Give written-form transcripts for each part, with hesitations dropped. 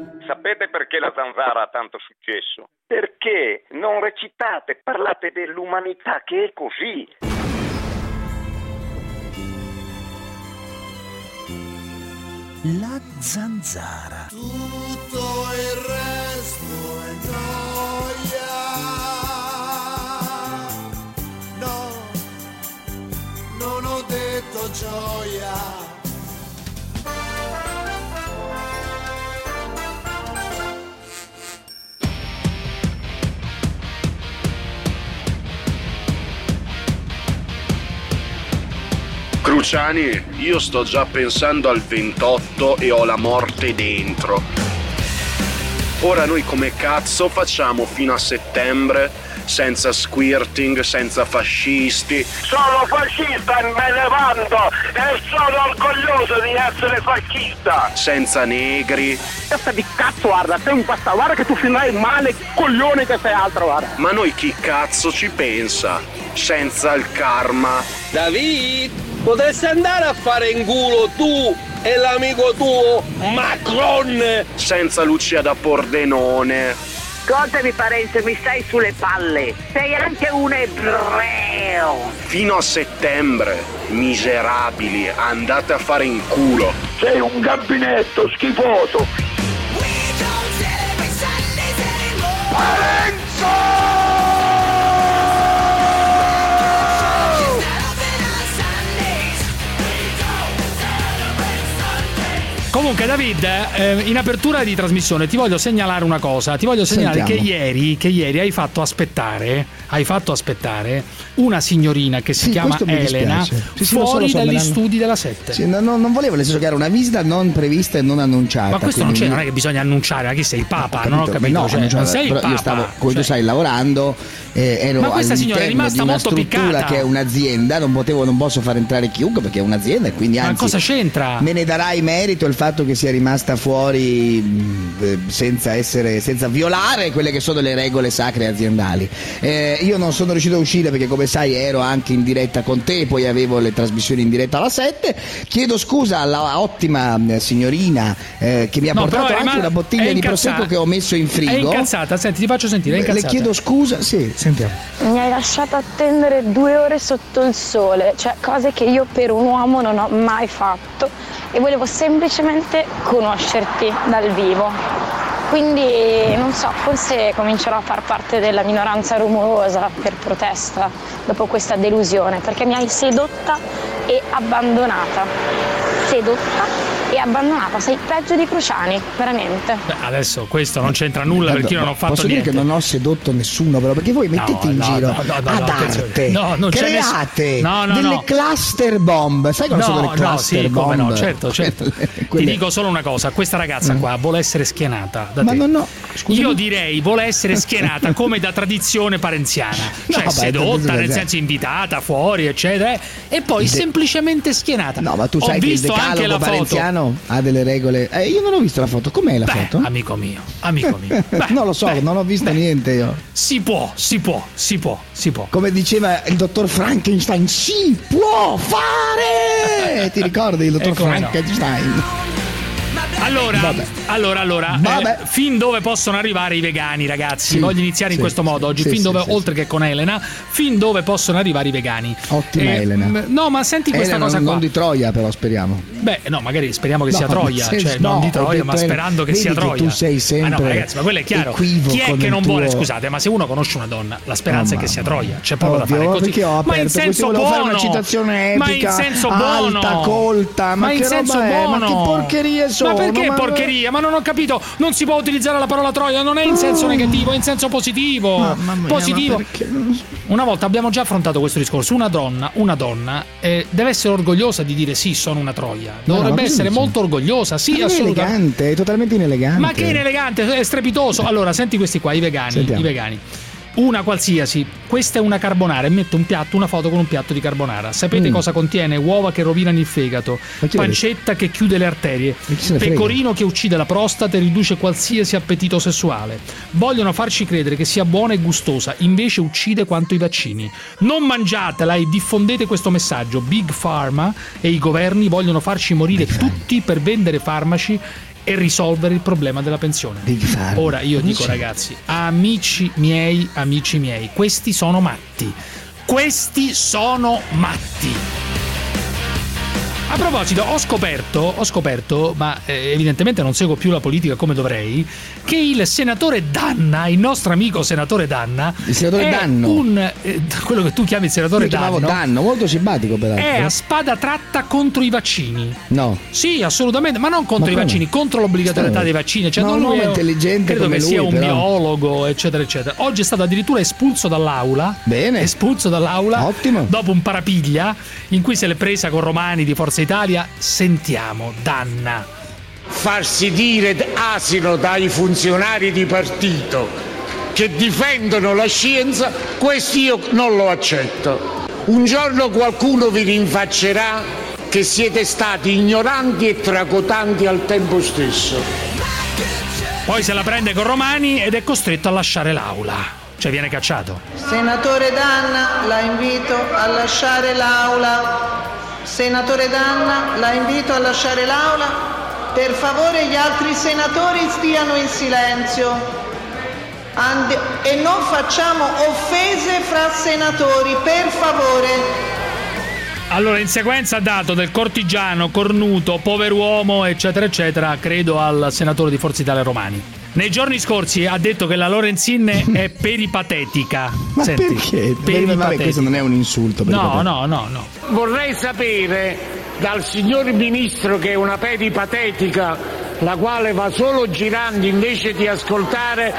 Sapete perché la Zanzara ha tanto successo? Perché non recitate, parlate dell'umanità che è così. La Zanzara. Tutto il resto è gioia. No, non ho detto gioia. Cruciani, io sto già pensando al 28 e ho la morte dentro. Ora noi come cazzo facciamo fino a settembre senza squirting, senza fascisti? Sono fascista e me ne vanto e sono orgoglioso di essere fascista. Senza negri? Testa di cazzo, guarda, sei un pasta, guarda che tu finirai male, coglione che sei altro, guarda. Ma noi chi cazzo ci pensa? Senza il karma? David, potresti andare a fare in culo tu e l'amico tuo Macron. Senza Lucia da Pordenone? Ascoltami Parenzo, mi stai sulle palle. Sei anche un ebreo. Fino a settembre, miserabili, andate a fare in culo. Sei un gabinetto schifoso. Parenzo! Comunque David, in apertura di trasmissione ti voglio segnalare una cosa. Ti voglio segnalare che ieri hai fatto aspettare una signorina che si chiama Elena fuori dagli studi della 7. Sì, non volevo, nel senso che era una visita non prevista e non annunciata. Ma questo non è che bisogna annunciare, ma chi sei il Papa? Non ho capito. No, sei il Papa. Io stavo, come tu sai, lavorando, ero ma questa signora è rimasta molto piccata. Che è un'azienda, non posso far entrare chiunque perché è un'azienda e quindi anzi. Ma cosa c'entra? Me ne darai merito il fatto che sia rimasta fuori senza violare quelle che sono le regole sacre aziendali. Io non sono riuscito a uscire perché, come sai, ero anche in diretta con te, poi avevo le trasmissioni in diretta alla 7. Chiedo scusa alla ottima signorina che mi ha portato anche una bottiglia di prosecco che ho messo in frigo. È incazzata, senti, ti faccio sentire, è incazzata. Le chiedo scusa, sì, sentiamo. Mi hai lasciato attendere 2 ore sotto il sole, cioè cose che io per un uomo non ho mai fatto, e volevo semplicemente conoscerti dal vivo. Quindi non so, forse comincerò a far parte della minoranza rumorosa per protesta dopo questa delusione, perché mi hai sedotta e abbandonata. Sei peggio di Cruciani, veramente. Beh, adesso questo non c'entra nulla perché io non ho fatto posso niente. dire che non ho sedotto nessuno, però, perché voi mettete in giro ad arte, non create delle cluster bomb. Sai cosa sono le cluster bomb? No, certo. Ti dico solo una cosa, questa ragazza qua vuole essere schienata da te. No, io direi vuole essere schienata come da tradizione parenziana, cioè sedotta, nel senso invitata fuori, eccetera, e poi semplicemente schienata. No, ma tu sai che il decalogo parenziano ha delle regole. Io non ho visto la foto. Com'è la foto? Amico mio. Beh, non lo so, non ho visto niente io. Si può. Come diceva il dottor Frankenstein, si può fare! Ti ricordi il dottor Frankenstein? No. Allora, fin dove possono arrivare i vegani, ragazzi? Voglio iniziare in questo modo oggi, oltre che con Elena, fin dove possono arrivare i vegani. Ottima Elena. No, ma senti questa cosa qua. Non di Troia, però speriamo. Beh, no, magari speriamo che sia Troia, non di Troia, ma sperando che sia Troia. Tu sei sempre. No, ragazzi, ma quello è chiaro. Chi è che non vuole, scusate, ma se uno conosce una donna, la speranza è che sia Troia. C'è poco da fare così. Perché ho aperto, ma in senso buono. Fare una citazione epica, ma in senso buono. Alta, colta, ma in che senso roba è? buono. Ma che porcherie sono? Ma perché porcheria? Ma non ho capito. Non si può utilizzare la parola Troia, non è in senso negativo, è in senso positivo. Positivo. Una volta abbiamo già affrontato questo discorso. Una donna deve essere orgogliosa di dire sì, sono una Troia. Dovrebbe essere molto orgogliosa, sì, assolutamente. Elegante, è totalmente inelegante. Ma che inelegante, è strepitoso. Allora, senti questi qua, i vegani. Una qualsiasi, questa è una carbonara e metto una foto con un piatto di carbonara. Sapete cosa contiene? Uova che rovinano il fegato, pancetta che chiude le arterie, pecorino che uccide la prostata e riduce qualsiasi appetito sessuale. Vogliono farci credere che sia buona e gustosa, invece uccide quanto i vaccini. Non mangiatela e diffondete questo messaggio. Big Pharma e i governi vogliono farci morire tutti per vendere farmaci e risolvere il problema della pensione. Ora io dico, ragazzi, amici miei, questi sono matti. A proposito, ho scoperto, ma evidentemente non seguo più la politica come dovrei, che il senatore D'Anna, il nostro amico senatore D'Anna, il senatore Danno, quello che tu chiami il senatore Danno, molto simpatico peraltro. È a spada tratta contro i vaccini. No. Sì, assolutamente, ma non contro i vaccini, contro l'obbligatorietà dei vaccini. Cioè, non lui è intelligente, credo come che lui, sia un però. biologo, eccetera, eccetera. Oggi è stato addirittura espulso dall'aula. Bene. Ottimo. Dopo un parapiglia in cui se l'è presa con Romani di Forza Italia. Sentiamo D'Anna. Farsi dire asino dai funzionari di partito che difendono la scienza, questo io non lo accetto. Un giorno qualcuno vi rinfaccerà che siete stati ignoranti e tracotanti al tempo stesso. Poi se la prende con Romani ed è costretto a lasciare l'aula, cioè viene cacciato. Senatore D'Anna, la invito a lasciare l'aula. Senatore D'Anna, la invito a lasciare l'aula. Per favore gli altri senatori stiano in silenzio e non facciamo offese fra senatori, per favore. Allora, in sequenza ha dato del cortigiano, cornuto, pover'uomo, eccetera, eccetera, credo al senatore di Forza Italia Romani. Nei giorni scorsi ha detto che la Lorenzin è peripatetica. Ma senti, perché? Peripatetica. Questo non è un insulto. No. Vorrei sapere dal signor ministro, che è una peripatetica, la quale va solo girando invece di ascoltare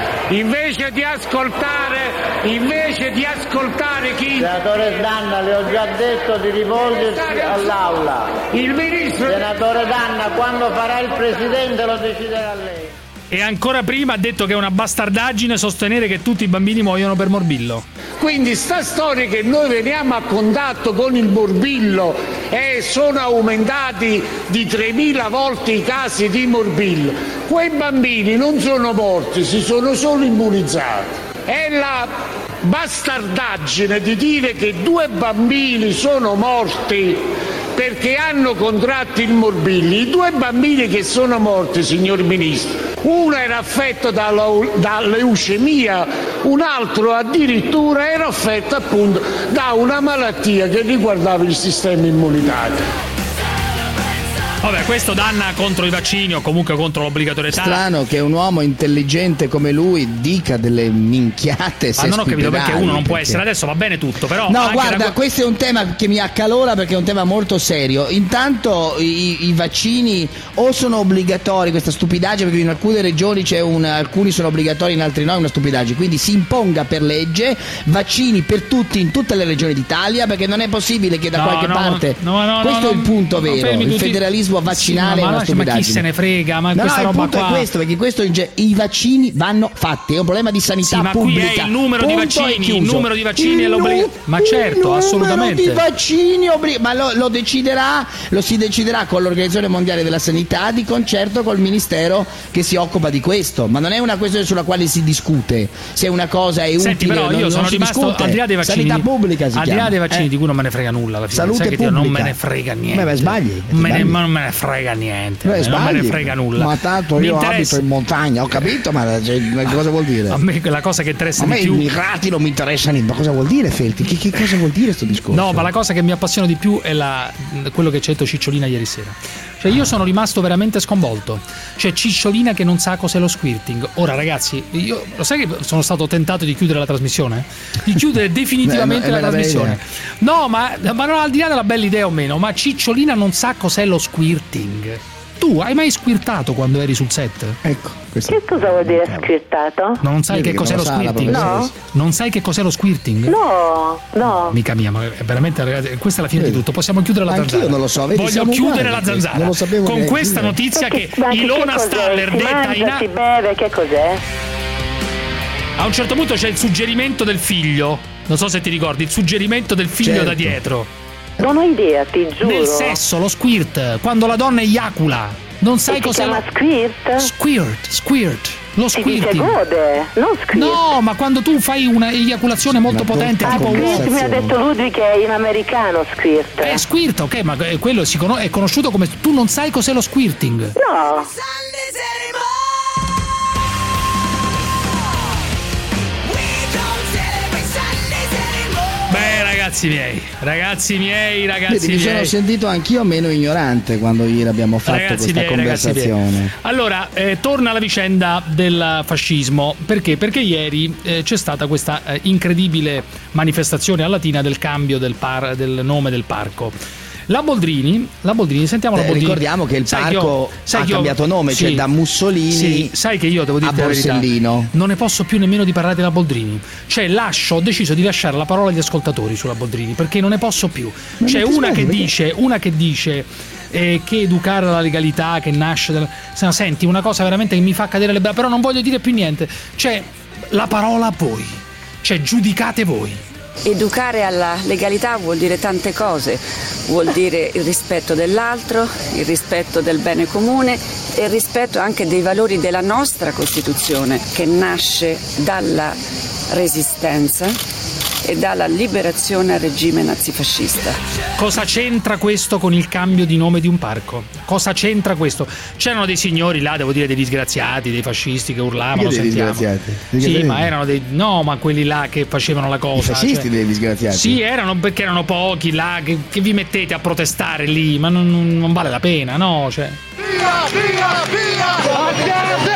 chi? Senatore D'Anna, le ho già detto di rivolgersi all'aula. Il ministro. Senatore D'Anna, quando farà il presidente lo deciderà lei. E ancora prima ha detto che è una bastardaggine sostenere che tutti i bambini muoiono per morbillo. Quindi sta storia che noi veniamo a contatto con il morbillo e sono aumentati di 3.000 volte i casi di morbillo. Quei bambini non sono morti, si sono solo immunizzati. È la bastardaggine di dire che 2 bambini sono morti perché hanno contratto il morbillo. I 2 bambini che sono morti, signor Ministro, uno era affetto da leucemia, un altro addirittura era affetto appunto da una malattia che riguardava il sistema immunitario. Vabbè, questo D'Anna contro i vaccini o comunque contro l'obbligatorietà. Strano che un uomo intelligente come lui dica delle minchiate. Ma non ho capito perché uno non può essere. Adesso va bene tutto, però. No, guarda, questo è un tema che mi accalora perché è un tema molto serio. Intanto i vaccini o sono obbligatori, questa stupidaggine, perché in alcune regioni alcuni sono obbligatori, in altri no, è una stupidaggine. Quindi si imponga per legge vaccini per tutti in tutte le regioni d'Italia, perché non è possibile che da qualche parte. Questo è il punto vero. Il federalismo vaccinale, sì, ma chi se ne frega, ma questa roba qua. È questo, perché i vaccini vanno fatti, è un problema di sanità ma pubblica. Qui è il numero di vaccini, il numero di vaccini è l'obbligazione. Ma certo, assolutamente. Il numero di vaccini ma lo si deciderà con l'Organizzazione Mondiale della Sanità di concerto col Ministero che si occupa di questo, ma non è una questione sulla quale si discute. Se una cosa è utile, però io sono rimasto al di là dei vaccini. Sanità pubblica si chiama. Al di là dei vaccini di cui non me ne frega nulla alla fine. Salute pubblica. Non me ne frega niente. Ma sbagli. Non me ne frega niente, non me ne frega nulla. Ma tanto io abito in montagna, ho capito, ma cosa vuol dire? A me la cosa che interessa di più. I pirati non mi interessano, ma cosa vuol dire, Felti? Che cosa vuol dire sto discorso? No, ma la cosa che mi appassiona di più è quello che ci ha detto Cicciolina ieri sera. Cioè io sono rimasto veramente sconvolto. Cioè Cicciolina che non sa cos'è lo squirting. Ora ragazzi, io lo sai che sono stato tentato di chiudere la trasmissione? Di chiudere definitivamente la trasmissione. No, ma non al di là della bella idea o meno, ma Cicciolina non sa cos'è lo squirting. Tu hai mai squirtato quando eri sul set? Ecco. Che cosa vuol dire squirtato? Non sai che cos'è lo squirting? No. Non sai che cos'è lo squirting? No. Mica mia, ma è veramente, ragazzi, questa è la fine di tutto. Possiamo chiudere la zanzara. Io non lo so. Vedi, voglio chiudere la zanzara. Non lo sapevo con questa notizia che Ilona Staller detta si beve, che cos'è? A un certo punto c'è il suggerimento del figlio. Non so se ti ricordi, il suggerimento del figlio da dietro. Non ho idea, ti giuro. Nel sesso, lo squirt, quando la donna eiacula. Non sai cos'è? Si chiama squirt? Squirt. Lo squirting. Si dice gode, non squirt. No, ma quando tu fai una eiaculazione molto potente, tipo squirt mi ha detto Ludwig che è in americano squirt. Squirt, ok, ma quello è conosciuto come. Tu non sai cos'è lo squirting? No. Ragazzi miei. Vedi, mi sono sentito anch'io meno ignorante quando ieri abbiamo fatto questa conversazione. Allora, torna alla vicenda del fascismo. Perché? Perché ieri c'è stata questa incredibile manifestazione a Latina del cambio del nome del parco. La Boldrini, sentiamo la Boldrini. Ricordiamo che il parco ha cambiato nome, cioè da Mussolini. Sì, sai che io devo dire a Borsellino. Non ne posso più nemmeno di parlare della Boldrini. Cioè ho deciso di lasciare la parola agli ascoltatori sulla Boldrini, perché non ne posso più. C'è una che dice che educare alla legalità che nasce senti, una cosa veramente che mi fa cadere le braccia, però non voglio dire più niente. Cioè, la parola a voi. Cioè, giudicate voi. Educare alla legalità vuol dire tante cose, vuol dire il rispetto dell'altro, il rispetto del bene comune e il rispetto anche dei valori della nostra Costituzione, che nasce dalla resistenza e dalla liberazione al regime nazifascista. Cosa c'entra questo con il cambio di nome di un parco? Cosa c'entra questo? C'erano dei signori là, devo dire, dei disgraziati, dei fascisti che urlavano, dei disgraziati? Sì, ma erano ma quelli là che facevano la cosa. I fascisti, dei disgraziati? Sì, perché erano pochi là che vi mettete a protestare lì, ma non vale la pena, no? Cioè. Via!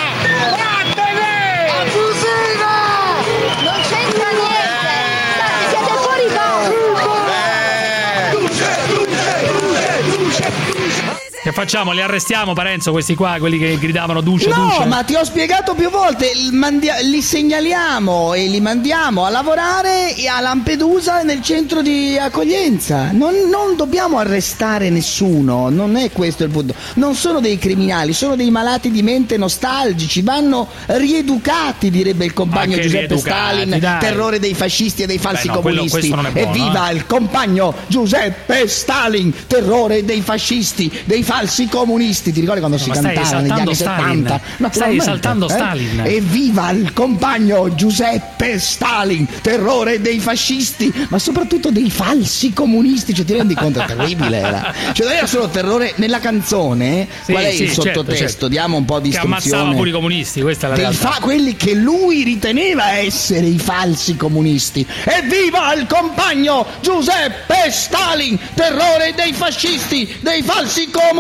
Che facciamo? Li arrestiamo, Parenzo, questi qua, quelli che gridavano duce? No, ma ti ho spiegato più volte, li segnaliamo e li mandiamo a lavorare a Lampedusa nel centro di accoglienza. Non dobbiamo arrestare nessuno, non è questo il punto. Non sono dei criminali, sono dei malati di mente nostalgici, vanno rieducati, direbbe il compagno Giuseppe Stalin, terrore dei fascisti e dei falsi comunisti. Evviva il compagno Giuseppe Stalin, terrore dei fascisti, dei falsi comunisti. Ti ricordi quando si cantava negli anni 70? Stai esaltando Stalin. Evviva il compagno Giuseppe Stalin, terrore dei fascisti, ma soprattutto dei falsi comunisti. Cioè, ti rendi conto? Terribile era. Cioè, non era solo terrore nella canzone. Qual è il sottotesto? Certo. Diamo un po' di istruzione. Che ammazzava pure i comunisti, questa è la realtà. Quelli che lui riteneva essere i falsi comunisti. Evviva il compagno Giuseppe Stalin, terrore dei fascisti, dei falsi comunisti.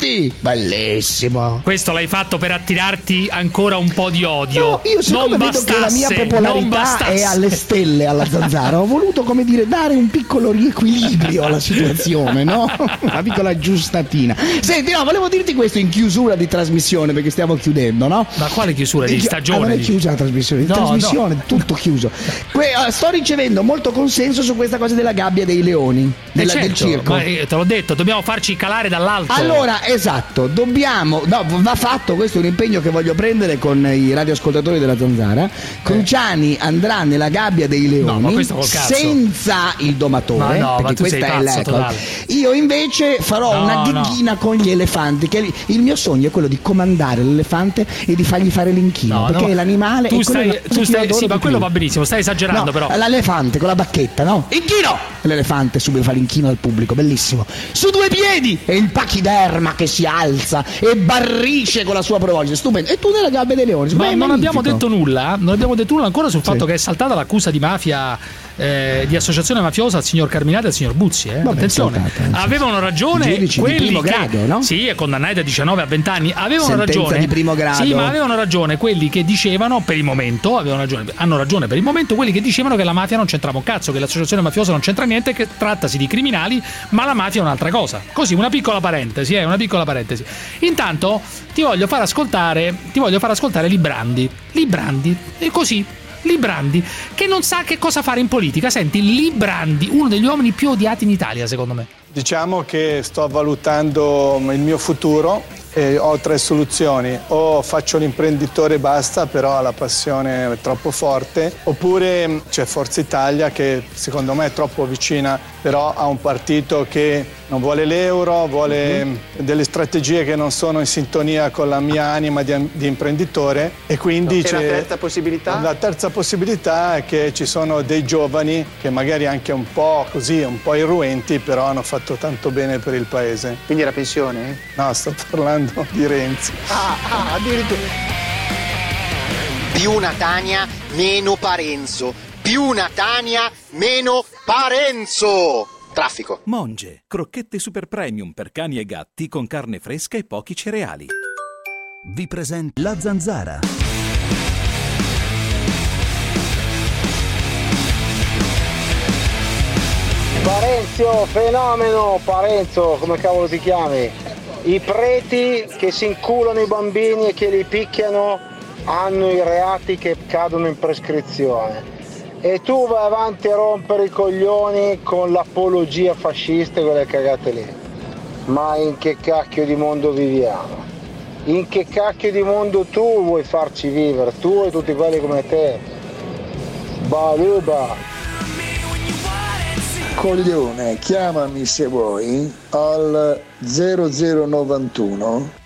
Bellissimo. Questo l'hai fatto per attirarti ancora un po' di odio. No, io siccome vedo che la mia popolarità è alle stelle alla Zanzara, ho voluto, come dire, dare un piccolo riequilibrio alla situazione, no? Una piccola aggiustatina. Senti, no, volevo dirti questo in chiusura di trasmissione, perché stiamo chiudendo, no? Ma quale chiusura di stagione? Non è chiusa la trasmissione, tutto chiuso. Sto ricevendo molto consenso su questa cosa della gabbia dei leoni, del circo. Ma te l'ho detto, dobbiamo farci calare dall'alto. Allora, esatto, va fatto, questo è un impegno che voglio prendere con i radioascoltatori della Zanzara. Cruciani andrà nella gabbia dei leoni senza il domatore, perché questa è l'eco. Io invece farò una ghighina con gli elefanti, che il mio sogno è quello di comandare l'elefante e di fargli fare l'inchino, perché è l'animale. Tu stai sì, ma quello va benissimo, stai esagerando però. L'elefante con la bacchetta, no? Inchino! L'elefante subito fa l'inchino al pubblico, bellissimo. Su due piedi! E il pachiderma che si alza e barrisce con la sua provoce, stupendo. E tu nella gabbia dei leoni. Ma non abbiamo detto nulla ancora sul fatto che è saltata l'accusa di mafia, di associazione mafiosa al signor Carminati e al signor Buzzi. Attenzione, avevano ragione quelli di primo grado, no? Sì, è condannati da 19 a 20 anni. Avevano ragione di primo grado. Sì, ma avevano ragione quelli che dicevano per il momento, hanno ragione per il momento quelli che dicevano che la mafia non c'entrava un cazzo, che l'associazione mafiosa non c'entra niente, che trattasi di criminali, ma la mafia è un'altra cosa. Così, una piccola parentesi. Intanto ti voglio far ascoltare Librandi, e così Librandi, che non sa che cosa fare in politica. Senti, Librandi, uno degli uomini più odiati in Italia, secondo me. Diciamo che sto valutando il mio futuro e ho tre soluzioni: o faccio l'imprenditore e basta, però la passione è troppo forte, oppure c'è Forza Italia, che secondo me è troppo vicina però a un partito che non vuole l'euro, vuole delle strategie che non sono in sintonia con la mia anima di imprenditore, e quindi c'è la terza possibilità? La terza possibilità è che ci sono dei giovani che magari anche un po' così, un po' irruenti, però hanno fatto tanto bene per il paese. Quindi la pensione? No, sto parlando di Renzi. Addirittura. Più Natania, meno Parenzo. più una Tania, meno Parenzo. Traffico. Monge, crocchette super premium per cani e gatti con carne fresca e pochi cereali. Vi presento La Zanzara. Parenzo, fenomeno, Parenzo, come cavolo ti chiami? I preti che si inculano i bambini e che li picchiano hanno i reati che cadono in prescrizione. E tu vai avanti a rompere i coglioni con l'apologia fascista e quelle cagate lì. Ma in che cacchio di mondo viviamo? In che cacchio di mondo tu vuoi farci vivere? Tu e tutti quelli come te? Baluba! Coglione, chiamami se vuoi al 0091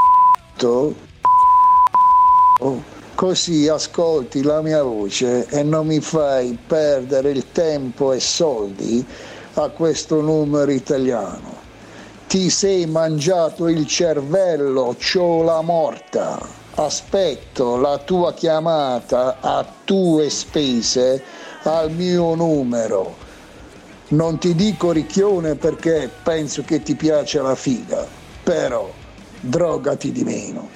così ascolti la mia voce e non mi fai perdere il tempo e soldi a questo numero italiano. Ti sei mangiato il cervello, ciola morta. Aspetto la tua chiamata a tue spese al mio numero. Non ti dico ricchione perché penso che ti piace la figa, però drogati di meno.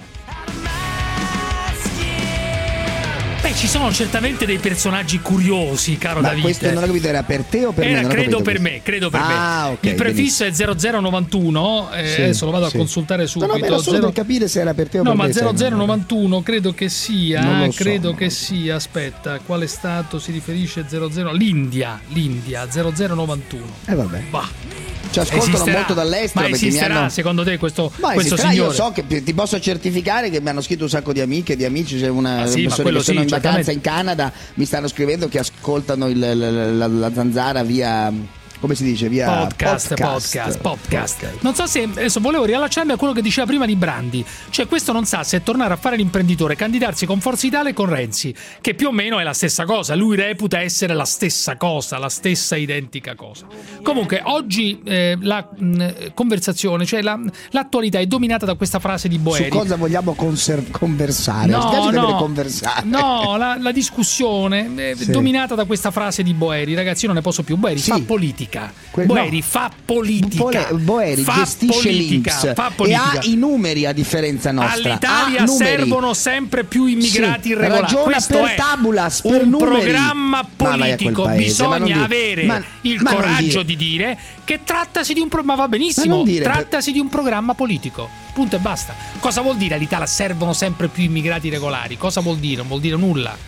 Beh, ci sono certamente dei personaggi curiosi, caro Davide. Ma questo non ho capito, era per te o per me? Credo per me. Okay, il prefisso benissimo. È 0091, sì, adesso lo vado a consultare subito. No, solo per capire se era per te o per me. No, ma 0091 credo che sia, aspetta, quale stato si riferisce 00? L'India 0091. Vabbè. Bah. Ci ascoltano molto dall'estero. Ma esisterà secondo te questo signore? Io so che ti posso certificare che mi hanno scritto un sacco di amiche e di amici. C'è una persona che sono in vacanza in Canada, mi stanno scrivendo che ascoltano la Zanzara via... Come si dice? Via podcast. Non so se adesso volevo riallacciarmi a quello che diceva prima di Brandi. Cioè, questo non sa se tornare a fare l'imprenditore, candidarsi con Forza Italia e con Renzi, che più o meno è la stessa cosa. Lui reputa essere la stessa cosa, la stessa identica cosa. Comunque, oggi la conversazione, cioè l'attualità è dominata da questa frase di Boeri. Su cosa vogliamo conversare? Conversare. No, la discussione è dominata da questa frase di Boeri. Ragazzi, io non ne posso più. Boeri fa politica. Boeri fa politica. Boeri gestisce l'Inps e ha i numeri a differenza nostra. All'Italia servono sempre più immigrati irregolari. Ragiona questo per è tabulas, per un numeri. Programma politico. Bisogna avere il coraggio di dire che trattasi di un ma va benissimo, trattasi di un programma politico. Punto e basta. Cosa vuol dire all'Italia servono sempre più immigrati irregolari? Cosa vuol dire? Non vuol dire nulla.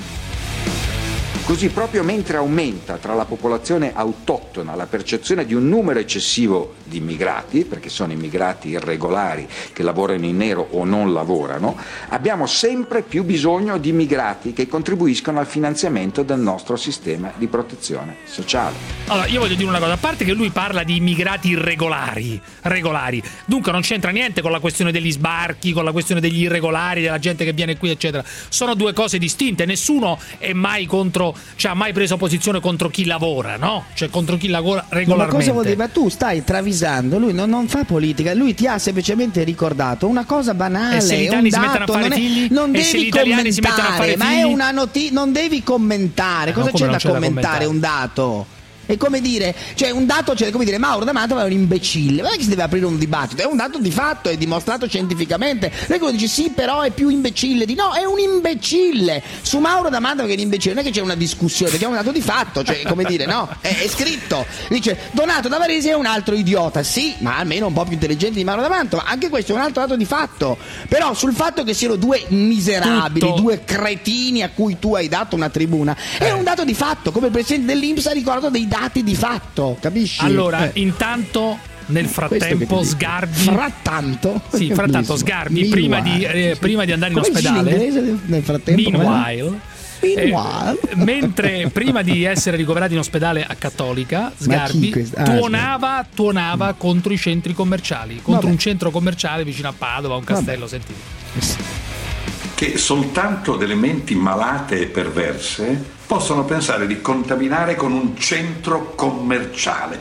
Così, proprio mentre aumenta tra la popolazione autoctona la percezione di un numero eccessivo di immigrati, perché sono immigrati irregolari che lavorano in nero o non lavorano, abbiamo sempre più bisogno di immigrati che contribuiscono al finanziamento del nostro sistema di protezione sociale. Allora, io voglio dire una cosa, a parte che lui parla di immigrati regolari, dunque non c'entra niente con la questione degli sbarchi, con la questione degli irregolari, della gente che viene qui, eccetera. Sono due cose distinte, nessuno è mai contro, cioè ha mai preso posizione contro chi lavora, no? Cioè contro chi lavora regolarmente. Ma cosa vuol dire? Ma tu stai travisando, lui non fa politica, lui ti ha semplicemente ricordato una cosa banale. E se gli italiani si mettono a fare figli? Non devi commentare, ma è una notizia, non devi commentare. Cosa c'è da commentare un dato? È come dire, cioè un dato, cioè come dire Mauro D'Amato è un imbecille, non è che si deve aprire un dibattito, è un dato di fatto, è dimostrato scientificamente. Lei come dice sì però è più imbecille di no, è un imbecille su Mauro D'Amato che è un imbecille, non è che c'è una discussione perché è un dato di fatto, cioè come dire no, è scritto, dice Donato da Varese è un altro idiota, sì ma almeno un po' più intelligente di Mauro D'Amato, ma anche questo è un altro dato di fatto. Però sul fatto che siano due miserabili, due cretini a cui tu hai dato una tribuna è un dato di fatto, come il presidente dell'Inps ha ricordato dei dati di fatto, capisci? Allora, intanto nel frattempo Sgarbi Sgarbi prima di andare in ospedale, nel frattempo, meanwhile, mentre prima di essere ricoverato in ospedale a Cattolica, Sgarbi tuonava contro i centri commerciali, contro un centro commerciale vicino a Padova, un castello, sentite. Che soltanto delle menti malate e perverse possono pensare di contaminare con un centro commerciale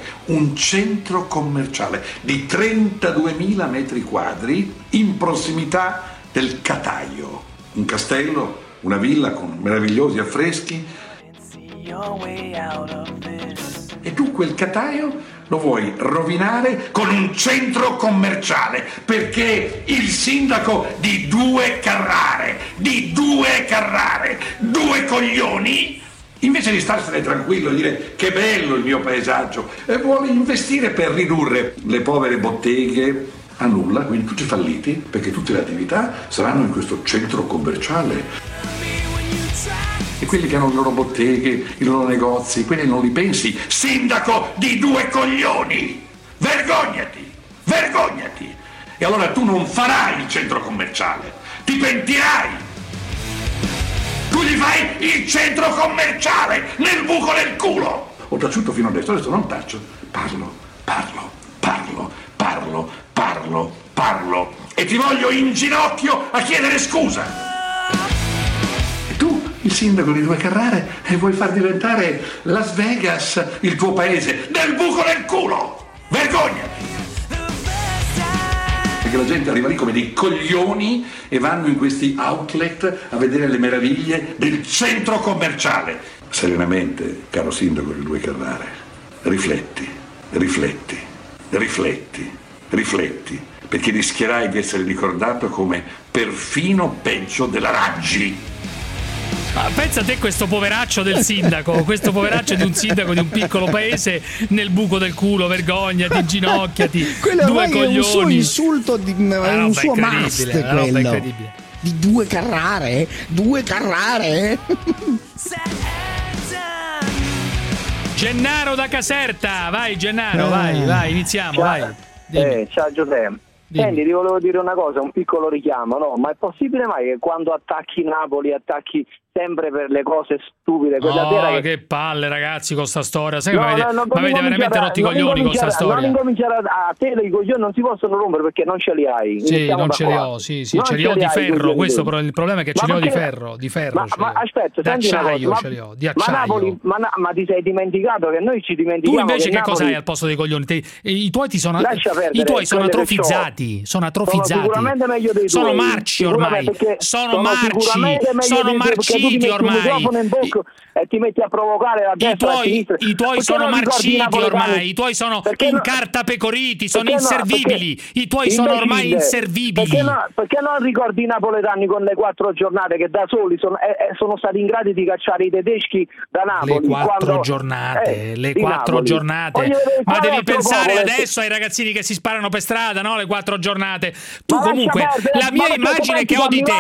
di 32.000 metri quadri in prossimità del Cataio, un castello, una villa con meravigliosi affreschi E tu quel Cataio lo vuoi rovinare con un centro commerciale, perché il sindaco di Due Carrare, due coglioni, invece di starsene tranquillo e dire che bello il mio paesaggio, vuole investire per ridurre le povere botteghe a nulla, quindi tutti falliti, perché tutte le attività saranno in questo centro commerciale. E quelli che hanno le loro botteghe, i loro negozi, quelli non li pensi, sindaco di due coglioni! Vergognati! Vergognati! E allora tu non farai il centro commerciale, ti pentirai! Tu gli fai il centro commerciale nel buco del culo! Ho taciuto fino adesso non taccio, parlo e ti voglio in ginocchio a chiedere scusa! Il sindaco di Due Carrare e vuoi far diventare Las Vegas il tuo paese nel buco del culo! Vergognati! Perché la gente arriva lì come dei coglioni e vanno in questi outlet a vedere le meraviglie del centro commerciale. Serenamente, caro sindaco di Due Carrare, rifletti, perché rischierai di essere ricordato come perfino peggio della Raggi. Ma pensa a te questo poveraccio del sindaco, questo poveraccio di un sindaco di un piccolo paese nel buco del culo, vergognati, ginocchiati, quello due coglioni. È un suo insulto, è un suo must quello. Di Due Carrare? Gennaro da Caserta, vai Gennaro, vai, iniziamo, ciao. Vai. Ciao Giuseppe. Senti, ti volevo dire una cosa, un piccolo richiamo, no? Ma è possibile mai che quando attacchi Napoli attacchi sempre per le cose stupide? Che palle, ragazzi, con sta storia. Sai che mi avete veramente rotto i coglioni con sta storia. Non incominciare a te, i coglioni non si possono rompere perché non ce li hai. Sì, non ce li ho, sì, ce li ho di ferro. Questo il problema è che ce li ho di ferro. Ma aspetta, senti una cosa, ce li ho, di acciaio. Ma ti sei dimenticato che noi ci dimentichiamo? Tu invece che cosa hai al posto dei coglioni? I tuoi sono atrofizzati. Sono atrofizzati, sicuramente meglio dei sono marci ormai, sono marciti ormai e ti metti a provocare la destra. I tuoi sono marciti ormai, i tuoi sono incartapecoriti, sono inservibili, i tuoi sono ormai inservibili. Perché non ricordi i napoletani con le 4 giornate che da soli sono stati in grado di cacciare i tedeschi da Napoli? Le 4 giornate, ma devi pensare adesso ai ragazzini che si sparano per strada, no? Le 4 giornate. Tu comunque la mia immagine che ho di te,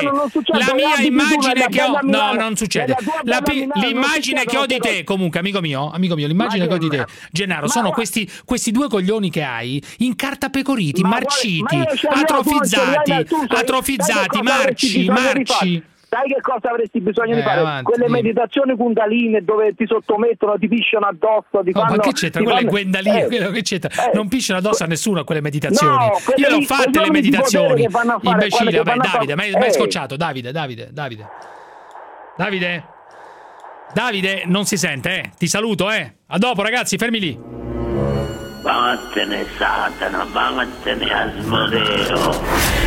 no, non succede. L'immagine che ho di te, comunque, amico mio, l'immagine che ho di te, Gennaro, sono questi due coglioni che hai, incartapecoriti, marciti, atrofizzati, marci. Sai che cosa avresti bisogno di fare? Avanti, quelle meditazioni kundaline dove ti sottomettono, ti pisciano addosso, ma che c'entra? Quelle guendaline, che c'entra? Non pisciano addosso a nessuno quelle meditazioni. No, io le ho fatte le meditazioni. Imbecille, vabbè, Davide, mi hai scocciato. Davide, non si sente, Ti saluto, A dopo, ragazzi, fermi lì. Vattene, Satana, vattene, Asmodeo.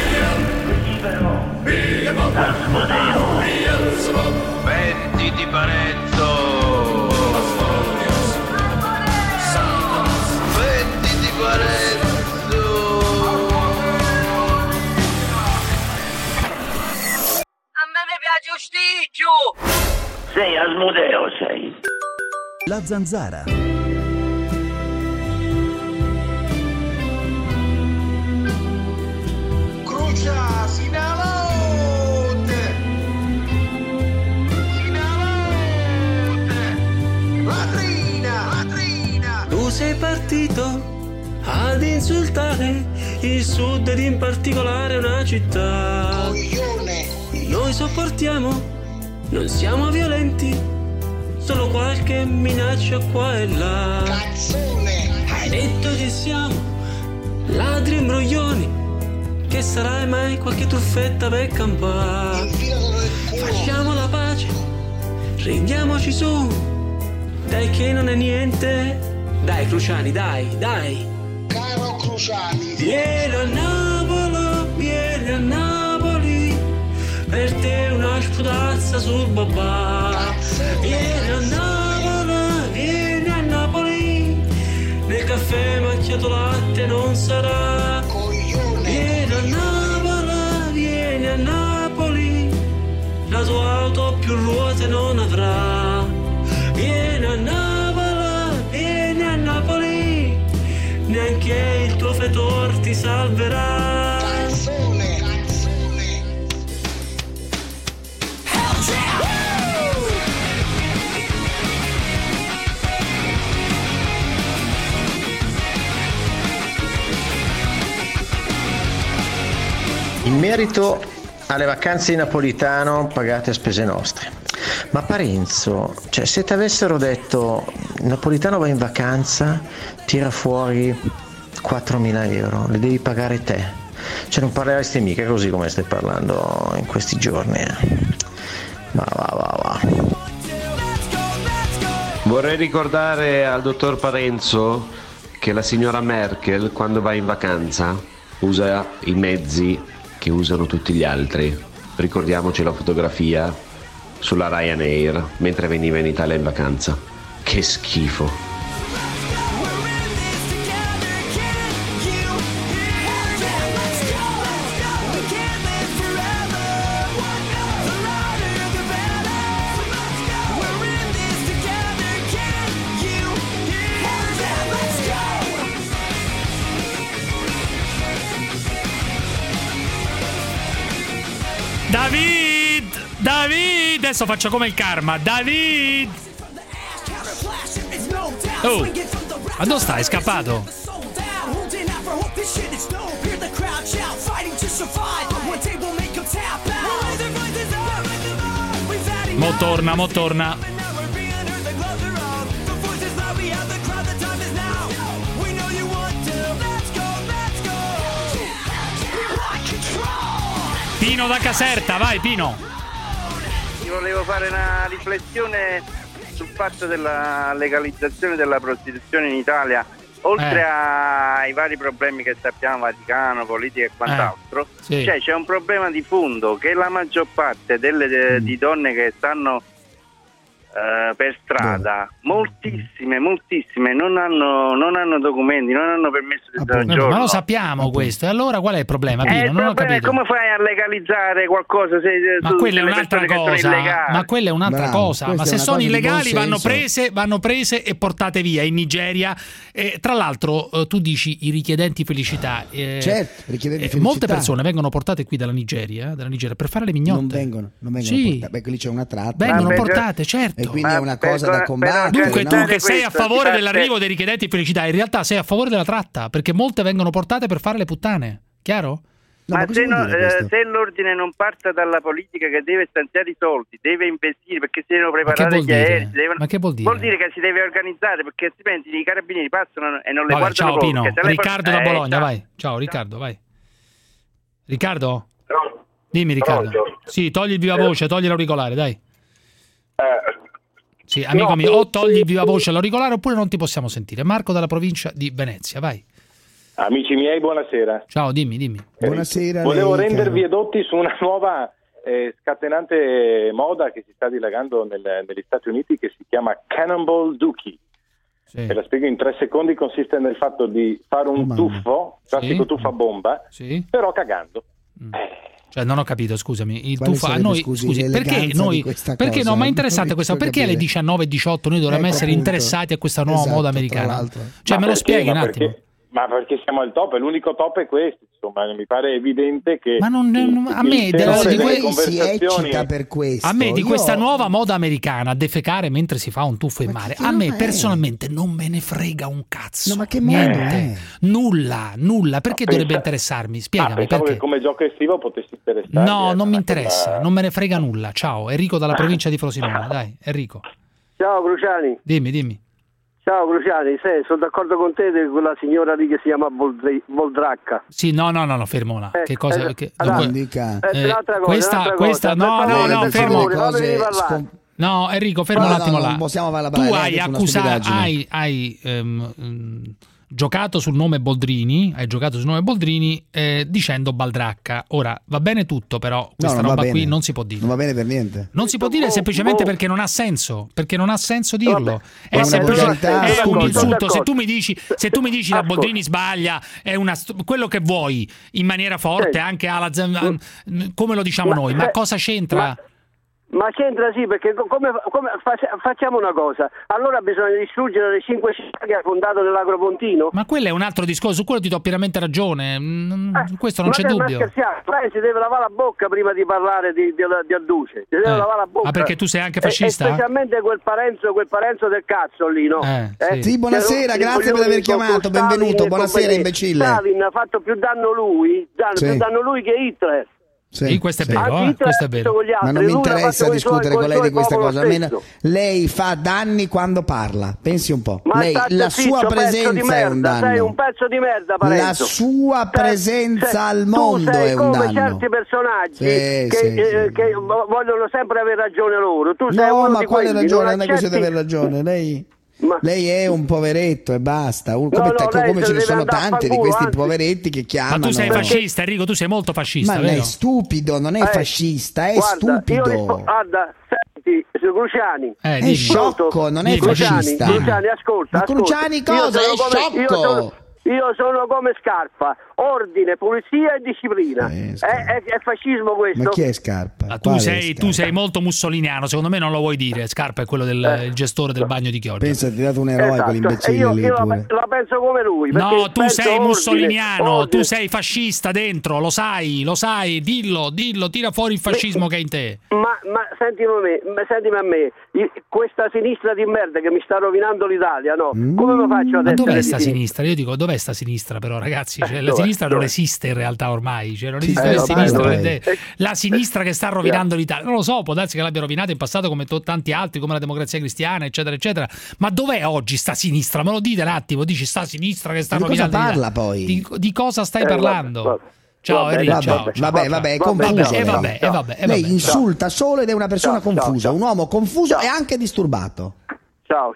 Asmodeo, venditi Parenzo, venditi Parenzo. A me ne piace un sticchio. Sei Asmodeo, sei. La Zanzara. Crucia, Sinalote! Latrina! Tu sei partito ad insultare il sud ed in particolare una città. Coglione! Noi sopportiamo, non siamo violenti, solo qualche minaccia qua e là. Cazzone! Hai detto che siamo ladri e imbroglioni, che sarai mai qualche truffetta per campare. Facciamo la pace, rendiamoci su, dai che non è niente. Dai Cruciani, dai. Caro Cruciani, vieni a Napoli, per te una sputazza sul babà. Vieni a Napoli. più ruote non avrà. Vieni a Napoli, neanche il tuo fetor ti salverà. In merito alle vacanze di Napolitano pagate a spese nostre, ma Parenzo, cioè se ti avessero detto Napolitano va in vacanza, tira fuori 4.000 euro, le devi pagare te, cioè non parleresti mica così come stai parlando in questi giorni. Va. Vorrei ricordare al dottor Parenzo che la signora Merkel quando va in vacanza usa i mezzi che usano tutti gli altri. Ricordiamoci la fotografia sulla Ryanair mentre veniva in Italia in vacanza. Che schifo. David, adesso faccio come il karma. David, oh, ma dove stai? È scappato? Mo torna. Pino da Caserta, vai Pino. Io volevo fare una riflessione sul fatto della legalizzazione della prostituzione in Italia. Oltre ai vari problemi che sappiamo, Vaticano, politica e quant'altro, sì. Cioè, c'è un problema di fondo, che la maggior parte di donne che stanno per strada, moltissime non hanno documenti, non hanno permesso di soggiorno. Ma lo sappiamo questo, e allora qual è il problema, Pino? Non ho capito. Come fai a legalizzare qualcosa ma quella è un'altra cosa. Ma quella è un'altra cosa. Ma se sono illegali vanno prese e portate via in Nigeria. Tra l'altro tu dici i richiedenti felicità. Certo, richiedenti felicità. Molte persone vengono portate qui dalla Nigeria per fare le mignotte. Non vengono sì. portate. Beh, lì c'è una tratta. Vengono portate, certo. E quindi è una cosa da combattere. Dunque tu che sei a favore questo, dell'arrivo dei richiedenti felicità, in realtà sei a favore della tratta, perché molte vengono portate per fare le puttane. Chiaro? No, ma se l'ordine non parte dalla politica, che deve stanziare i soldi, deve investire, perché si devono preparare gli aerei. Ma che vuol dire? Vuol dire che si deve organizzare, perché altrimenti i carabinieri passano e non le guardano. Ciao Pino, Riccardo da Bologna, vai. Ciao Riccardo, vai. Riccardo? Dimmi Riccardo. Sì, togli il viva voce, togli l'auricolare, dai. Sì, amico mio, o togli il viva voce all'auricolare oppure non ti possiamo sentire. Marco dalla provincia di Venezia, vai. Amici miei, buonasera. Ciao, dimmi. Buonasera. Volevo rendervi edotti su una nuova scatenante moda che si sta dilagando negli Stati Uniti, che si chiama Cannonball Dookie. Sì. Te la spiego in 3 secondi. Consiste nel fatto di fare un tuffo, classico tuffo a bomba, però cagando. Cioè non ho capito, scusami, il tuffo a noi, scusi, perché no, ma è interessante questo, perché alle 19:18 noi dovremmo essere interessati a questa nuova moda americana? Cioè me lo spieghi un attimo? Ma perché siamo al top, e l'unico top è questo, insomma, mi pare evidente che a me si eccita per questo. A me di questa nuova moda americana, defecare mentre si fa un tuffo in mare, a me personalmente non me ne frega un cazzo. No, ma che modo è? Nulla, perché dovrebbe interessarmi? Spiegami perché. Che come gioco estivo potessi interessarmi. No, non mi interessa, non me ne frega nulla. Ciao, Enrico dalla provincia di Frosinone, dai, Enrico. Ciao Cruciani. Dimmi. Ciao Cruciani, sono d'accordo con te di quella signora lì che si chiama Boldracca. Sì, no, fermo là. Che cosa? Questa no, fermo. No, Enrico, fermo un attimo là. Tu hai accusato, hai giocato sul nome Boldrini, dicendo Baldracca. Ora va bene tutto, però questa roba qui non si può dire. Non va bene per niente. Non si può dire semplicemente perché non ha senso, dirlo. È semplicemente un insulto. Se tu mi dici la Boldrini sbaglia, è quello che vuoi, in maniera forte, anche come lo diciamo noi, ma cosa c'entra? Ma c'entra sì, perché facciamo una cosa, allora bisogna distruggere le 5 città che ha fondato nell'Agropontino. Ma quello è un altro discorso, su quello ti do pienamente ragione, questo non c'è dubbio. Ma scherziamo, si deve lavare la bocca prima di parlare di Adduce, si deve lavare la bocca. Ma perché tu sei anche fascista? Specialmente quel Parenzo del cazzo lì, no? Sì, buonasera, grazie per aver chiamato, benvenuto, buonasera imbecille. Stalin ha fatto più danno lui che Hitler. Sì, questo è vero, questo è vero. Ma non mi interessa discutere con lei di questa cosa. Almeno lei fa danni quando parla. Pensi un po'. Ma lei, la sua presenza è un danno. Sei un pezzo di merda, Parenzo. La sua presenza al mondo è un danno. Tu sei come certi personaggi che vogliono sempre avere ragione loro. Tu sei uno ma di quale quelli, ragione? Non è questione di aver ragione. Lei è un poveretto e basta, come ce ne sono tanti di questi poveretti che chiamano. Ma tu sei fascista, Enrico, tu sei molto fascista. Ma lei è stupido, non è fascista, è stupido. Guarda, senti, su Cruciani. È sciocco, non è fascista. Cruciani, ascolta. Cruciani cosa? È sciocco. Io sono come Scarpa, ordine, pulizia e disciplina. È fascismo questo? Ma chi è Scarpa? Tu sei molto mussoliniano, secondo me non lo vuoi dire. Scarpa è quello del gestore del bagno di Chioggia. Pensa, ti ha dato un eroe quell'imbecille lì. Io la penso come lui. No, tu sei mussoliniano, tu sei fascista dentro, lo sai, dillo, tira fuori il fascismo che è in te. Ma sentimi a me, questa sinistra di merda che mi sta rovinando l'Italia, no? Come lo faccio adesso? Ma dov'è sta sinistra? Io dico, dov'è sta sinistra però, ragazzi? La sinistra non esiste in realtà ormai, non esiste la sinistra. La sinistra che sta rovinando l'Italia. Non lo so, può darsi che l'abbia rovinata in passato come tanti altri, come la Democrazia Cristiana, eccetera, eccetera. Ma dov'è oggi sta sinistra? Me lo dite un attimo, dici sta sinistra che sta rovinando l'Italia. Di cosa parla poi? Di cosa stai parlando? Ciao Enrico, ciao. Vabbè, è confuso. Lei insulta solo ed è una persona confusa, un uomo confuso e anche disturbato. Ciao.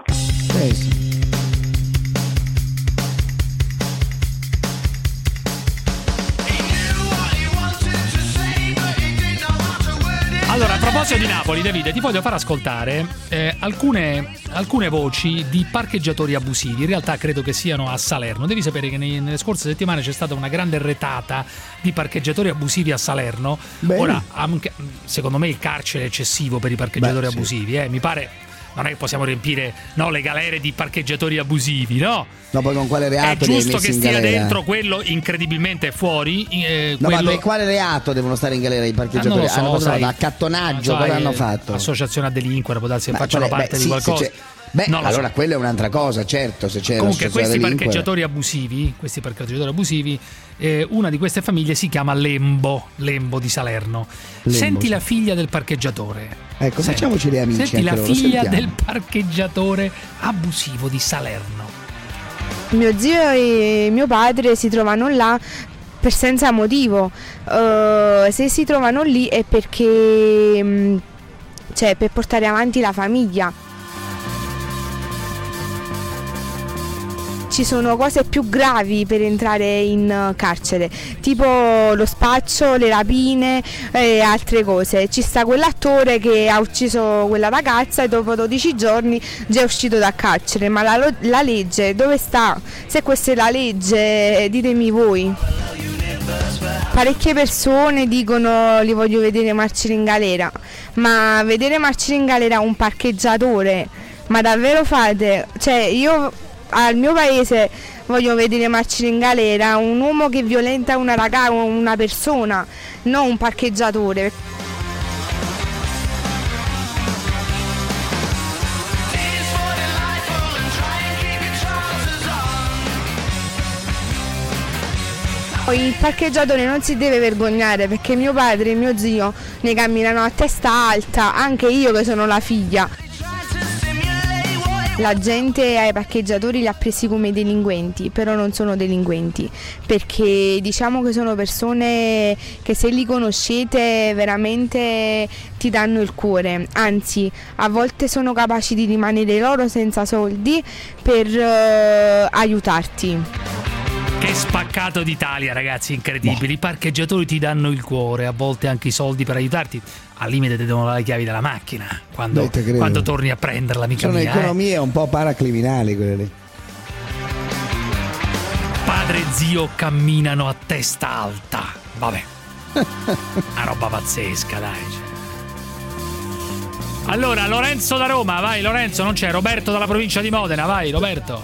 Allora, a proposito di Napoli, Davide, ti voglio far ascoltare alcune voci di parcheggiatori abusivi. In realtà credo che siano a Salerno. Devi sapere che nelle scorse settimane c'è stata una grande retata di parcheggiatori abusivi a Salerno. Bene. Ora, secondo me il carcere è eccessivo per i parcheggiatori abusivi. Mi pare... Non è che possiamo riempire le galere di parcheggiatori abusivi, no? No, poi con quale reato? È giusto che stia dentro quello incredibilmente fuori. Ma per quale reato devono stare in galera i parcheggiatori? Hanno fatto accattonaggio, cosa hanno fatto? Associazione a delinquere, può darsi che facciano parte di qualcosa. Allora quella è un'altra cosa, certo, se c'è. Comunque questi parcheggiatori abusivi, una di queste famiglie si chiama Lembo di Salerno. Senti la figlia del parcheggiatore. Ecco, facciamoci le amici. Senti la figlia del parcheggiatore abusivo di Salerno. Mio zio e mio padre si trovano là per senza motivo. Se si trovano lì è perché per portare avanti la famiglia. Ci sono cose più gravi per entrare in carcere, tipo lo spaccio, le rapine e altre cose. Ci sta quell'attore che ha ucciso quella ragazza e dopo 12 giorni già è uscito dal carcere, ma la legge dove sta? Se questa è la legge, ditemi voi. Parecchie persone dicono li voglio vedere marcire in galera, ma vedere marcire in galera un parcheggiatore, ma davvero fate? Io al mio paese voglio vedere marcire in galera un uomo che violenta una ragazza, una persona, non un parcheggiatore. Il parcheggiatore non si deve vergognare perché mio padre e mio zio ne camminano a testa alta, anche io che sono la figlia. La gente ai parcheggiatori li ha presi come delinquenti, però non sono delinquenti, perché diciamo che sono persone che se li conoscete veramente ti danno il cuore, anzi a volte sono capaci di rimanere loro senza soldi per aiutarti. Che spaccato d'Italia, ragazzi, incredibili. I parcheggiatori ti danno il cuore, a volte anche i soldi per aiutarti. Al limite ti devono dare le chiavi della macchina quando torni a prenderla, mica mia. Sono economie un po' paracriminali quelle lì. Padre e zio camminano a testa alta. Vabbè. Una roba pazzesca, dai. Allora, Lorenzo da Roma, vai Lorenzo, non c'è, Roberto dalla provincia di Modena, vai Roberto.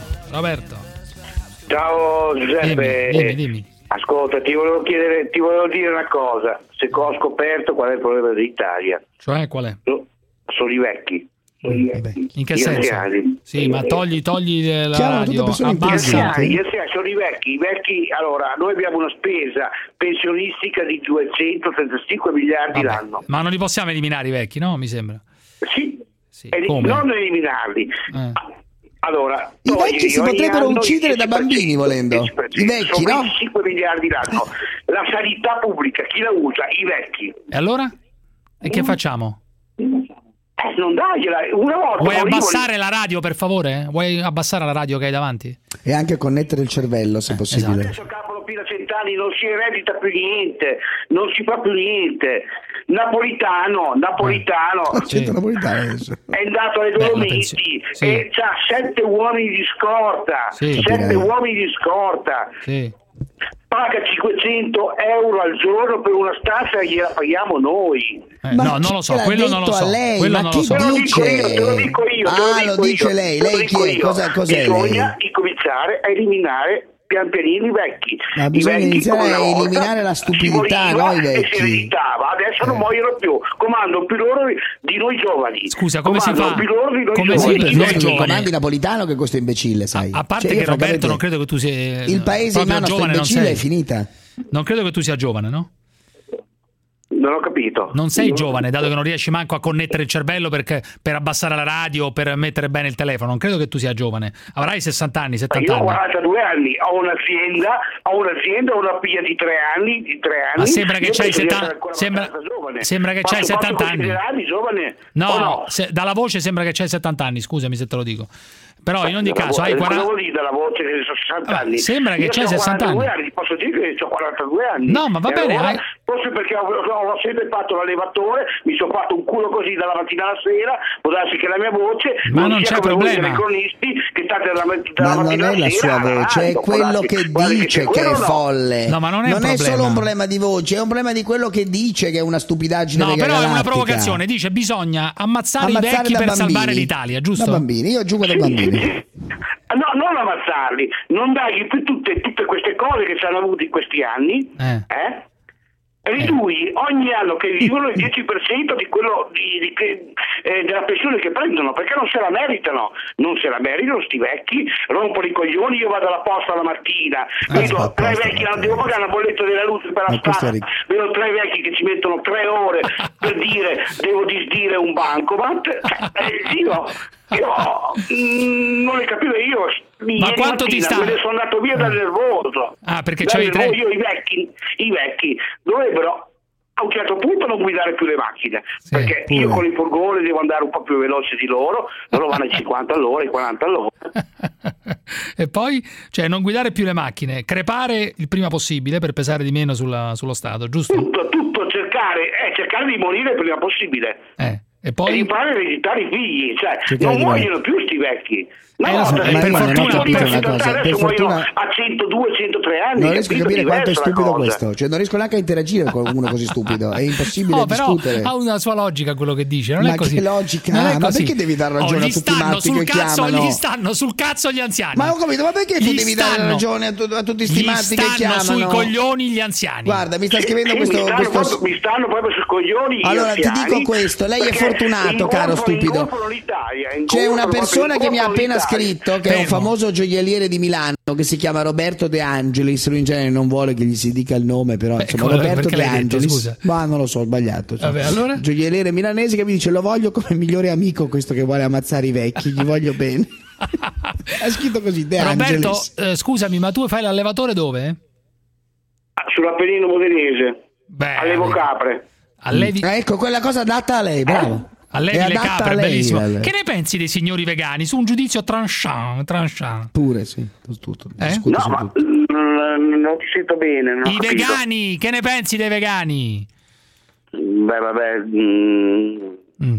Ciao Giuseppe. Dimmi. Ascolta, ti volevo dire una cosa. Se ho scoperto qual è il problema dell'Italia. Cioè, qual è? Sono i vecchi. In che senso? Sì, ma togli la radio, abbassa. Sono i vecchi. Allora, noi abbiamo una spesa pensionistica di 235 miliardi l'anno. Ma non li possiamo eliminare i vecchi, no? Mi sembra. Sì. Come? Non eliminarli. Allora, i vecchi si potrebbero uccidere da bambini volendo. I vecchi, sono no? 25 miliardi l'anno. La sanità pubblica, chi la usa? I vecchi. E allora? E che facciamo? Non dagliela, una volta. Vuoi abbassare la radio, per favore? Vuoi abbassare la radio che hai davanti? E anche connettere il cervello, se possibile. Adesso Capo Pina Centani non si eredita più niente, non si fa più niente. Napolitano è andato alle Dolomiti e c'ha 7 uomini di scorta. Sì. Paga 500 euro al giorno per una stanza e gliela paghiamo noi. No, non lo so, quello non lo so. Quello non lo so. Te lo dico io. Lo dice lei. Lei chi è? Cos'è Bisogna incominciare a eliminare pian pianino i vecchi. Ma bisogna iniziare a eliminare la stupidità, no? I vecchi. E si ereditava, adesso non muoiono più. Comandano più loro di noi giovani. Scusa, come si fa? Più loro di noi come giovani. si comandi Napolitano che questo imbecille, sai. A parte che Roberto non credo che tu sia il paese in mano a sto imbecille è finita. Non credo che tu sia giovane, no? Non ho capito. Non sei giovane, dato che non riesci manco a connettere il cervello per abbassare la radio o per mettere bene il telefono. Non credo che tu sia giovane. Avrai 60 anni, 70 anni. Io ho 42 anni, ho un'azienda, ho una figlia di 3 anni. Ma sembra che c'hai 70 sembra che c'hai 70 anni. Giovane? No, dalla voce sembra che c'hai 70 anni, scusami se te lo dico. Però in ogni caso hai 40. Cosa vuol dire dalla voce che sono 60 anni? Sembra che c'hai 60 anni. Posso dire che ho 42 anni. No, ma va bene. Allora, forse perché ho sempre fatto l'allevatore, mi sono fatto un culo così dalla mattina alla sera, può darsi che la mia voce ma non c'è problema. Che state dalla ma non è la sua voce, è quello che dice che è folle. No, ma non è solo un problema di voce, è un problema di quello che dice che è una stupidaggine. No, però è una provocazione. Dice bisogna ammazzare i vecchi per salvare l'Italia, giusto? Da bambini, io giugo da bambini. No, non ammazzarli, non dargli più tutte queste cose che ci hanno avuto in questi anni, ridui ogni anno che vivono il 10% di quello della pensione che prendono, perché non se la meritano sti vecchi, rompono i coglioni. Io vado alla posta la mattina, vedo 3 vecchi, devo pagare una bolletta della luce per la strada, vedo 3 vecchi che ci mettono 3 ore per dire devo disdire un bancomat. Io non le capivo. Ma quanto ti sta? Me ne sono andato via da nervoso. Perché c'hai 3. Io i vecchi dovrebbero a un certo punto non guidare più le macchine, perché io con il furgone devo andare un po' più veloce di loro vanno ai 50 all'ora, ai 40 all'ora. E poi, cioè, non guidare più le macchine, crepare il prima possibile per pesare di meno sullo Stato, giusto? Tutto cercare di morire il prima possibile. E poi imparare a ereditare i figli, non muoiono più sti vecchi. Per fortuna a 102, 103 anni. Non riesco a capire quanto è stupido questo. Cioè, non riesco neanche a interagire con uno così stupido. È impossibile discutere. Ha una sua logica quello che dice. Non ma è così. Che logica? Ma perché devi dar ragione a tutti i matti che chiamano? Gli stanno sul cazzo gli anziani. Ma ho capito, ma perché tu devi dare ragione a tutti sti matti che chiamano? Sui coglioni gli anziani. Guarda, mi sta scrivendo questo. Mi stanno proprio sui coglioni. Allora ti dico questo: lei è fortunato, caro stupido. C'è una persona che mi ha appena scritto che è un famoso gioielliere di Milano che si chiama Roberto De Angelis. Lui in genere non vuole che gli si dica il nome, però insomma Roberto De Angelis. Ma non lo so, ho sbagliato. Vabbè, allora? Gioielliere milanese che mi dice: lo voglio come migliore amico, questo che vuole ammazzare i vecchi, gli voglio bene. Ha scritto così De Roberto, Angelis. Scusami, ma tu fai l'allevatore dove? Sull'Appennino modenese. Allevo capre. Ecco, quella cosa adatta a lei, bravo. Allevi le capre, bellissimo. Che ne pensi dei signori vegani? Su un giudizio tranchant. Pure, sì. Tutto. No, ma non ti sento bene. Non I vegani, che ne pensi dei vegani? Beh, vabbè.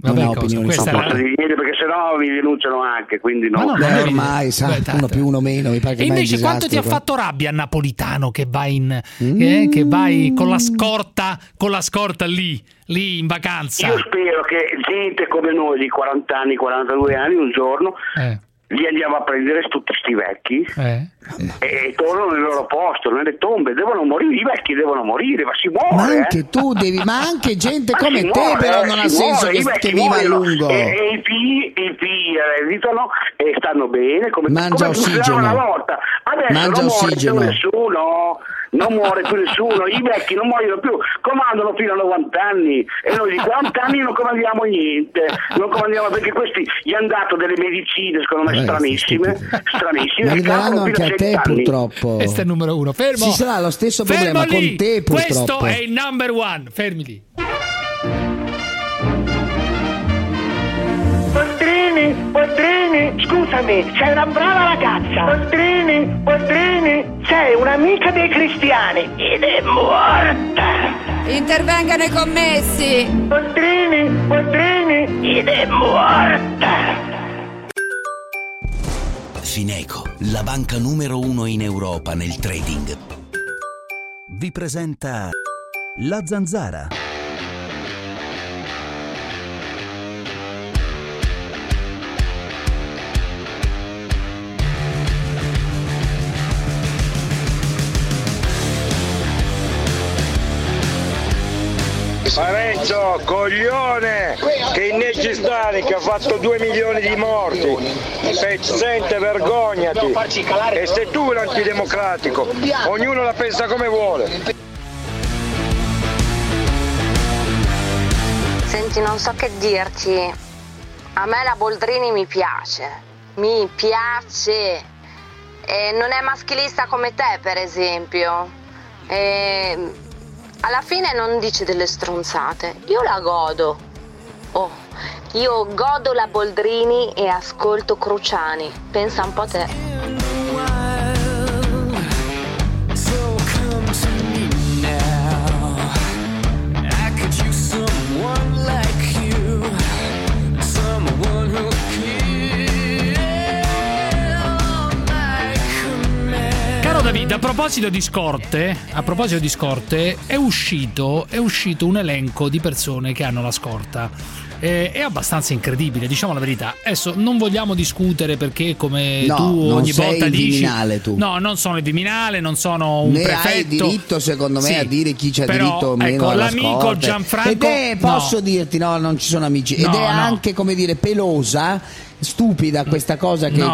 non ha opinioni su Non posso dire niente perché sennò mi denunciano anche, quindi no. Ormai sa, uno più uno meno, mi pare che e invece quanto ti ha fatto rabbia Napolitano che vai che vai con la scorta lì in vacanza? Io spero che gente come noi di 40 anni, 42 anni un giorno li andiamo a prendere tutti sti vecchi e tornano nel loro posto, nelle tombe, devono morire, i vecchi devono morire, ma si muore. Ma anche tu devi, ma anche gente come te muore, però non ha senso che viva a lungo. E i figli ereditano e stanno bene come ossigeno. Una volta. Adesso mangia non muore ossigeno. più nessuno. Non muore più nessuno, i vecchi non muoiono più, comandano fino a 90 anni e noi di 40 anni non comandiamo niente, non comandiamo perché questi gli hanno dato delle medicine secondo me stranissime, Ma arriveranno anche a te purtroppo. Questo è il numero 1, fermo. Ci sarà lo stesso problema con te purtroppo. Questo è il number 1, fermi lì. Boldrini, scusami, sei una brava ragazza. Boldrini, sei un'amica dei cristiani ed è morta. Intervengano i commessi. Boldrini, ed è morta. Fineco, la banca numero 1 in Europa nel trading, vi presenta La Zanzara. Parenzo, coglione, che innegistani che ha fatto 2 milioni di morti, pezzente, vergognati, e sei tu l'antidemocratico, ognuno la pensa come vuole. Senti, non so che dirti, a me la Boldrini mi piace, e non è maschilista come te per esempio, alla fine non dice delle stronzate, io la godo. Io godo la Boldrini e ascolto Cruciani, pensa un po' te. David, a proposito di scorte, è uscito un elenco di persone che hanno la scorta. È abbastanza incredibile, diciamo la verità. Adesso non vogliamo discutere perché come tu ogni volta dici Viminale, tu. No, non sono il Viminale, non sono un prefetto. Hai diritto secondo me a dire chi c'ha diritto o meno alla l'amico scorta. Gianfranco ed è, posso dirti, non ci sono amici, ed è anche come dire pelosa, stupida questa cosa che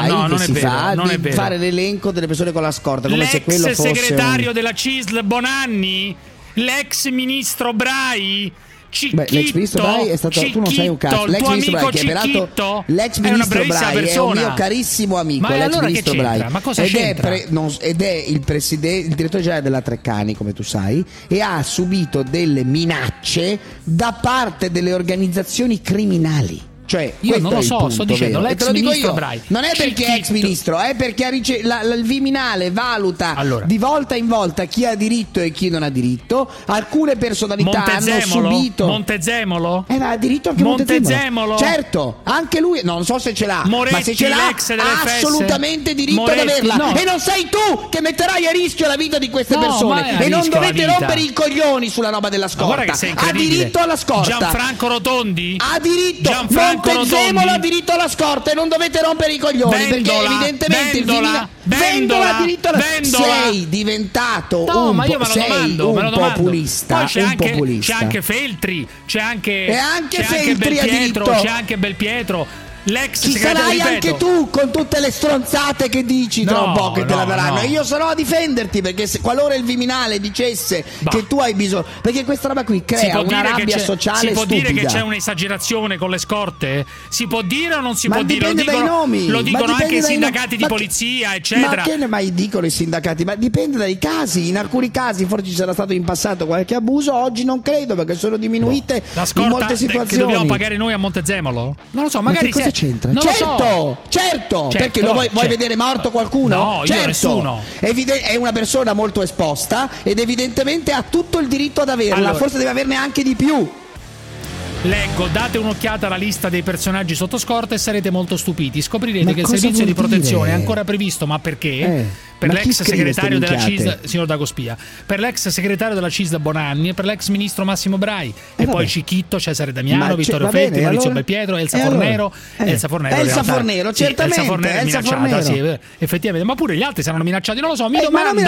fai, di fare l'elenco delle persone con la scorta come se quello fosse segretario della CISL Bonanni, l'ex ministro Brai, Cicchitto, l'ex ministro Brai è stato, tu non sai un cazzo, l'ex ministro Brai che peraltro l'ex ministro Brai è un mio carissimo amico, l'ex ministro Brai, ma cosa c'entra? Ed è il direttore generale della Treccani, come tu sai, e ha subito delle minacce da parte delle organizzazioni criminali. Cioè, io non lo so, sto dicendo vero. l'ex ministro Brai. Non è perché è ex ministro, è perché il Viminale valuta di volta in volta chi ha diritto e chi non ha diritto. Alcune personalità hanno subito. Montezemolo? Ha diritto anche Montezemolo. Certo, anche lui, non so se ce l'ha, Moretti, ma se ce l'ha ha assolutamente diritto ad averla. No. E non sei tu che metterai a rischio la vita di queste persone. E non dovete rompere i coglioni sulla roba della scorta. Ha diritto alla scorta. Gianfranco Rotondi? Ha diritto. Montezemolo ha diritto alla scorta e non dovete rompere i coglioni, perché evidentemente Vendola ha diritto alla scorta. Sei diventato un populista. Poi c'è anche Feltri, c'è anche Belpietro, c'è anche Belpietro. Ci sarai anche tu con tutte le stronzate che dici tra un po' che te la daranno. Io sarò a difenderti, perché qualora il Viminale dicesse che tu hai bisogno, perché questa roba qui crea una rabbia sociale stupida. Si può dire che c'è un'esagerazione con le scorte? Si può dire o non si può dire? Dipende dai nomi. Lo dicono anche i sindacati di polizia, eccetera. Ma che ne mai dicono i sindacati? Ma dipende dai casi. In alcuni casi forse ci sarà stato in passato qualche abuso, oggi non credo, perché sono diminuite in molte situazioni. Che dobbiamo pagare noi a Montezemolo? Non lo so, magari c'entra? Certo, perché lo vuoi vedere morto qualcuno? No, io nessuno. È una persona molto esposta ed evidentemente ha tutto il diritto ad averla, forse deve averne anche di più. Leggo, date un'occhiata alla lista dei personaggi sotto scorta e sarete molto stupiti. Scoprirete che il servizio di protezione è ancora previsto, ma perché? Per l'ex segretario della CISL, signor Dagospia, per l'ex segretario della CISL Bonanni e per l'ex ministro Massimo Brai. E poi Cicchitto, Cesare Damiano, Vittorio Feltri, Maurizio Belpietro, Elsa Fornero. Elsa Fornero, certamente. Elsa Fornero è minacciata, sì, effettivamente. Ma pure gli altri saranno minacciati, non lo so, mi domando.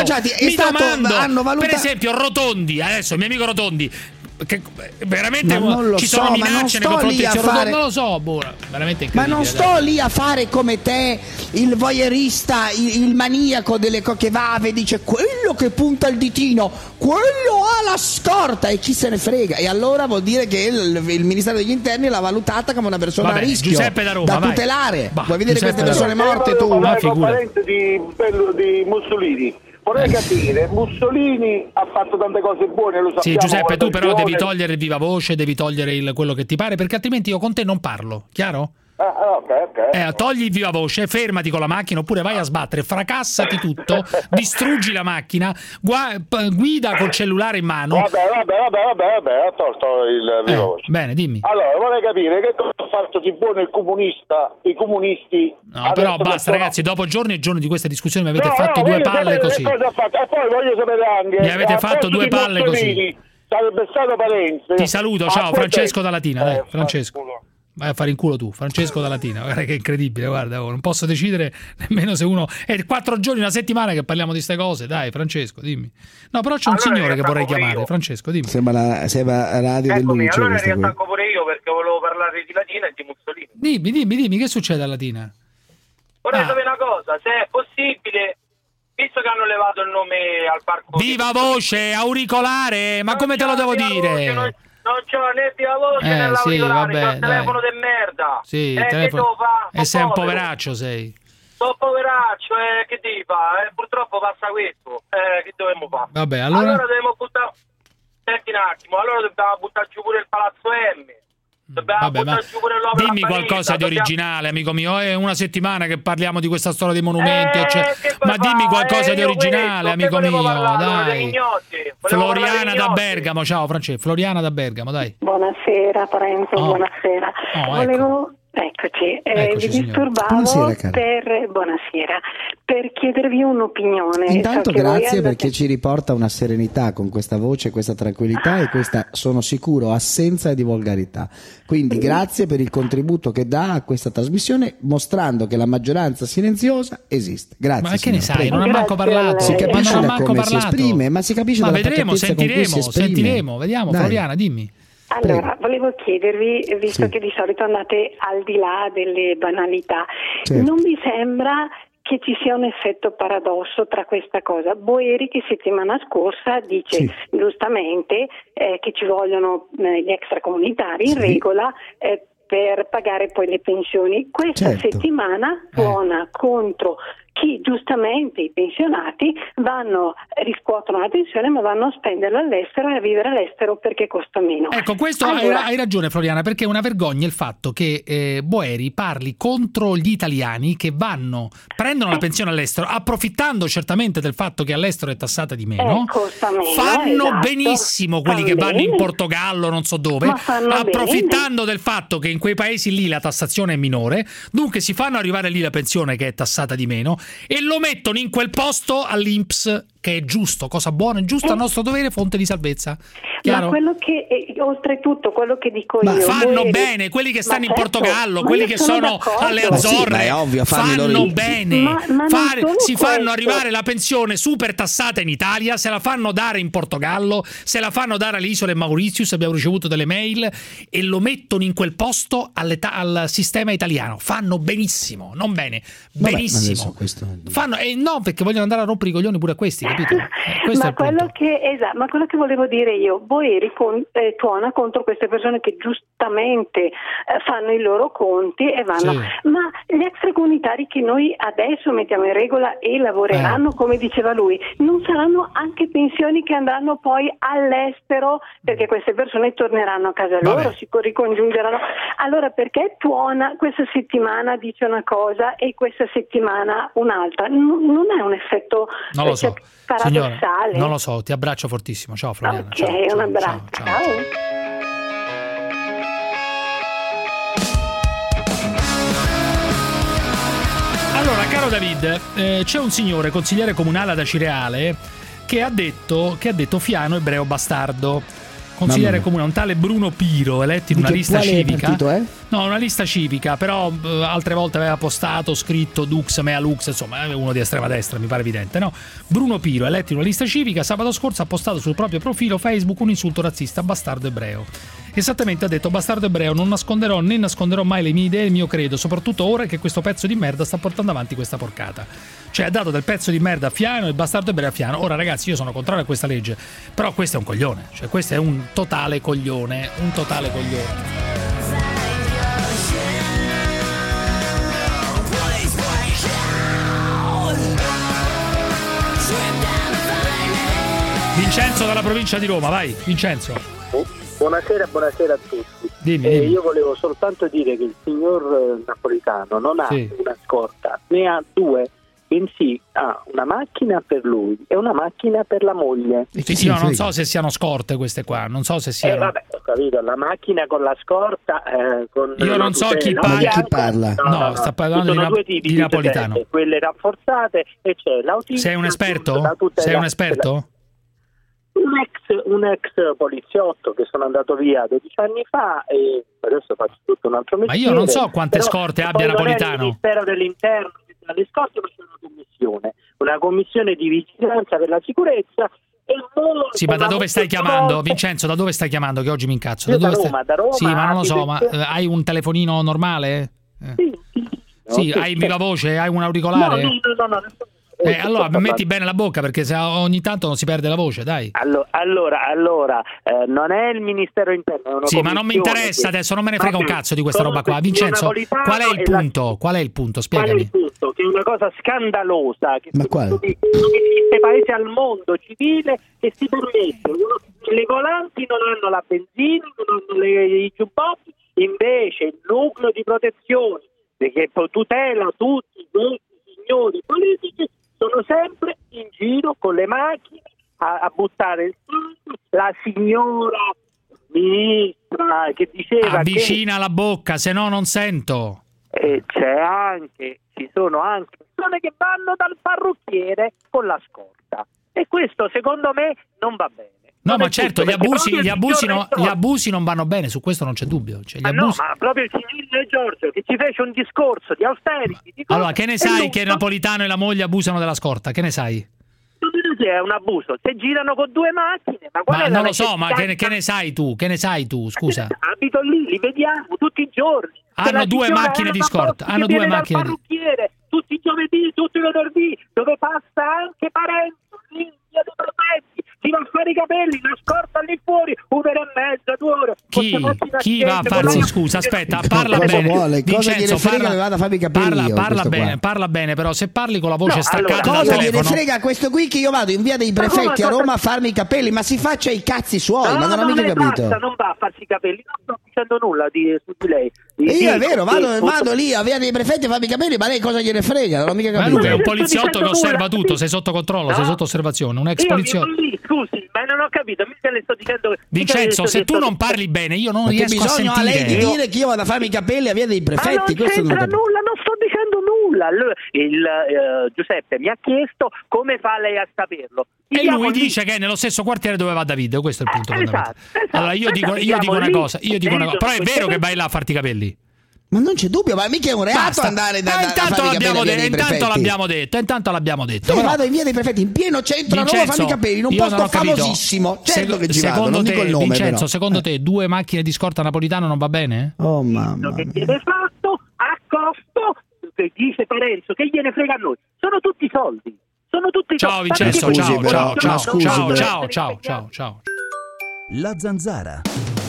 Hanno valutato. Per esempio Rotondi, adesso il mio amico Rotondi, che veramente ci sono minacce nei confronti di Rotondi, non lo so, veramente incredibile. Ma non sto lì a fare come te il voyeurista, il maniaco delle che va e dice quello che punta il ditino, quello ha la scorta, e chi se ne frega. E allora vuol dire che il Ministero degli Interni l'ha valutata come una persona a rischio, Giuseppe da Roma, tutelare. Vuoi vedere Giuseppe queste persone morte tu? Parente di Mussolini. Vorrei capire, Mussolini ha fatto tante cose buone, lo sappiamo. Sì, Giuseppe, tu però devi togliere il viva voce, devi togliere quello che ti pare, perché altrimenti io con te non parlo, chiaro? Ok. Togli il viva voce, fermati con la macchina oppure vai a sbattere, fracassati tutto, distruggi la macchina, guida col cellulare in mano. Vabbè, ho tolto il viva voce. Bene, dimmi. Allora, vorrei capire che cosa ha fatto di buono i comunisti. No, però basta, ragazzi, dopo giorni e giorni di queste discussioni mi avete fatto due palle così. Cosa ha fatto? E poi voglio sapere anche. Mi avete fatto due palle così. Sarebbe stato Parenzo. Ti saluto, ciao, Francesco da Latina, dai, Francesco. Vai a fare in culo tu, Francesco da Latina, guarda che incredibile, guarda, non posso decidere nemmeno se uno è 4 giorni, una settimana che parliamo di ste cose, dai Francesco, dimmi. No, però c'è un signore che vorrei chiamare, Francesco, dimmi. Sembra Radio del Luce. Allora riattacco pure io perché volevo parlare di Latina e di Mussolini. Dimmi, che succede a Latina? Vorrei sapere una cosa, se è possibile, visto che hanno levato il nome al parco... Viva voce, auricolare, ma come te lo devo dire? Non c'ho né viva voce né l'auricolare, c'ho il telefono de merda. Sì, telefono. E sei un poveraccio, sei. Sono poveraccio, che devi fare? Purtroppo passa questo. Che dovremmo fare? Vabbè, allora dobbiamo buttare... Senti un attimo, allora dobbiamo buttare giù pure il Palazzo M. Vabbè, ma dimmi qualcosa di originale, amico mio. È una settimana che parliamo di questa storia dei monumenti, ma dimmi qualcosa di originale, amico mio, dai. Floriana da Bergamo, ciao Francesco. Floriana da Bergamo, dai. Buonasera Parenzo, buonasera. Volevo Eccoci, vi disturbavo buonasera, per chiedervi un'opinione. Intanto grazie perché ci riporta una serenità con questa voce, questa tranquillità e questa, sono sicuro, assenza di volgarità. Quindi grazie per il contributo che dà a questa trasmissione, mostrando che la maggioranza silenziosa esiste. Grazie. Ma che ne sai? Non ha manco parlato. Si capisce da come si esprime, ma si capisce dalla pacatezza con cui si esprime. Sentiremo, vediamo. Dai. Floriana, dimmi. Allora, volevo chiedervi, visto che di solito andate al di là delle banalità, non vi sembra che ci sia un effetto paradosso tra questa cosa? Boeri che settimana scorsa dice giustamente che ci vogliono gli extracomunitari in regola per pagare poi le pensioni. Questa settimana suona contro chi giustamente i pensionati riscuotono la pensione ma vanno a spenderla all'estero e a vivere all'estero perché costa meno. Ecco, questo hai ragione Floriana, perché è una vergogna il fatto che Boeri parli contro gli italiani che prendono la pensione all'estero, approfittando certamente del fatto che all'estero è tassata di meno, fanno benissimo quelli che vanno in Portogallo, non so dove, approfittando del fatto che in quei paesi lì la tassazione è minore, dunque si fanno arrivare lì la pensione che è tassata di meno e lo mettono in quel posto all'INPS, che è giusto, cosa buona, è giusto, a nostro dovere, fonte di salvezza. Chiaro? Ma quello che oltretutto quello che dico io fanno bene quelli che stanno in Portogallo, quelli che sono alle Azzorre, è ovvio, fanno bene, si fanno arrivare la pensione super tassata in Italia, se la fanno dare in Portogallo, se la fanno dare alle isole Mauritius, abbiamo ricevuto delle mail, e lo mettono in quel posto al sistema italiano. Fanno benissimo, non bene, benissimo. Fanno, no, perché vogliono andare a rompere i coglioni pure a questi, capito? Ma quello che volevo dire io, Boeri tuona contro queste persone che giustamente fanno i loro conti e vanno, ma gli extracomunitari che noi adesso mettiamo in regola e lavoreranno, come diceva lui, non saranno anche pensioni che andranno poi all'estero, perché queste persone torneranno a casa loro, si ricongiungeranno. Allora perché tuona questa settimana dice una cosa e questa settimana un'altra? Non è un effetto paradossale? Signora, non lo so, ti abbraccio fortissimo. Ciao Floriana. Ok, un abbraccio. Ciao. Allora, caro David, c'è un signore, consigliere comunale ad Acireale, che ha detto Fiano ebreo bastardo. Consigliere comunale, un tale Bruno Piro, eletto in una lista civica. Partito, No, una lista civica, però altre volte aveva postato, scritto Dux, Mea Lux, insomma, è uno di estrema destra, mi pare evidente, no? Bruno Piro, eletto in una lista civica, sabato scorso ha postato sul proprio profilo Facebook un insulto razzista, bastardo ebreo. Esattamente, ha detto: bastardo ebreo, non nasconderò né nasconderò mai le mie idee e il mio credo, soprattutto ora che questo pezzo di merda sta portando avanti questa porcata. Cioè ha dato del pezzo di merda a Fiano e il bastardo ebreo a Fiano. Ora ragazzi, io sono contrario a questa legge, però questo è un coglione, cioè questo è un totale coglione, Vincenzo dalla provincia di Roma, vai Vincenzo. Buonasera a tutti. Dimmi. Io volevo soltanto dire che il signor Napolitano non ha una scorta, ne ha due, bensì ha una macchina per lui e una macchina per la moglie. Io non so se siano scorte queste qua, non so se siano. Vabbè, ho capito, la macchina con la scorta. Io non so chi parla. No, sta parlando di Napolitano. Quelle rafforzate e c'è l'autista. Sei un esperto? Un ex poliziotto che sono andato via 12 anni fa e adesso faccio tutto un altro mestiere. Ma io non so quante scorte abbia Napolitano. Il Ministero dell'Interno, le scorte, ma c'è una commissione di vigilanza per la sicurezza. Sì, ma da dove stai chiamando? Vincenzo, da dove stai chiamando? Che oggi mi incazzo. Da Roma. Sì, ma non lo so, ma hai un telefonino normale? Sì, hai viva voce? Hai un auricolare? No. Allora metti bene la bocca, perché se ogni tanto non si perde la voce, dai. Allora, non è il Ministero Interno. Sì, ma non mi interessa adesso, non me ne frega un cazzo di questa roba qua. Vincenzo, qual è il punto? Spiegami. Qual è il punto? Che è una cosa scandalosa, che ma quale? esiste paese al mondo civile che si permette. Le volanti non hanno la benzina, non hanno i giubbotti, invece il nucleo di protezione che tutela tutti i signori politici sono sempre in giro con le macchine a buttare il sangue. La signora ministra che diceva avvicina la bocca, se no non sento. Ci sono anche persone che vanno dal parrucchiere con la scorta e questo secondo me non va bene. No, ma certo, gli abusi non vanno bene, su questo non c'è dubbio. Cioè, no, ma proprio il signor Giorgio che ci fece un discorso di austerity. Allora, che ne sai che Napolitano e la moglie abusano della scorta? Che ne sai? È un abuso. Se girano con due macchine, ma non lo so, ma che ne sai tu? Che ne sai tu? Scusa. Abito lì, li vediamo tutti i giorni. Hanno due macchine di scorta. Hanno due macchine. Parrucchiere tutti i giovedì, tutti i venerdì, dove passa anche Parenzo, lì via dei Protetti. Si va a fare i capelli, la scorta lì fuori, 1 ora e mezza, 2 ore. Chi va a farsi? Scusa, aspetta, parla bene. Vincenzo, parla bene, però se parli con la voce staccata dal telefono. Cosa gliene frega questo qui che io vado in via dei Prefetti a Roma a farmi i capelli, ma si faccia i cazzi suoi, ma non ho mica capito. Non va a farsi i capelli, non sto dicendo nulla su di lei. Io è vero, vado lì a via dei Prefetti a farmi i capelli, ma lei cosa gliene frega? Non ho mica capito. Ma lui è un poliziotto che osserva tutto, sei sotto controllo, sei sotto osservazione, un ex poliziotto. Scusi, ma non ho capito, mica le sto dicendo. Vincenzo, se tu non parli bene, io non riesco a sentire. Ma lei di dire che io vado a farmi i capelli a via dei Prefetti, questo non c'entra nulla, non sto dicendo nulla. Giuseppe mi ha chiesto come fa lei a saperlo. E lui dice che è nello stesso quartiere dove va David, questo è il punto fondamentale. Allora io dico una cosa, però è vero che vai là a farti i capelli? Ma non c'è dubbio, ma mica è un reato andare da intanto l'abbiamo detto. Io vado in via dei Prefetti, in pieno centro a Roma a farmi i capelli, in un posto famosissimo. Certo che ci vado, non dico il nome. Vincenzo, secondo te 2 macchine di scorta Napolitano non va bene? Oh mamma che viene fatto a costo, dice Parenzo, che gliene frega a noi. Sono tutti soldi. Ciao Vincenzo, ciao. La Zanzara.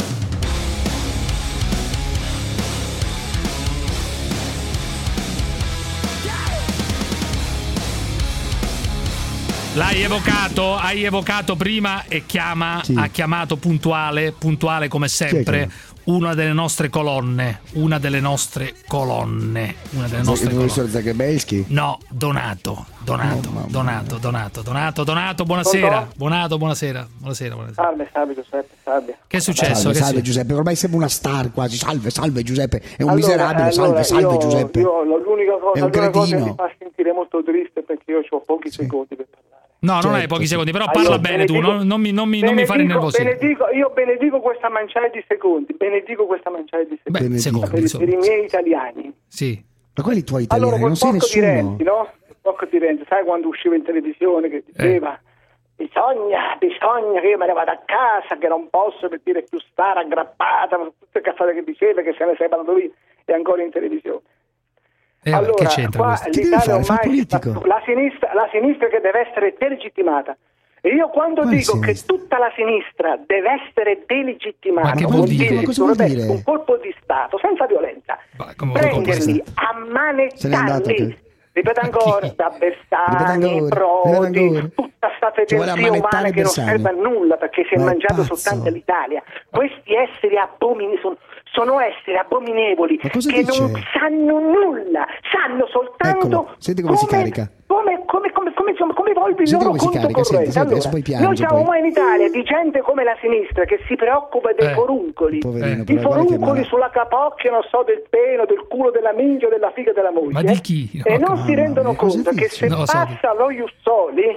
Hai evocato prima e ha chiamato puntuale come sempre una delle nostre colonne. Zagrebelsky? No, Donato Donato, buonasera. Buonasera. Salve Giuseppe, salve. Che è successo? Salve Giuseppe, ormai sembra una star quasi. Salve Giuseppe, è un miserabile. Salve Giuseppe. Io l'unica cosa che mi cretino. fa sentire molto triste perché io ho pochi secondi per parlare. No, non hai pochi secondi, però parla bene tu, non mi fare nervosire. Io benedico questa manciata di secondi, per i miei italiani. Sì. Ma quelli tuoi italiani, allora, non sei nessuno. Renzi, no? Il blocco di Renzi, sai quando usciva in televisione che diceva bisogna che io me ne vado a casa, che non posso per dire più stare aggrappata, tutte le cazzate che diceva, che se ne separano lì e ancora in televisione. Allora, che c'entra qua questo? l'Italia ormai la sinistra che deve essere delegittimata. E io quando dico che tutta la sinistra deve essere delegittimata, ma che vuol dire? Un colpo di Stato senza violenza, prenderli, ammanettarli. Ripeto ancora, da Bersani, Prodi, tutta sta federazione umana che non serve a nulla perché si è mangiato soltanto l'Italia. Questi esseri sono esseri abominevoli che non sanno nulla, sanno soltanto come si carica. Come volpi il loro conto corrente. Allora, noi siamo qua in Italia di gente come la sinistra che si preoccupa dei foruncoli, i foruncoli sulla capocchia, non so, del pelo, del culo, della minchia, della figa della moglie. Ma di chi? E non si rendono conto che se passa lo Jussoli,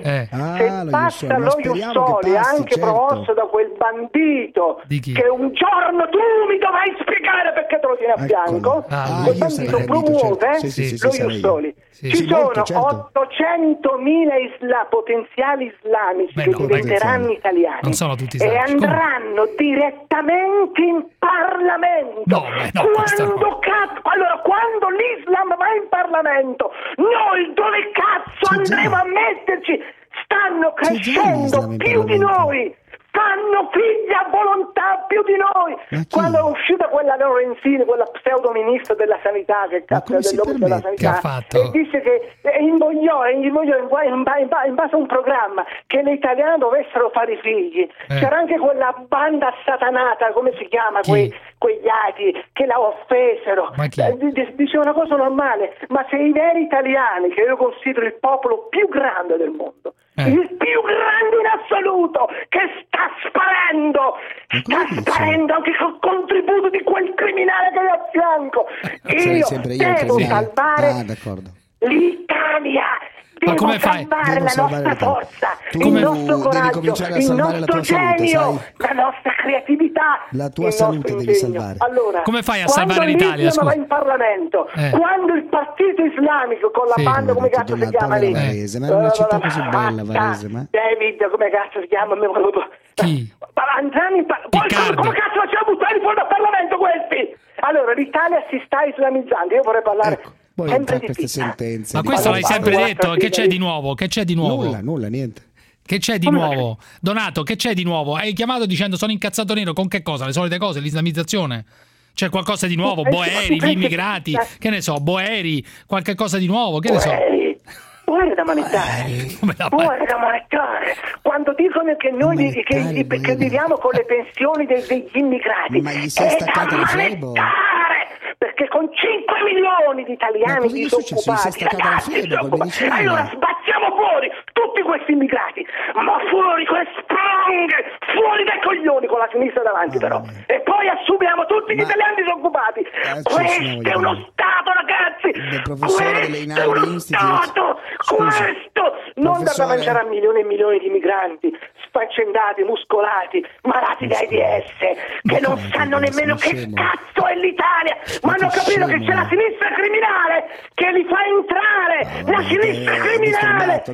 anche promosso da quel bandito che un giorno tu mi dovrai spiegare perché te lo tieni a fianco, quel bandito promuove lo Jussoli. Ci sono 800.000 potenziali islamici che diventeranno italiani non sono tutti e andranno direttamente in Parlamento. Quando l'Islam va in Parlamento, noi dove cazzo andremo a metterci? Stanno crescendo più di noi. Fanno figli a volontà più di noi. Quando è uscita quella Lorenzini, quella pseudo-ministra della sanità, che cazzo della sanità, e disse che invogliò in base a un programma che le italiane dovessero fare i figli. C'era anche quella banda satanata, come si chiama, quegli ati che la offesero. Dice una cosa normale, ma se i veri italiani, che io considero il popolo più grande del mondo, il più grande in assoluto, che sta sparendo anche col contributo di quel criminale che è a fianco. Io devo salvare l'Italia. Ma come fai? Salvare la nostra forza, il nostro coraggio, il nostro genio, la nostra creatività, la tua salute devi salvare. Allora, come fai a salvare l'Italia? Quando va in Parlamento, quando il partito islamico con la banda, come cazzo si chiama lì? Varese, ma è una città così bella, Varese, ma David, come cazzo si chiama? Chi? Come cazzo facciamo buttare fuori dal Parlamento questi? Allora, l'Italia si sta islamizzando. Io vorrei parlare sempre di queste sentenze. Ma questo l'hai sempre detto. Che c'è di nuovo? Nulla, niente. Che c'è di nuovo? Donato, che c'è di nuovo? Hai chiamato dicendo sono incazzato nero, con che cosa? Le solite cose, l'islamizzazione? C'è qualcosa di nuovo? Boeri, gli immigrati, che ne so, Boeri, qualche cosa di nuovo, che ne so? Boeri da manettare. Quando dicono che noi che viviamo con le pensioni degli immigrati, ma gli sei staccato la flebo? Perché con 5 milioni di italiani disoccupati, allora sbattiamo fuori tutti questi immigrati, ma fuori quelle spranghe, fuori dai coglioni con la sinistra davanti però, e poi assumiamo tutti gli italiani disoccupati. Questo è uno Stato, ragazzi, questo è uno Stato, questo non da mangiare a milioni e milioni di migranti sfaccendati, muscolati, malati di AIDS, che non sanno nemmeno che cazzo è l'Italia, ma hanno capito che c'è la sinistra criminale che li fa entrare, la sinistra criminale,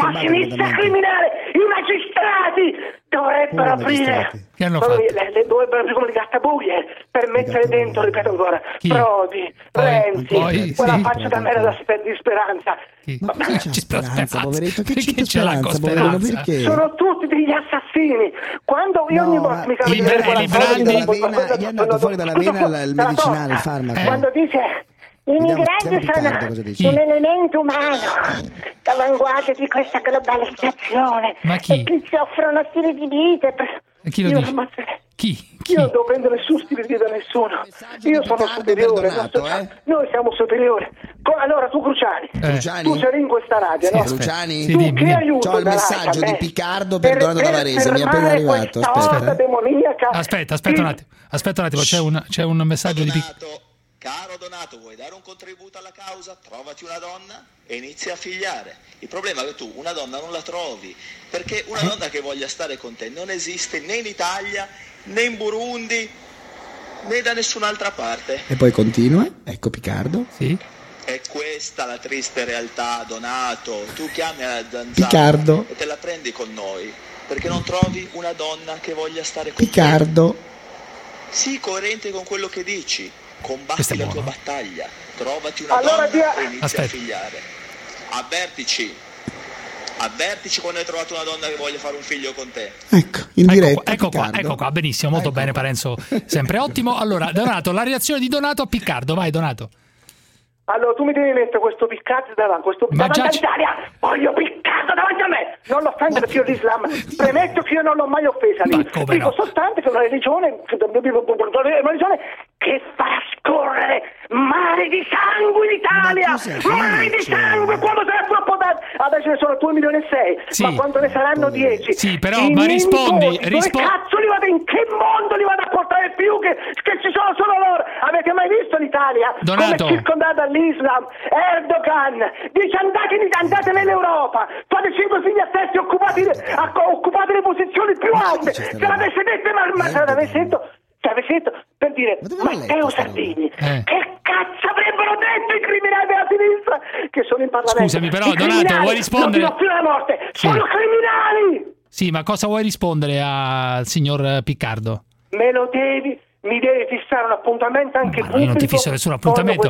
i magistrati dovrebbero aprire le dovrebbero come le gattabuie per mettere dentro, ripeto ancora, Prodi, Renzi, quella faccia da merda di Speranza. Ma c'è Speranza, poveretto? Che c'è Speranza, poverino? Perché? Sono tutti degli assassini. Quando io ogni volta mi capito gli è andato fuori dalla vena il medicinale, il farmaco. Quando dice i migranti sono un elemento umano d'avanguardia di questa globalizzazione e che ci offrono stili di vita Chi lo dice? Chi? Io non devo prendere susti per dire da nessuno. Io sono superiore. Noi siamo superiori. Allora tu Cruciani, tu sei in questa radio, no? Cruciani, tu che aiuto c'ho il messaggio di Piccardo perdonato da Varese, mi è appena arrivato. Aspetta un attimo, c'è un messaggio di Piccardo. Caro Donato, vuoi dare un contributo alla causa? Trovati una donna e inizi a figliare. Il problema è che tu una donna non la trovi, perché una donna che voglia stare con te non esiste né in Italia, né in Burundi, né da nessun'altra parte. E poi continua, ecco Piccardo. Sì. È questa la triste realtà, Donato. Tu chiami la Zanzara Piccardo. e te la prendi con noi, perché non trovi una donna che voglia stare con Piccardo. te. Sii coerente con quello che dici. Combatti la tua battaglia, trovati una donna e inizi a figliare. Avvertici quando hai trovato una donna che voglia fare un figlio con te. Ecco, in diretta. Ecco qua, benissimo, molto bene Parenzo, sempre ottimo. Allora, Donato, la reazione di Donato a Piccardo, vai Donato. Allora tu mi devi mettere questo Piccardo davanti all'Italia, voglio Piccardo davanti a me, non lo offendo perché io l'Islam, premetto che io non l'ho mai offesa lì, dico soltanto che è una religione che fa scorrere mare di sangue in Italia, mare di sangue, quando sarà troppo tardi, adesso ne sono 2,6 milioni, ma quanto ne saranno 10? Sì, però, ma rispondi. Dove cazzo li vado, in che mondo li vado a portare più che ci sono solo loro? Avete mai visto l'Italia? Donato. Come è circondata dall'Islam? Erdogan dice andate nell'Europa, fate 5 figli a testa e occupate le posizioni più alte. Se l'avesse detto per dire Matteo Salvini, che cazzo avrebbero detto i criminali della sinistra che sono in Parlamento? Scusami però Donato, vuoi rispondere? Non fino alla morte, sono criminali! Sì, ma cosa vuoi rispondere al signor Piccardo? Mi devi fissare un appuntamento anche pubblico. Io non ti fisso nessun appuntamento.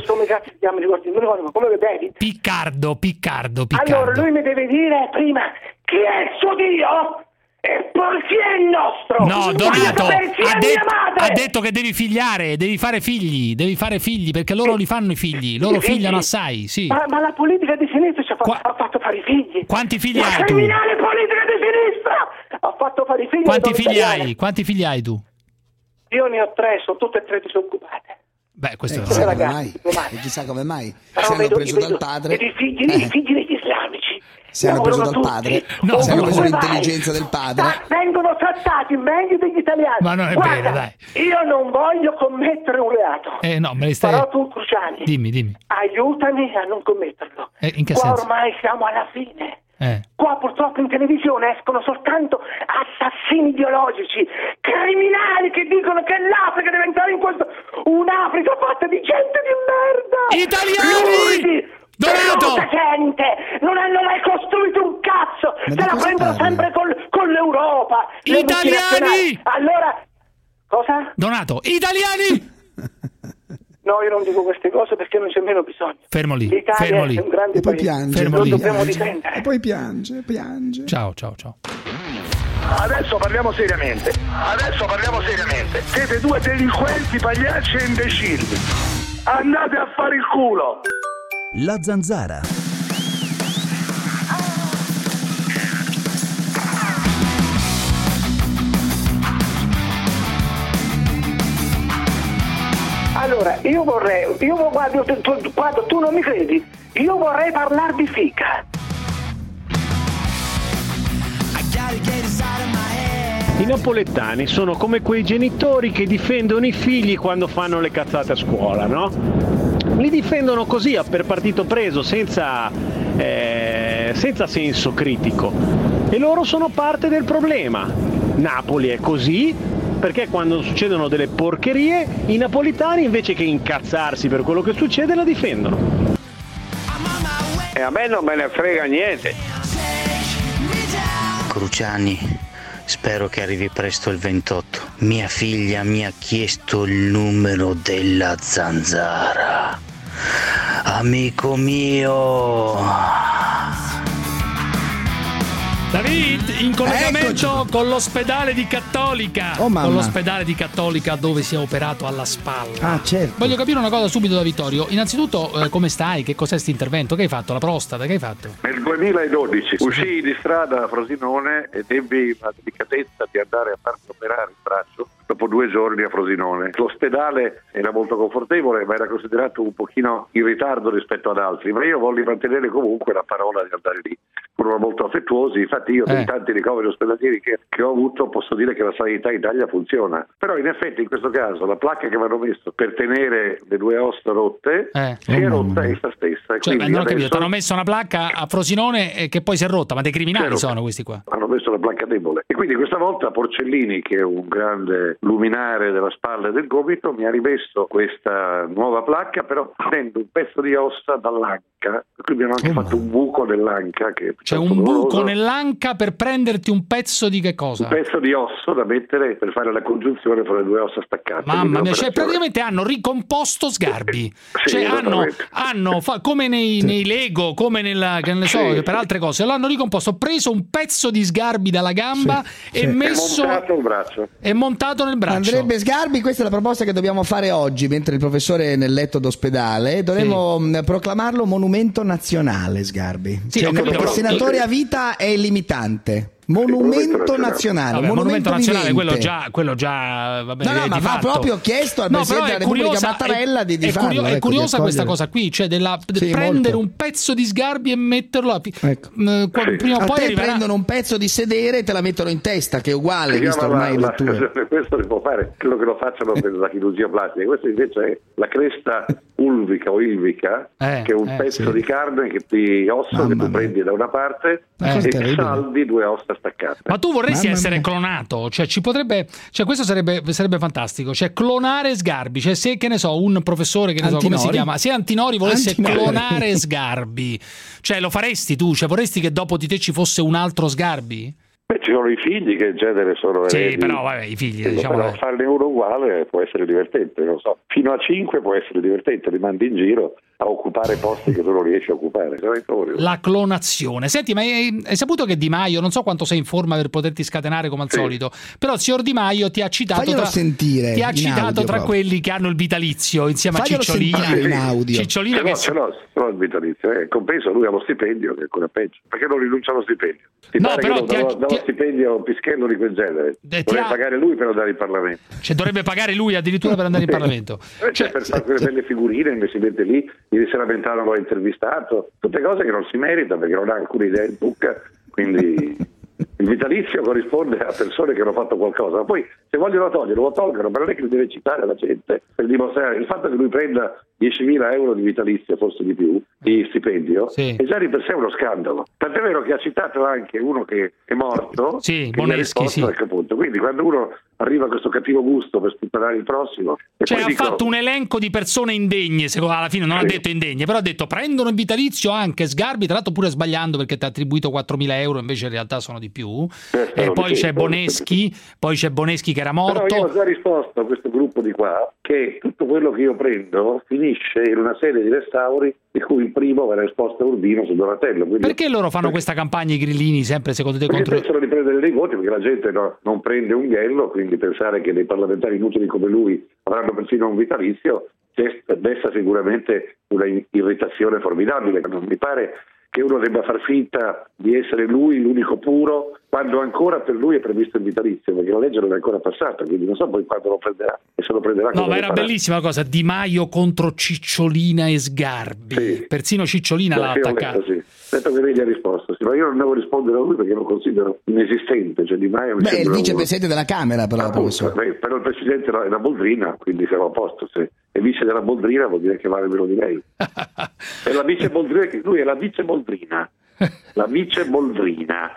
Piccardo. Allora lui mi deve dire prima chi è il suo Dio e poi chi è il nostro. No, Donato ha detto che devi figliare, devi fare figli perché loro li fanno i figli, loro figliano assai, sì. Ma la politica di sinistra ci ha fatto fare i figli. Quanti figli hai tu? La criminale politica di sinistra ha fatto fare i figli. Quanti figli hai tu? Io ne ho 3, sono tutte e 3 disoccupate. Beh, questo chissà come mai. Se hanno preso dal padre. I figli degli islamici. Se hanno preso dal padre. Se hanno preso l'intelligenza del padre. Vengono trattati meglio degli italiani. Ma non è vero, dai. Io non voglio commettere un reato. No, me li stai. Però tu, Cruciani. Dimmi. Aiutami a non commetterlo. In che Qua senso? ormai siamo alla fine. Qua purtroppo in televisione escono soltanto assassini biologici, criminali che dicono che l'Africa deve entrare in questo, un'Africa fatta di gente di merda, italiani, Donato, gente, non hanno mai costruito un cazzo, se la prendono sempre con l'Europa, italiani. Allora cosa? Donato, italiani. No, io non dico queste cose perché non c'è meno bisogno. Fermo lì. L'Italia è un grande paese. Lo dobbiamo difendere. E poi piange. Ciao. Adesso parliamo seriamente. Siete 2 delinquenti, pagliacci e imbecilli. Andate a fare il culo. La Zanzara. Allora, guarda, tu non mi credi, io vorrei parlare di fica. I napoletani sono come quei genitori che difendono i figli quando fanno le cazzate a scuola, no? Li difendono così per partito preso, senza senso critico. E loro sono parte del problema. Napoli è così perché quando succedono delle porcherie, i napolitani invece che incazzarsi per quello che succede la difendono. E a me non me ne frega niente. Cruciani, spero che arrivi presto il 28. Mia figlia mi ha chiesto il numero della Zanzara. Amico mio. David, in collegamento con l'ospedale di Cattolica. Oh, mamma. Con l'ospedale di Cattolica dove si è operato alla spalla. Ah, certo. Voglio capire una cosa subito da Vittorio. Innanzitutto, come stai? Che cos'è questo intervento? Che hai fatto? La prostata? Che hai fatto? Nel 2012 uscii di strada a Frosinone ed ebbi la delicatezza di andare a farmi operare il braccio dopo 2 giorni a Frosinone. L'ospedale era molto confortevole, ma era considerato un pochino in ritardo rispetto ad altri, ma io volli mantenere comunque la parola di andare lì. Furono molto affettuosi, infatti io dei tanti ricoveri ospedalieri che ho avuto posso dire che la sanità in Italia funziona. Però in effetti in questo caso la placca che mi hanno messo per tenere le 2 ossa rotte si è rotta essa stessa. Cioè, non ho capito, adesso ti hanno messo una placca a Frosinone che poi si è rotta, ma dei criminali sono questi qua. Hanno messo la placca debole e quindi questa volta Porcellini, che è un grande luminare della spalla e del gomito, mi ha rimesso questa nuova placca, però prendo un pezzo di ossa dall'anca, quindi mi hanno anche fatto un buco nell'anca che C'è un buco nell'anca per prenderti un pezzo di che cosa? Un pezzo di osso da mettere per fare la congiunzione fra le 2 ossa staccate. Mamma mia, cioè praticamente hanno ricomposto Sgarbi. Sì, cioè hanno come nei Lego, come per altre cose, l'hanno ricomposto, preso un pezzo di Sgarbi dalla gamba e messo è montato nel braccio. Andrebbe Sgarbi, questa è la proposta che dobbiamo fare oggi mentre il professore è nel letto d'ospedale. Dovremmo proclamarlo monumento nazionale, Sgarbi. Sì, cioè, il senatore a vita è illimitante. Monumento nazionale. Vabbè, monumento nazionale, quello già va bene. No, ma va proprio chiesto al Presidente della Repubblica Mattarella di farlo. È curiosa questa cosa qui, cioè prendere un pezzo di Sgarbi e metterlo prima o poi arriverà. Prendono un pezzo di sedere e te la mettono in testa, che è uguale, visto ormai le tue. Questo si può fare, credo che lo facciano per la chirurgia plastica. Questo invece è la cresta ulvica o ilvica, che è un pezzo di carne di osso che tu prendi da una parte e saldi 2 ossa staccate. Ma tu vorresti essere clonato? Cioè ci potrebbe, questo sarebbe fantastico, cioè clonare Sgarbi, cioè se, che ne so, un professore che ne so come si chiama, se Antinori volesse clonare Sgarbi, cioè lo faresti tu? Cioè vorresti che dopo di te ci fosse un altro Sgarbi? Beh, ci sono i figli che in genere sono eredi. Sì, però vabbè, i figli, diciamo. Però farne uno uguale può essere divertente, non so. Fino a 5 può essere divertente, li mandi in giro a occupare posti che tu non riesci a occupare. La clonazione. Senti, ma hai saputo che Di Maio, non so quanto sei in forma per poterti scatenare come al solito, però il signor Di Maio ti ha citato tra quelli che hanno il vitalizio insieme a Cicciolina. In audio. Cicciolina ce l'ho il vitalizio, compenso lui ha lo stipendio, che è ancora peggio. Perché non rinuncia allo stipendio? Dallo stipendio a un pischello di quel genere. Dovrebbe pagare lui per andare in Parlamento. Cioè dovrebbe pagare lui addirittura per andare in Parlamento. Per fare quelle belle figurine che si mette lì. Ieri sera Ventano l'ho intervistato, tutte cose che non si merita perché non ha alcuna idea in bucca, quindi il vitalizio corrisponde a persone che hanno fatto qualcosa, ma poi se vogliono toglierlo lo tolgono, ma non è che li deve citare la gente per dimostrare. Il fatto che lui prenda 10.000 euro di vitalizio, forse di più, di stipendio, è già di per sé uno scandalo. Tant'è vero che ha citato anche uno che è morto, Boneschi, a quel punto. Quindi quando uno arriva a questo cattivo gusto per sputtanare il prossimo, cioè ha fatto un elenco di persone indegne, alla fine non ha detto indegne, però ha detto prendono il vitalizio anche Sgarbi, tra l'altro pure sbagliando perché ti ha attribuito 4.000 euro, invece in realtà sono di più, e poi c'è Boneschi, che era morto. Però io ho già risposto a questo gruppo di qua che tutto quello che io prendo finisce in una serie di restauri di cui il primo era esposto a Urbino su Donatello. Perché loro fanno questa campagna, i grillini, sempre secondo te contro? Pensano di prendere dei voti perché la gente non prende un ghello, quindi pensare che dei parlamentari inutili come lui avranno persino un vitalizio desta sicuramente una irritazione formidabile. Non mi pare che uno debba far finta di essere lui l'unico puro quando ancora per lui è previsto il vitalizio, perché la legge non è ancora passata, quindi non so poi quando lo prenderà e se lo prenderà. No, ma era bellissima la cosa, Di Maio contro Cicciolina e Sgarbi, persino Cicciolina l'ha attaccato. Detto che lei gli ha risposto, ma io non devo rispondere a lui perché lo considero inesistente, cioè Di Maio è il vicepresidente della Camera, però il presidente è la Boldrina, quindi siamo a posto. Se è vice della Boldrina vuol dire che vale meno di lei. È la vice Boldrina, lui è la vice Boldrina. La vice Boldrina,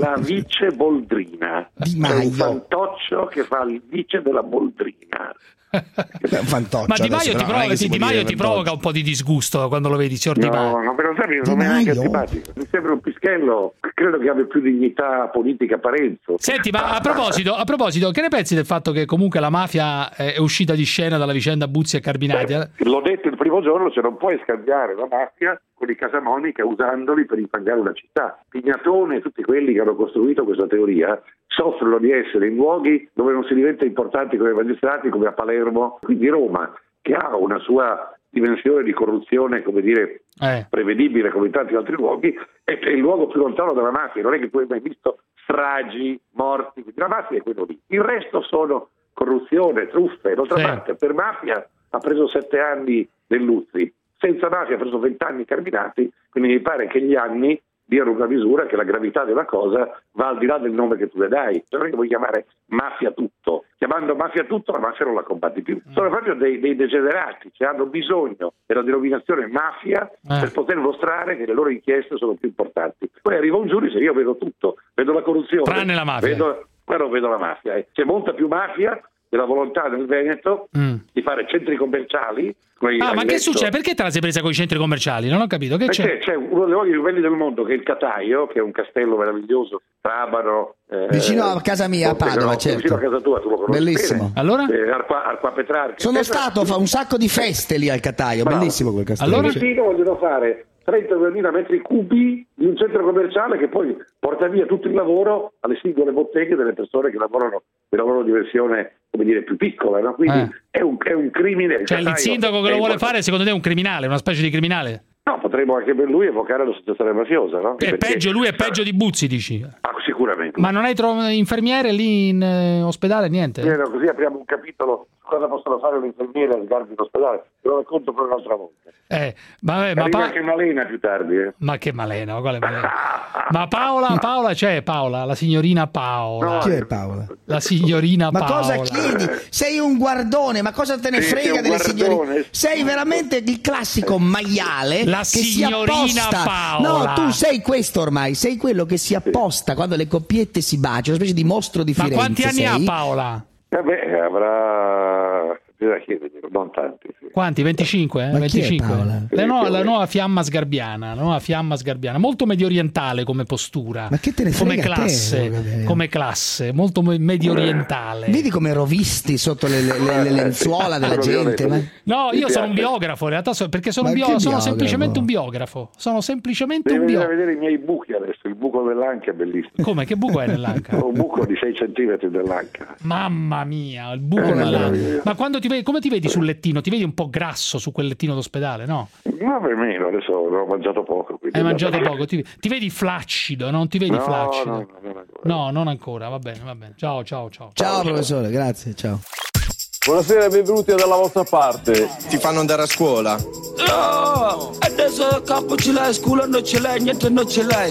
è un fantoccio che fa il vice della Boldrina. Ma Di Maio ti provoca un po' di disgusto quando lo vedi, signor Di Maio? No, per non mi è neanche antipatico. Mi sembra un pischello Pischello credo che abbia più dignità politica Parenzo. Senti, ma a proposito, che ne pensi del fatto che comunque la mafia è uscita di scena dalla vicenda Buzzi e Carminati? L'ho detto il primo giorno, cioè non puoi scambiare la mafia con i Casamonica usandoli per infangare una città. Pignatone e tutti quelli che hanno costruito questa teoria soffrono di essere in luoghi dove non si diventa importanti come magistrati, come a Palermo, quindi Roma, che ha una sua dimensione di corruzione, come dire, prevedibile come in tanti altri luoghi, è il luogo più lontano dalla mafia. Non è che tu hai mai visto stragi, morti, la mafia è quello lì. Il resto sono corruzione, truffe. D'altra parte, per mafia ha preso 7 anni Dell'Uzzi, senza mafia ha preso 20 anni Carminati, quindi mi pare che gli anni diano una misura che la gravità della cosa va al di là del nome che tu le dai. Se non è che vuoi chiamare mafia tutto, chiamando mafia tutto la mafia non la combatti più. Sono proprio dei degenerati, cioè hanno bisogno della denominazione mafia per poter mostrare che le loro inchieste sono più importanti. Poi arriva un giudice, io vedo tutto, vedo la corruzione, tranne la mafia, vedo la mafia. C'è molta più mafia della volontà nel Veneto di fare centri commerciali. Ma che succede? Perché te la sei presa con i centri commerciali? Non ho capito. Che c'è? C'è uno dei luoghi più belli del mondo che è il Cataio, che è un castello meraviglioso, Trabano. Vicino a casa mia, a Padova, certo. Vicino a casa tua, tu lo conosci. Bellissimo. Bene. Allora? Arqua Petrarca. Sono stato, fa un sacco di feste lì al Cataio, bellissimo quel castello. Allora vogliono fare 32.000 metri cubi di un centro commerciale che poi porta via tutto il lavoro alle singole botteghe delle persone che lavorano nella loro dimensione, come dire, più piccola, no? Quindi è un crimine. Cioè il sindaco che lo vuole fare secondo te è un criminale, una specie di criminale? No, potremmo anche per lui evocare l'associazione mafiosa, no? È peggio, lui è peggio di Buzzi, dici? Sicuramente. Ma non hai infermiere lì in ospedale, niente? Così apriamo un capitolo su cosa possono fare le infermiere al guardi in ospedale, te lo racconto per un'altra volta. Ma anche Malena più tardi. Ma che Malena? Quale Malena? Ma Paola c'è, Paola, la signorina Paola. No, chi è Paola? La signorina ma Paola. Ma cosa chiedi? Sei un guardone, ma cosa te ne frega delle signorine? Sei veramente il classico maiale la che si apposta. Paola. No, tu sei questo ormai, sei quello che si apposta quando le coppiette si baciano, una specie di mostro di Firenze. Ma quanti anni ha Paola? Avrà... bisogna chiederglielo, non tanti. Sì. Quanti? 25? Ma 25. La nuova fiamma sgarbiana, molto medio orientale come postura. Ma che te ne frega come classe, molto medio orientale. Vedi come rovisti sotto le lenzuola della gente? No, io sono un biografo in realtà, perché sono semplicemente un biografo. Sono semplicemente un biografo. Devi vedere i miei buchi adesso, il buco dell'anca è bellissimo. Come? Che buco è nell'anca? Un buco di 6 centimetri dell'anca. Mamma mia, il buco nell'anca. Ma quando come ti vedi sul lettino? Ti vedi un po' grasso su quel lettino d'ospedale, no? No, per meno, adesso ho mangiato poco. Hai mangiato poco, ti vedi flaccido, non ti vedi flaccido? No, non ancora, va bene. Ciao. Ciao professore, grazie, ciao. Buonasera, benvenuti dalla vostra parte. Ti fanno andare a scuola? No, adesso capo ce l'hai, scuola non ce l'hai, niente non ce l'hai.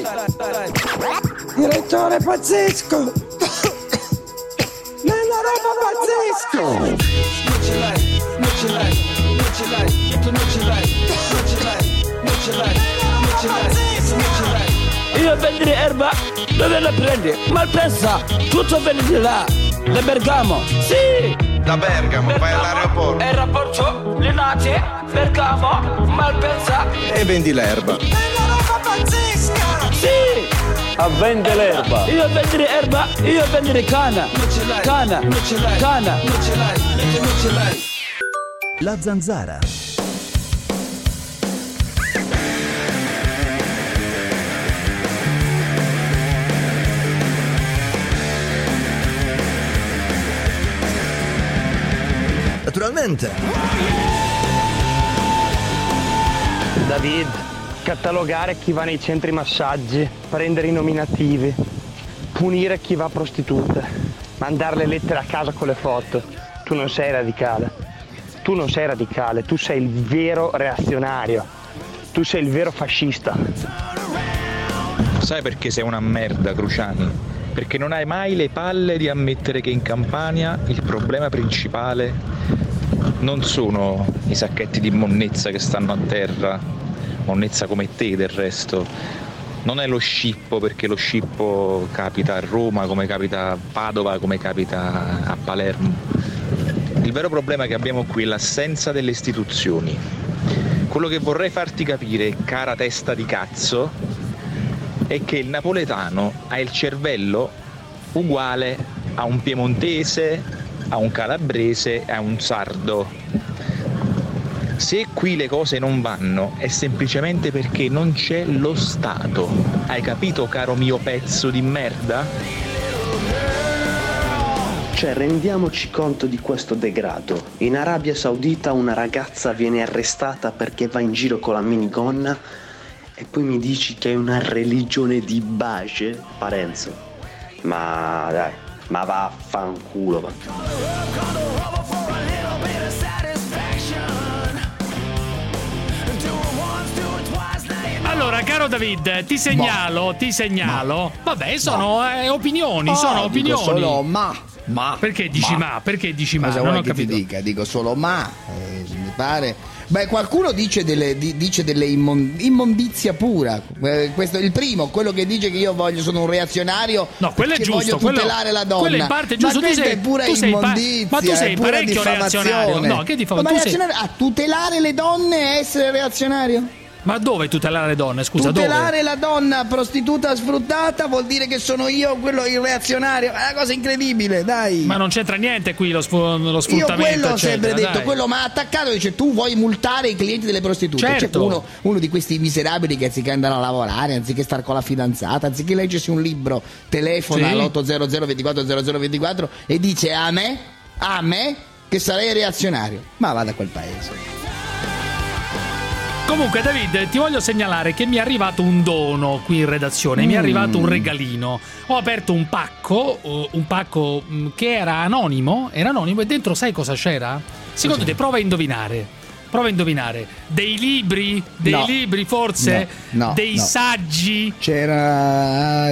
Direttore pazzesco. Nella roba pazzesco. Non ce l'hai, niente non ce l'hai. Io vendere erba, dove la prendi? Malpensa, tutto viene di là, da Bergamo, sì! Da Bergamo, vai all'aeroporto. Aeroporto, Linate, Bergamo, Malpensa. E vendi l'erba. È una roba pazzesca! Sì! A vende l'erba. Io vendere erba, io vendere cana. Non ce l'hai, cana, non ce l'hai, cana, non ce l'hai, non ce l'hai. La Zanzara. Naturalmente. David, catalogare chi va nei centri massaggi, prendere i nominativi, punire chi va a prostitute, mandare le lettere a casa con le foto. Tu non sei radicale, tu sei il vero reazionario, tu sei il vero fascista. Sai perché sei una merda, Cruciani? Perché non hai mai le palle di ammettere che in Campania il problema principale non sono i sacchetti di monnezza che stanno a terra, monnezza come te del resto, non è lo scippo, perché lo scippo capita a Roma come capita a Padova, come capita a Palermo. Il vero problema che abbiamo qui è l'assenza delle istituzioni. Quello che vorrei farti capire, cara testa di cazzo, è che il napoletano ha il cervello uguale a un piemontese, a un calabrese e a un sardo. Se qui le cose non vanno è semplicemente perché non c'è lo Stato. Hai capito, caro mio pezzo di merda? Cioè, rendiamoci conto di questo degrado. In Arabia Saudita una ragazza viene arrestata perché va in giro con la minigonna e poi mi dici che è una religione di pace, Parenzo. Ma dai, ma vaffanculo. Allora, caro David, ti segnalo. Vabbè, sono opinioni, sono opinioni. Dico solo ma. Perché dici ma? Perché dici ma? Cosa Non vuoi ho che capito. ti dica? Dico solo ma. Mi pare. Beh, qualcuno dice delle immondizia pura. Questo è il primo, quello che dice che io sono un reazionario. No, quello è giusto. Voglio tutelare la donna. Quello in parte è giusto. Ma questa è pura immondizia. Ma tu sei è pura parecchio reazionario. No, che diffamazione? A tutelare le donne è essere reazionario? Ma dove tutelare le donne? Scusa, tutelare dove? la donna prostituta sfruttata vuol dire che sono io quello il reazionario. È una cosa incredibile, dai. Ma non c'entra niente qui lo sfruttamento. Io quello ho sempre detto, dai. quello mi ha attaccato, dice tu vuoi multare i clienti delle prostitute. Certo. C'è uno di questi miserabili che anziché andare a lavorare, anziché star con la fidanzata, anziché leggersi un libro, telefona all'800 24 0024 e dice a me che sarei reazionario. Ma vada a quel paese. Comunque, David, ti voglio segnalare che mi è arrivato un dono qui in redazione, mi è arrivato un regalino. Ho aperto un pacco che era anonimo e dentro sai cosa c'era? Secondo te, prova a indovinare. Dei libri forse? No, dei saggi? C'era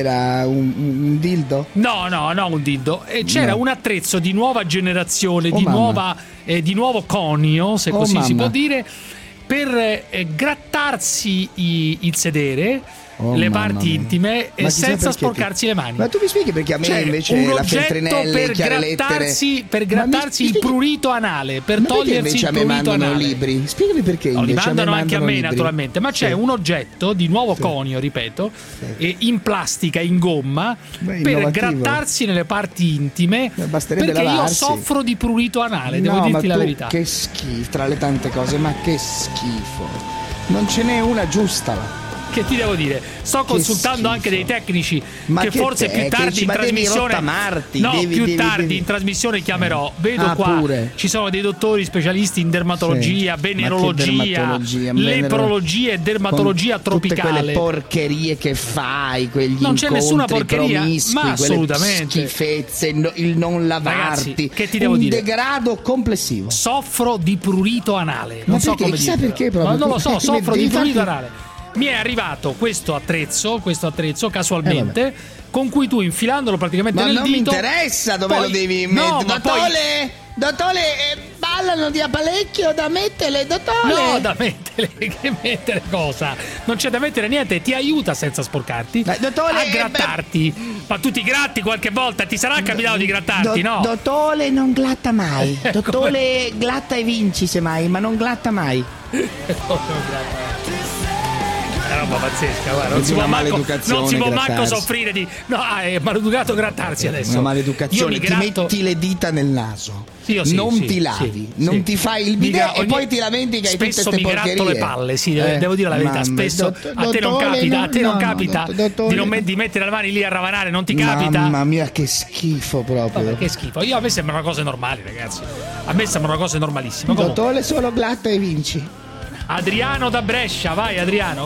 un dildo? No, un dildo. C'era un attrezzo di nuova generazione, di nuovo conio, se così si può dire, per grattarsi il sedere, le parti intime senza sporcarsi le mani. Ma tu mi spieghi perché a me invece la feltrinelle, per grattarsi il prurito anale, per togliersi il prurito anale. Libri? Spiegami perché invece li mandano anche a me libri. Naturalmente, ma c'è un oggetto di nuovo conio, ripeto, in plastica, in gomma, per grattarsi nelle parti intime, perché io soffro di prurito anale, devo dirti la verità. Che schifo, tra le tante cose, ma che schifo. Non ce n'è una giusta. Che ti devo dire? Sto consultando anche dei tecnici che forse più tardi in trasmissione. Più tardi in trasmissione chiamerò. Vedo qua pure. Ci sono dei dottori specialisti in dermatologia, venerologia, leprologia e dermatologia tropicale. Tutte quelle porcherie che fai, quegli non c'è nessuna porcheria, promiscui, ma assolutamente schifezze, il non lavarti. Ragazzi, che ti devo dire? Un degrado complessivo. Soffro di prurito anale. Non so come dire. Perché proprio? Ma non lo so, soffro di prurito anale. Mi è arrivato questo attrezzo casualmente, con cui tu infilandolo praticamente nel dito. Ma non mi interessa dove lo devi mettere. Dottore, ballano di apparecchio da mettere, dottore. No, da mettere, che mettere cosa? Non c'è da mettere niente, ti aiuta senza sporcarti dottore, a grattarti. Ma tu ti gratti qualche volta, ti sarà capitato di grattarti, no? Dottore non glatta mai. Dottore glatta e vinci semmai, ma non glatta mai. Roba pazzesca, guarda, non si può manco soffrire di. No, è maleducato grattarsi adesso. Una maleducazione, ti metti le dita nel naso. Non ti lavi, non ti fai il bidet e poi ti lamenti che hai tutte queste porcherie. Spesso mi gratto le palle, devo dire la verità. Spesso a te non capita di mettere le mani lì a ravanare, non ti capita? Mamma mia, che schifo proprio. Vabbè, che schifo. A me sembrano cose normali, ragazzi. A me sembrano cose normalissime. Dottore, solo glatta e vinci. Adriano da Brescia, vai Adriano.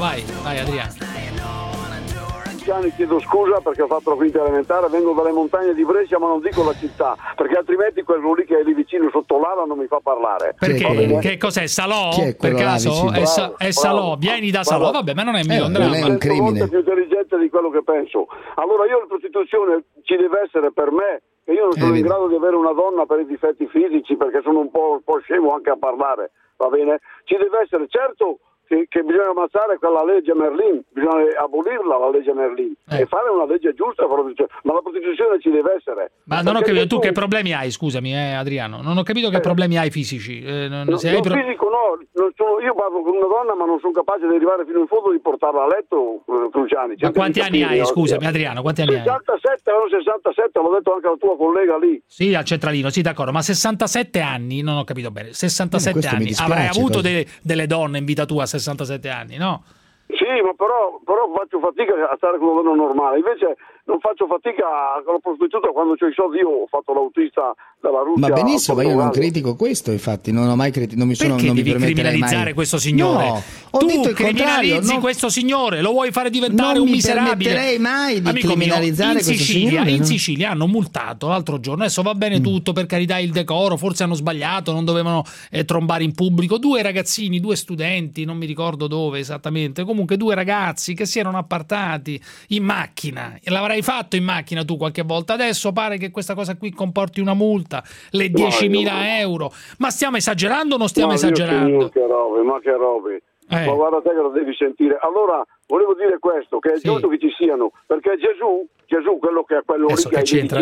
Chiedo scusa perché ho fatto la quinta elementare, vengo dalle montagne di Brescia ma non dico la città, perché altrimenti quello lì che è lì vicino sotto l'ala non mi fa parlare. Perché? Che cos'è? Salò? Per caso? È Salò, vieni da Salò, vabbè, ma non è mio, non è un crimine. È molto più intelligente di quello che penso. Allora io la prostituzione ci deve essere per me, e io non sono in grado di avere una donna per i difetti fisici, perché sono un po' scemo anche a parlare, va bene? Ci deve essere, certo, che bisogna ammazzare quella legge Merlin, bisogna abolirla la legge Merlin e fare una legge giusta, ma la prostituzione ci deve essere. Ma non ho capito, tu che problemi hai, scusami Adriano, non ho capito che problemi hai fisici. Fisico no, io parlo con una donna ma non sono capace di arrivare fino in fondo, di portarla a letto, Cruciani. Ma quanti anni hai, scusami Adriano, quanti anni 67, hai? 67, l'ho detto anche alla tua collega lì. Sì, al centralino, sì d'accordo, ma 67 anni, non ho capito bene, 67 anni, avrai avuto delle donne in vita tua a 67 anni, no? Sì, ma però faccio fatica a stare con una donna normale, invece non faccio fatica con la prostituta quando c'ho i soldi. Io ho fatto l'autista dalla Russia. Ma benissimo, ma io non critico questo, infatti, non ho mai non mi sono non mi criminalizzare mai questo signore? No, ho tu detto il criminalizzi questo signore, lo vuoi fare diventare un miserabile? Non mi permetterei mai di criminalizzare questo signore. In Sicilia hanno multato l'altro giorno, adesso va bene tutto, per carità, il decoro, forse hanno sbagliato, non dovevano trombare in pubblico, 2 ragazzini, 2 studenti, non mi ricordo dove esattamente, comunque 2 ragazzi che si erano appartati in macchina, e l'avrai fatto in macchina tu qualche volta, adesso pare che questa cosa qui comporti una multa, le 10.000 euro, ma stiamo esagerando o non stiamo esagerando? Ma che robe. Ma guarda te che lo devi sentire. Allora, volevo dire questo, che è giusto che ci siano, perché Gesù quello che è quello adesso lì che c'entra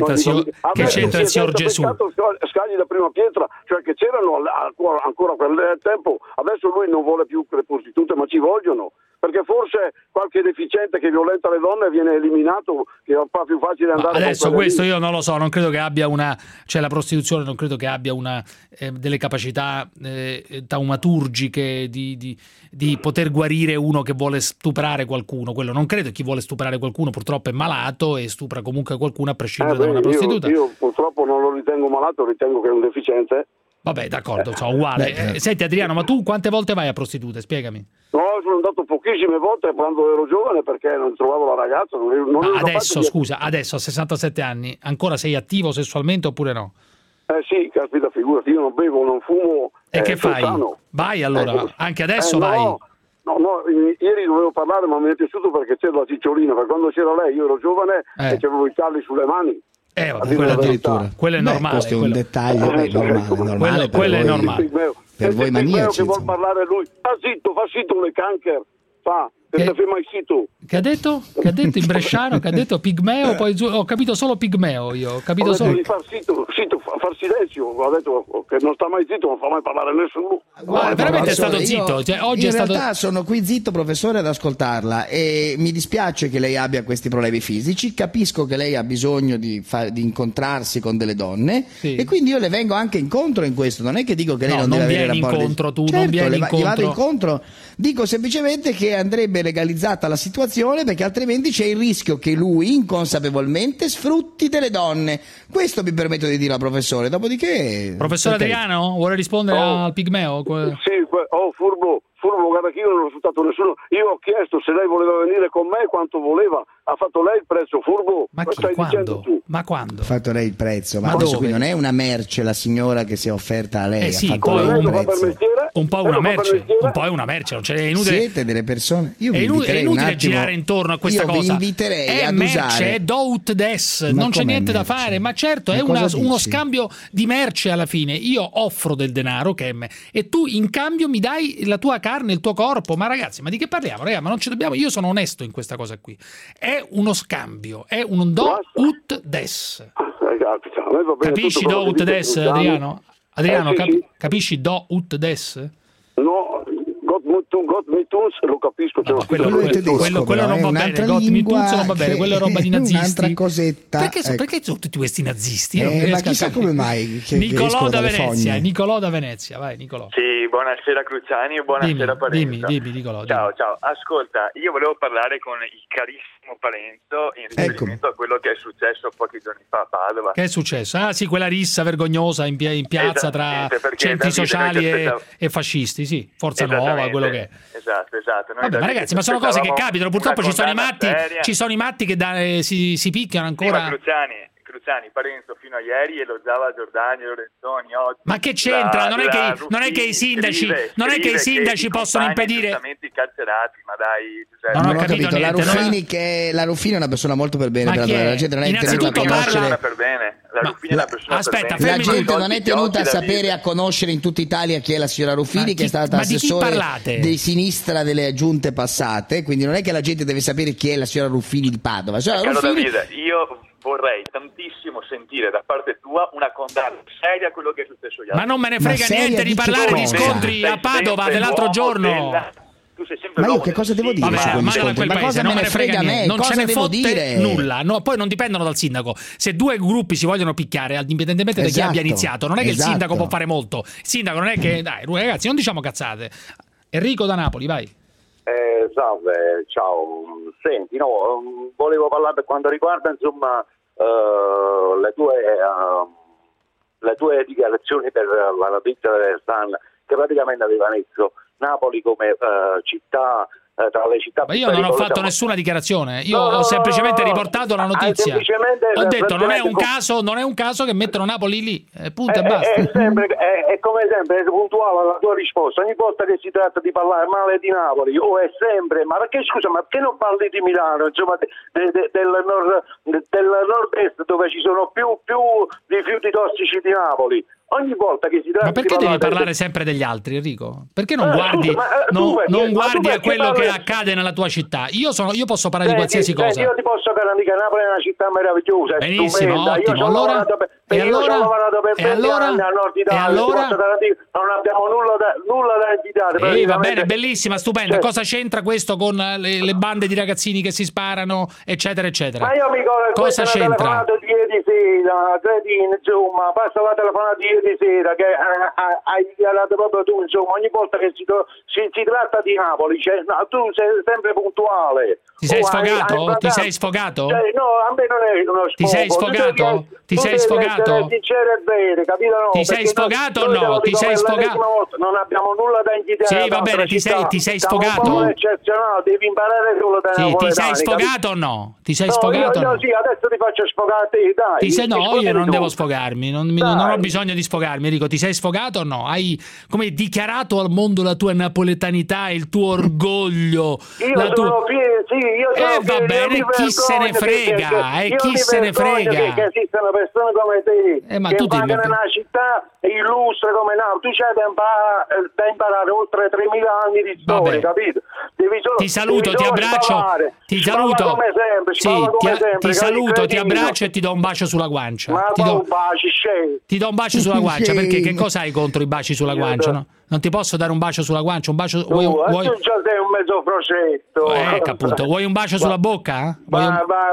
il signor Gesù? Scagli la prima pietra, cioè che c'erano ancora quel tempo, adesso lui non vuole più le prostitute, ma ci vogliono, perché forse qualche deficiente che violenta le donne viene eliminato, che fa più facile andare adesso questo io non lo so, non credo che abbia la prostituzione non credo che abbia delle capacità taumaturgiche di poter guarire uno che vuole stuprare qualcuno. Quello non credo. Chi vuole stuprare qualcuno purtroppo è malato e stupra comunque qualcuno a prescindere da una prostituta. Io purtroppo non lo ritengo malato, ritengo che è un deficiente. Vabbè, d'accordo, uguale. Senti Adriano, ma tu quante volte vai a prostitute? Spiegami. No, sono andato pochissime volte quando ero giovane perché non trovavo la ragazza. Adesso a 67 anni ancora sei attivo sessualmente oppure no? Sì, caspita, figurati, io non bevo, non fumo. E che fai? Vai allora, anche adesso vai? No, ieri dovevo parlare ma mi è piaciuto perché c'era la cicciolina, perché quando c'era lei io ero giovane e avevo i calli sulle mani. Quello è normale. Questo è un dettaglio normale. Quello è normale. Per voi maniaci. Che vuol parlare lui. Fa zitto le canker. Che ha detto? Che ha detto in bresciano? Che ha detto pigmeo? Poi ho capito solo pigmeo. Io ho capito solo. Di far silenzio. Ho detto che non sta mai zitto, non fa mai parlare nessuno. Guarda, veramente è stato zitto. Oggi in realtà sono qui zitto, professore, ad ascoltarla. E mi dispiace che lei abbia questi problemi fisici. Capisco che lei ha bisogno di incontrarsi con delle donne. Sì. E quindi io le vengo anche incontro in questo. Non è che dico che lei non deve avere rapporti. Incontro, tu certo, non vieni incontro. Gli vado incontro. Dico semplicemente che andrebbe legalizzata la situazione, perché altrimenti c'è il rischio che lui inconsapevolmente sfrutti delle donne. Questo mi permetto di dire al professore. Dopodiché, professore Adriano, vuole rispondere al pigmeo? Sì, furbo, guarda che io non ho sfruttato nessuno. Io ho chiesto se lei voleva venire con me, quanto voleva. Ha fatto lei il prezzo, furbo. Ma dicendo tu? Ma quando? Ha fatto lei il prezzo. Ma dove? Qui non è una merce la signora che si è offerta a lei. Sì, ha fatto lei un prezzo. Un po' una merce, non c'è, è inutile. Siete delle persone. Io è inutile girare intorno a questa cosa. Io vi inviterei ad merce, usare. È do ut des, non c'è niente da fare. Ma certo, è uno scambio di merce alla fine. Io offro del denaro, e tu in cambio mi dai la tua carne, il tuo corpo. Ma ragazzi, ma di che parliamo? Ma non ci dobbiamo. Io sono onesto in questa cosa qui. È uno scambio, è un do ut des. Capisci do ut des, Adriano? Adriano, capisci do ut des? No, Gott mit uns, lo capisco. Quello non va bene, Gott mit uns non va bene, quella è roba di nazisti. Un'altra cosetta. Perché sono tutti questi nazisti? Ma chissà come mai. Nicolò da Venezia, vai Nicolò. Sì, buonasera Cruciani e buonasera Parenzo. Dimmi Nicolò. Ciao, ascolta, io volevo parlare con il carissimo Parenzo in riferimento a quello che è successo pochi giorni fa a Padova. Che è successo? Ah sì, quella rissa vergognosa in piazza tra centri sociali e fascisti, sì, Forza Nuova, quello che è. Esatto. Vabbè, ma ragazzi, ma sono cose che capitano, purtroppo ci sono i matti che si picchiano ancora. Cruciani, Parenzo fino a ieri elogiava Giordani e Lorenzoni. Oggi ma che c'entra? Non è che i sindaci possono impedire. I carcerati, ma dai, non ho capito. La Ruffini è una persona molto per bene, ma la gente non è innanzitutto parla per bene. Ruffini è una persona aspetta, la gente non è tenuta a sapere e a conoscere in tutta Italia chi è la signora Ruffini, che è stata assessore di sinistra delle giunte passate, quindi non è che la gente deve sapere chi è la signora Ruffini di Padova. Davide, io vorrei tantissimo sentire da parte tua una condanna seria a quello che è successo ieri. Ma non me ne frega niente di parlare di scontri a Padova dell'altro giorno. Ma io che cosa devo dire? Ma cosa me ne frega a me? Non ce ne fotte nulla. No, poi non dipendono dal sindaco. Se due gruppi si vogliono picchiare, indipendentemente da chi abbia iniziato, non è che il sindaco può fare molto. Il sindaco non è che, dai ragazzi, non diciamo cazzate. Enrico da Napoli, vai. Salve, ciao. Senti, volevo parlare per quanto riguarda insomma le tue dichiarazioni per la notizia del Sun, che praticamente aveva messo Napoli come città tra le città più pericolose. Ma io non ho fatto nessuna dichiarazione, io ho semplicemente riportato la notizia. Ho detto non è un caso che mettono Napoli lì, punto e basta. È come sempre, è puntuale la tua risposta. Ogni volta che si tratta di parlare male di Napoli, è sempre, ma perché scusa, ma perché non parli di Milano, insomma, del nord-est, dove ci sono più rifiuti tossici di Napoli? Ogni volta che si tratta ma perché devi parlare sempre degli altri, Enrico? Perché non guardi, non guardi a quello che accade nella tua città? Io posso parlare di qualsiasi cosa. Io ti posso garantire che Napoli è una città meravigliosa. Benissimo, ottimo. Io ho lavorato per 20 anni al nord Italia. Non abbiamo nulla da invitare. Va bene, bellissima, stupenda. Cosa c'entra questo con le bande di ragazzini che si sparano, eccetera, eccetera? Ma io mi ricordo cosa c'entra? Di ieri sera, cretino, insomma, passa la telefonata di ieri sera che hai dichiarato proprio tu, insomma, ogni volta che si tratta di Napoli, tu sei sempre puntuale. Ti sei sfogato? Ti sei sfogato? No, a me non è uno sfogo. Ti sei sfogato? Ti sei sfogato? Sincero e vero, capito? No, ti sei sfogato o no? Ti sei sfogato? Non abbiamo nulla da invitare. Sì, va bene, ti sei sfogato? Un po' eccezionale, devi imparare solo da Sì, ti sei sfogato o no? Ti sei sfogato? Io sì, adesso ti faccio sfogare dai. No, io non devo sfogarmi, non ho bisogno di sfogarmi. Dico, ti sei sfogato o no? Hai come dichiarato al mondo la tua napoletanità e il tuo orgoglio. Va bene, chi se ne frega? Chi se ne frega? Che esistono persone come te ma che tu vanno nella città illustre come Napoli. Tu c'hai da imparare oltre 3.000 anni di storia, capito? Ti saluto, ti abbraccio. Ti saluto. Ti saluto, ti abbraccio e ti do un bacio sulla guancia. Ti do un bacio sulla guancia, perché che cosa hai contro i baci sulla guancia, no? Non ti posso dare un bacio sulla guancia, un bacio vuoi tu già sei un mezzo prosciutto. Appunto, vuoi un bacio sulla bocca? Vuoi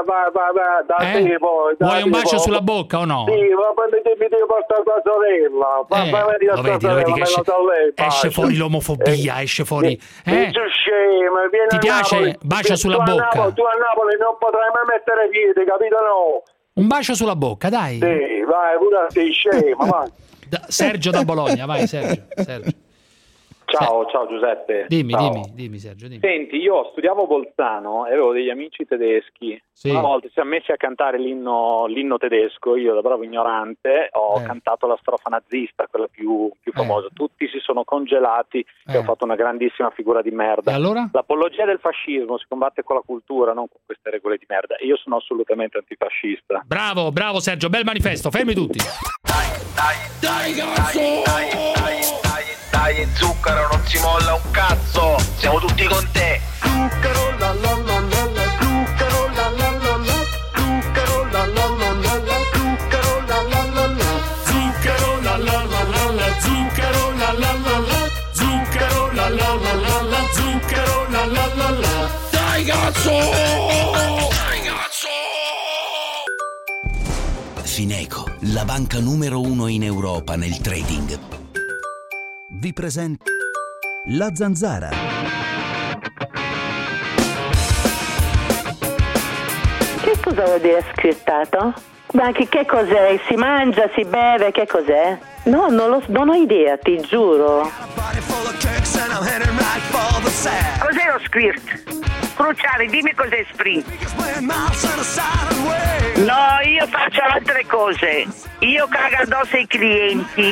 un bacio sulla bocca o no? Sì, ma poi mi devo portare tua sorella. Lo vedi che esce fuori l'omofobia, esce fuori. Ti piace? Bacio sulla bocca. Tu a Napoli non potrai mai mettere piede, capito? No. Un bacio sulla bocca, dai. Sì, vai, pure sei scema, vai. Sergio da Bologna, vai Sergio. Ciao Giuseppe. Dimmi Sergio. Senti, io studiavo a Bolzano e avevo degli amici tedeschi. Sì. Una volta ci siamo messi a cantare l'inno tedesco, io da bravo ignorante ho cantato la strofa nazista, quella più famosa. Tutti si sono congelati e ho fatto una grandissima figura di merda. E allora? L'apologia del fascismo si combatte con la cultura, non con queste regole di merda. Io sono assolutamente antifascista. Bravo Sergio, bel manifesto, fermi tutti. Dai, zucchero, non si molla un cazzo, siamo tutti con te. Zucchero la la la la la, zucchero la la la la, zucchero la la la la la, zucchero la la la la, zucchero la la la la la, zucchero la la la la, zucchero la la la la la, zucchero la la la la. Dai cazzo! Fineco, la banca numero 1 in Europa nel trading, vi presenta La Zanzara. Che cosa vuol dire scrittato? Ma che cos'è? Si mangia, si beve, che cos'è? No, non ho idea, ti giuro. Cos'è lo squirt? Cruciale, dimmi cos'è sprint. No, io faccio altre cose. Io cago addosso ai clienti.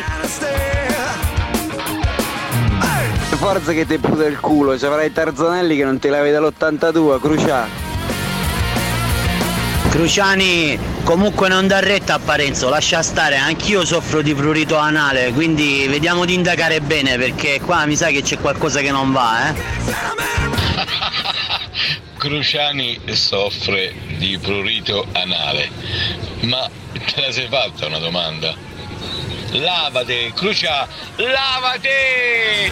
Forza che ti puta il culo, se avrai Tarzanelli che non ti lavi dall'82, Cruciani. Comunque non dà retta a Parenzo, lascia stare, anch'io soffro di prurito anale, quindi vediamo di indagare bene perché qua mi sa che c'è qualcosa che non va, Cruciani soffre di prurito anale, ma te la sei fatta una domanda? Lavate, Crucia, lavate!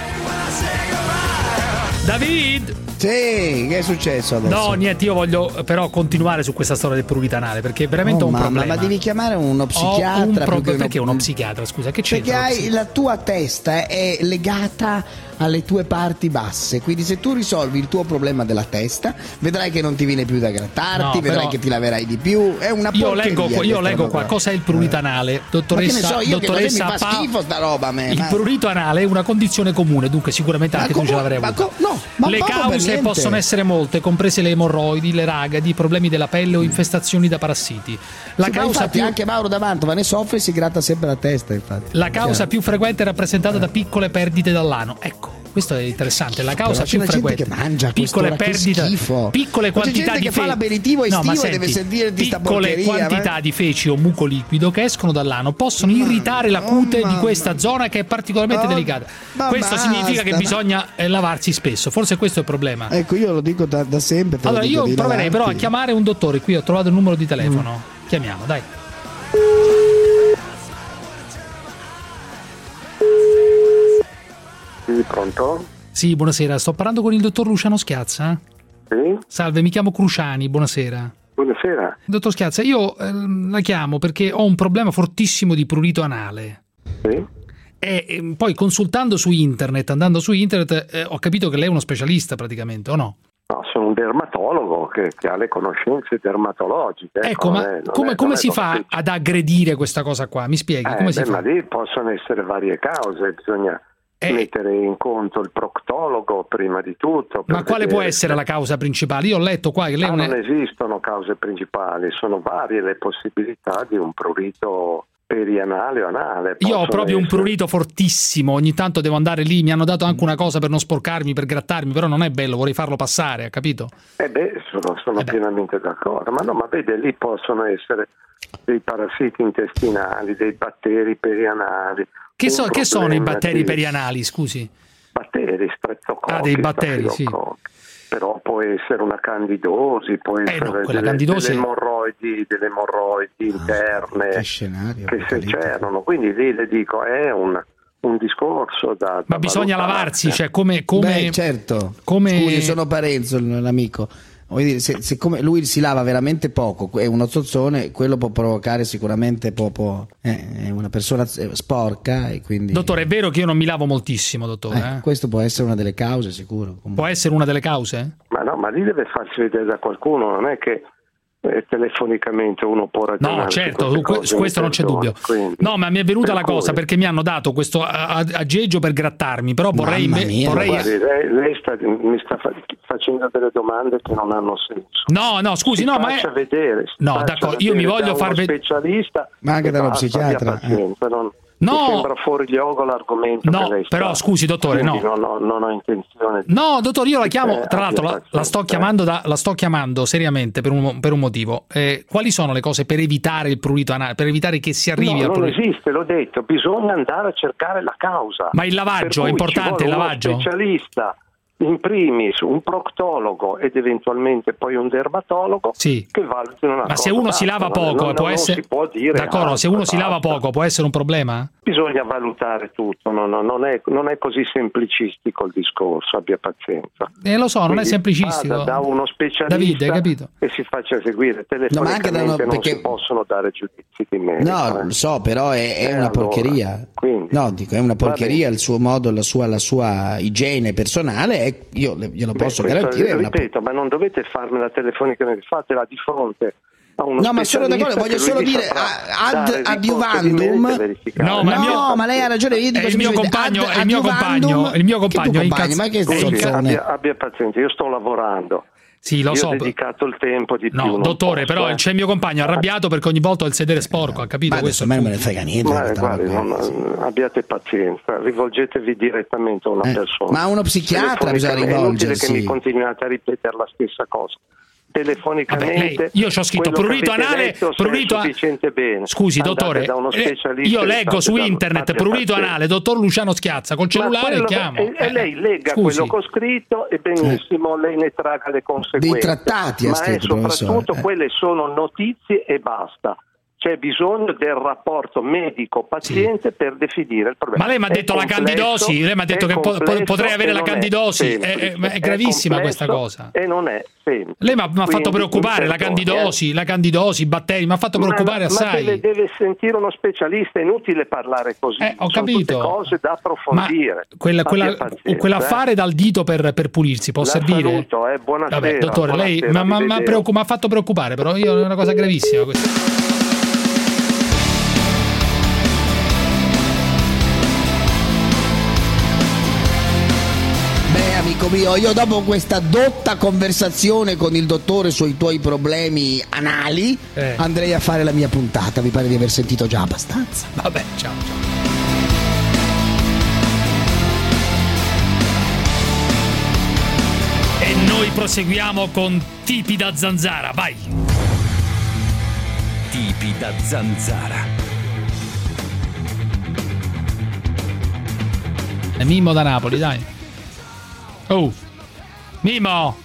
David! Sì, che è successo adesso? No, niente, io voglio però continuare su questa storia del prurito anale perché è veramente un problema. Ma devi chiamare uno psichiatra. Perché uno psichiatra, scusa? Che c'entra? Perché la tua testa è legata alle tue parti basse, quindi se tu risolvi il tuo problema della testa vedrai che non ti viene più da grattarti, vedrai che ti laverai di più. È una porcheria. Io leggo qua cos'è il prurito anale, dottoressa. Mi fa schifo sta roba a me. Il prurito anale è una condizione comune, dunque sicuramente anche tu ce l'avrai avuto. Le cause possono essere molte, comprese le emorroidi, le ragadi, i problemi della pelle o infestazioni da parassiti. La causa più... anche Mauro D'Avantova ne soffre e si gratta sempre la testa, infatti. La causa più frequente è rappresentata da piccole perdite dall'ano. Ecco, questo è interessante. La causa più frequente, che mangia piccole perdite, piccole quantità di che fa l'aperitivo estivo e deve sentire di sta porcheria. Piccole quantità di feci o muco liquido che escono dall'ano possono irritare la cute di questa zona che è particolarmente delicata. Questo significa che bisogna lavarsi spesso. Forse questo è il problema. Ecco, io lo dico da sempre. Allora io proverei però a chiamare un dottore. Qui ho trovato il numero di telefono. Chiamiamo, dai. Sì, pronto? Sì, buonasera, sto parlando con il dottor Luciano Schiazza. Sì? Salve, mi chiamo Cruciani, buonasera. Buonasera. Dottor Schiazza, io la chiamo perché ho un problema fortissimo di prurito anale. Sì? E poi consultando su internet, andando su internet, ho capito che lei è uno specialista praticamente, o no? No, sono un dermatologo che ha le conoscenze dermatologiche. Ecco, ma come si fa ad aggredire questa cosa qua? Mi spieghi, come si fa? Ma lì possono essere varie cause, bisogna mettere in conto il proctologo prima di tutto. Ma quale può essere la causa principale? Io ho letto qua che lei non esistono cause principali, sono varie le possibilità di un prurito perianale o anale. Io ho proprio un prurito fortissimo, ogni tanto devo andare lì, mi hanno dato anche una cosa per non sporcarmi, per grattarmi, però non è bello, vorrei farlo passare, ha capito? Sono pienamente d'accordo, ma vede, lì possono essere dei parassiti intestinali, dei batteri perianali. Che sono i batteri perianali, scusi? Batteri, streptococcus. Dei batteri, sì. Però può essere una candidosi, può essere delle emorroidi interne che si c'erano. Quindi lì le dico, è un discorso da ma bisogna lavarsi, cioè come... Beh, certo. Scusi, sono Parenzo, l'amico. Vuol dire, se come lui si lava veramente poco, è uno zozzone, quello può provocare sicuramente è una persona sporca e quindi... Dottore, è vero che io non mi lavo moltissimo, dottore? Questo può essere una delle cause, sicuro. Può essere una delle cause? Ma lì deve farsi vedere da qualcuno, non è che telefonicamente uno può ragionare. No, certo, su questo non c'è dubbio. Quindi, no, ma mi è venuta la cosa perché mi hanno dato questo aggeggio per grattarmi, però vorrei... Guardi, lei mi sta facendo delle domande che non hanno senso. No, scusi, no, ma vedere. No, d'accordo, io mi voglio far vedere specialista, ma anche da uno psichiatra. No, sembra fuori gioco l'argomento che lei però scusi dottore, non ho intenzione di... No, dottore, io la chiamo, tra l'altro la sto chiamando seriamente per un motivo. Quali sono le cose per evitare il prurito anale, per evitare che si arrivi al prurito? Non esiste, l'ho detto, bisogna andare a cercare la causa. Ma il lavaggio è importante, il lavaggio? Uno specialista, in primis un proctologo ed eventualmente poi un dermatologo che valutino una cosa. Ma se uno si lava poco può essere... si può dire d'accordo, se uno si lava poco può essere un problema? Bisogna valutare tutto, non è così semplicistico il discorso, abbia pazienza. Lo so, non è semplicistico. Vada da uno specialista, Davide, hai capito? E si faccia seguire telefonicamente, non si possono dare giudizi di merito. No, lo so, però è una porcheria. Quindi, è una porcheria il suo modo, la sua igiene personale. Io glielo posso garantire. Ripeto, ma non dovete farmela telefonicamente, fatela di fronte a uno ma sono d'accordo, voglio solo dire ad adiuvandum. Ma lei ha ragione, io dico il mio compagno è incazzato. Ma che zozzone? Abbia pazienza, io sto lavorando. Sì, lo so. Ho dedicato il tempo di più. No, dottore, però c'è il mio compagno arrabbiato perché ogni volta ho il sedere sporco, ha capito? Questo a me non me ne frega niente. Abbiate pazienza, rivolgetevi direttamente a una persona. Ma a uno psichiatra bisogna rivolgersi. È inutile che mi continuate a ripetere la stessa cosa. telefonicamente. Io ci ho scritto prurito anale, prurito sufficiente bene. Scusi, dottore, io leggo su internet prurito anale, dottor Luciano Schiazza, col cellulare chiamo. E lei legga quello che ho scritto e benissimo, lei ne traga le conseguenze. Dei trattati, ma soprattutto quelle sono notizie e basta. C'è bisogno del rapporto medico-paziente per definire il problema. Ma lei mi ha detto la candidosi, lei mi ha detto che potrei avere la candidosi, è gravissima questa cosa. E non è semplice. Lei mi ha fatto preoccupare, la candidosi, i batteri, mi ha fatto preoccupare assai. Ma deve sentire uno specialista, è inutile parlare così. Ho capito. Sono tutte cose da approfondire. Quell'affare dal dito per pulirsi può servire? Saluto, buonasera. Vabbè, dottore, lei mi ha fatto preoccupare, però io è una cosa gravissima questa. Amico mio, io dopo questa dotta conversazione con il dottore sui tuoi problemi anali andrei a fare la mia puntata. Mi pare di aver sentito già abbastanza. Vabbè, ciao. E noi proseguiamo con Tipi da Zanzara, vai. Tipi da Zanzara. È Mimmo da Napoli, dai. Oh, Mimmo.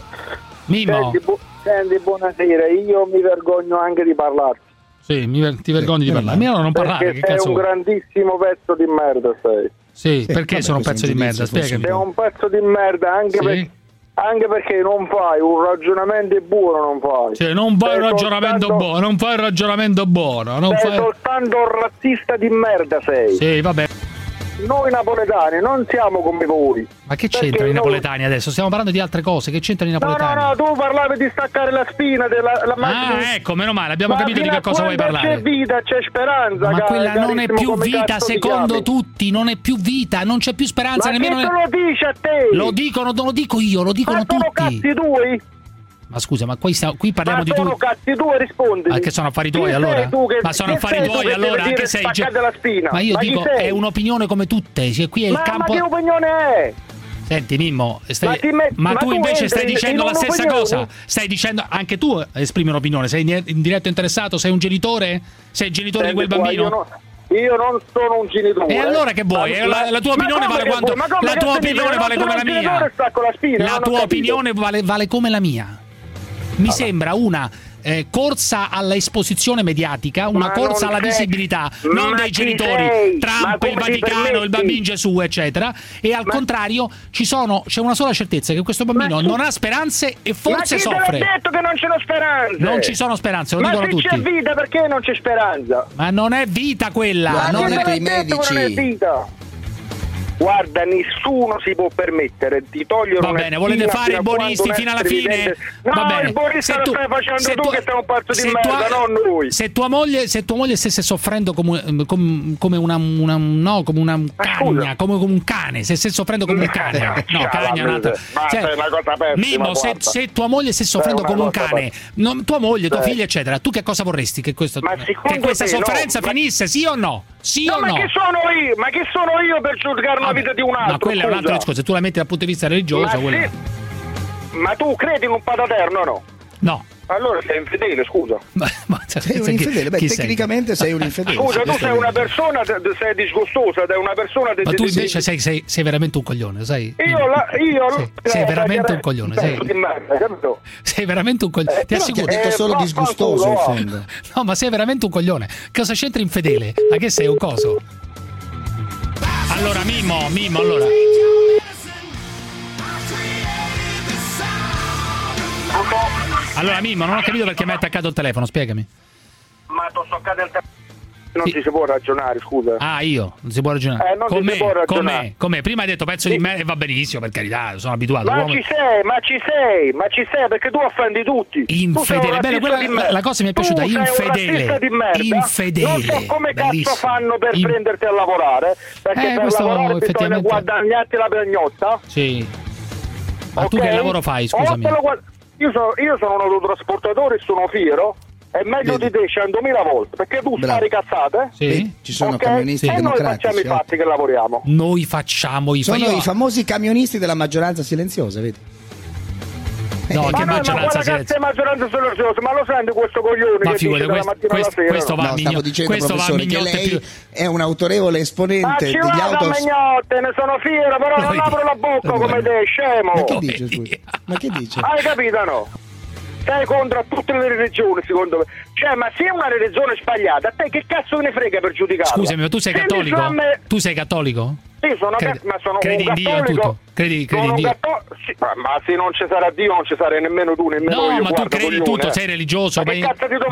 Senti, buonasera, io mi vergogno anche di parlarti. Sì, ti vergogni di parlare. Almeno non parlare, perché che cazzo. Sei un grandissimo pezzo di merda, sei. Sì, perché sono un pezzo di merda? Spiegami. Sei un pezzo di merda anche perché non fai un ragionamento buono, non fai. Cioè, non fai un ragionamento buono, non fai un ragionamento buono. Sei soltanto un razzista di merda, sei. Sì, vabbè. Noi napoletani non siamo come voi. Ma che c'entrano i napoletani adesso? Stiamo parlando di altre cose. Che c'entrano i napoletani? No, tu parlavi di staccare la spina della macchina. Ecco, meno male, abbiamo capito di che cosa vuoi parlare. C'è vita, c'è speranza. Ma quella non è più vita, secondo tutti. Non è più vita, non c'è più speranza. Ma nemmeno chi te lo dice a te? Lo dicono, non lo dico io, lo dicono tutti. Ma sono cazzi tuoi? Ma scusa, ma qui parliamo di tu. Ma sono cazzi tuoi, rispondi. Ma che sono affari tuoi allora? Ma sono affari tuoi allora, anche se la spina. Ma io dico, è un'opinione come tutte, cioè qui è il campo. Ma che opinione è? Senti Mimmo, ma tu invece stai dicendo la stessa cosa. Stai dicendo, anche tu esprimi un'opinione, sei in diretto interessato, sei un genitore? Sei il genitore di quel bambino? Io non sono un genitore. E allora che vuoi? La tua opinione vale quanto? La tua opinione vale come la mia. La tua opinione vale come la mia. Mi sembra una corsa all'esposizione mediatica, una corsa alla visibilità, non dei genitori, Trump, il Vaticano, il bambino Gesù, eccetera. E al contrario c'è una sola certezza, che questo bambino non ha speranze e forse soffre. Ma chi te l'ha detto che non c'è speranze? Non ci sono speranze, lo dicono tutti. Ma se c'è vita, perché non c'è speranza? Ma non è vita quella, non è per i medici. Non è vita. Guarda, nessuno si può permettere di togliere va bene, volete fare i buonisti fino alla fine? No, va bene. Il buonista lo stai facendo tu che sei un pazzo di merda, non noi. Se tua moglie stesse soffrendo come un cane, se stesse soffrendo come un cane. No, cane è un'altra. Mimmo, se tua moglie stesse soffrendo come un cane, tua moglie, tua figlia, eccetera, tu che cosa vorresti che questa sofferenza finisse, sì o no? Sì o no? Ma che sono io per giudicare una vita di un altro? Ma quella è un altro discorso, se tu la metti dal punto di vista religioso. Ma tu credi in un Pataterno o no? No. Allora sei infedele, scusa. Sei un infedele? Beh, tecnicamente sei un infedele. Scusa, tu sei una persona, sei disgustosa, sei una persona... Ma tu invece sei veramente un coglione, sai? Sei veramente un coglione, sei veramente un coglione. Ti assicuro. Ti ha detto solo disgustoso in fondo. No, ma sei veramente un coglione. Cosa c'entra infedele? Ma che sei un coso? Allora, Mimmo, allora. Allora Mimmo, non ho capito perché mi hai attaccato il telefono, spiegami. Ma ti ho stoccato il telefono. Non ci si può ragionare, scusa. Io non si può ragionare. Con me. Prima hai detto pezzo di me e va benissimo, per carità, sono abituato. Ma ci sei, perché tu offendi tutti. Infedele, bene, la cosa mi è piaciuta, infedele. Non so come cazzo fanno per prenderti a lavorare, perché per lavorare bisogna guadagnarti la pegnotta. Sì. Ma tu che lavoro fai, scusami? Io sono un autotrasportatore e sono fiero. È meglio di te 100.000 volte, perché tu spari cazzate. Sì, ci sono camionisti democratici. E noi facciamo i fatti che lavoriamo. Noi facciamo i fatti. Sono i famosi camionisti della maggioranza silenziosa, vedi? No, che ma maggioranza silenziosa? Maggioranza silenziosa, ma lo senti questo coglione ma che dice dalla mattina alla sera? Questo va stavo dicendo, questo professore, che lei è un autorevole esponente degli auto... ne sono fiero, però non apro la bocca come te, scemo. Ma che dice, scusa? Ma che dice? Hai capito, no? Stai contro tutte le religioni, secondo me. Cioè, ma se è una religione sbagliata, a te che cazzo ne frega per giudicarla? Scusami, ma tu sei cattolico? Tu sei cattolico? Sì, ma sono credi un in Dio cattolico. tutto? Credi in Dio? Sì, ma se non ci sarà Dio, non ci sarei nemmeno tu, nemmeno io. No, ma tu credi in tutto, eh. sei religioso, vai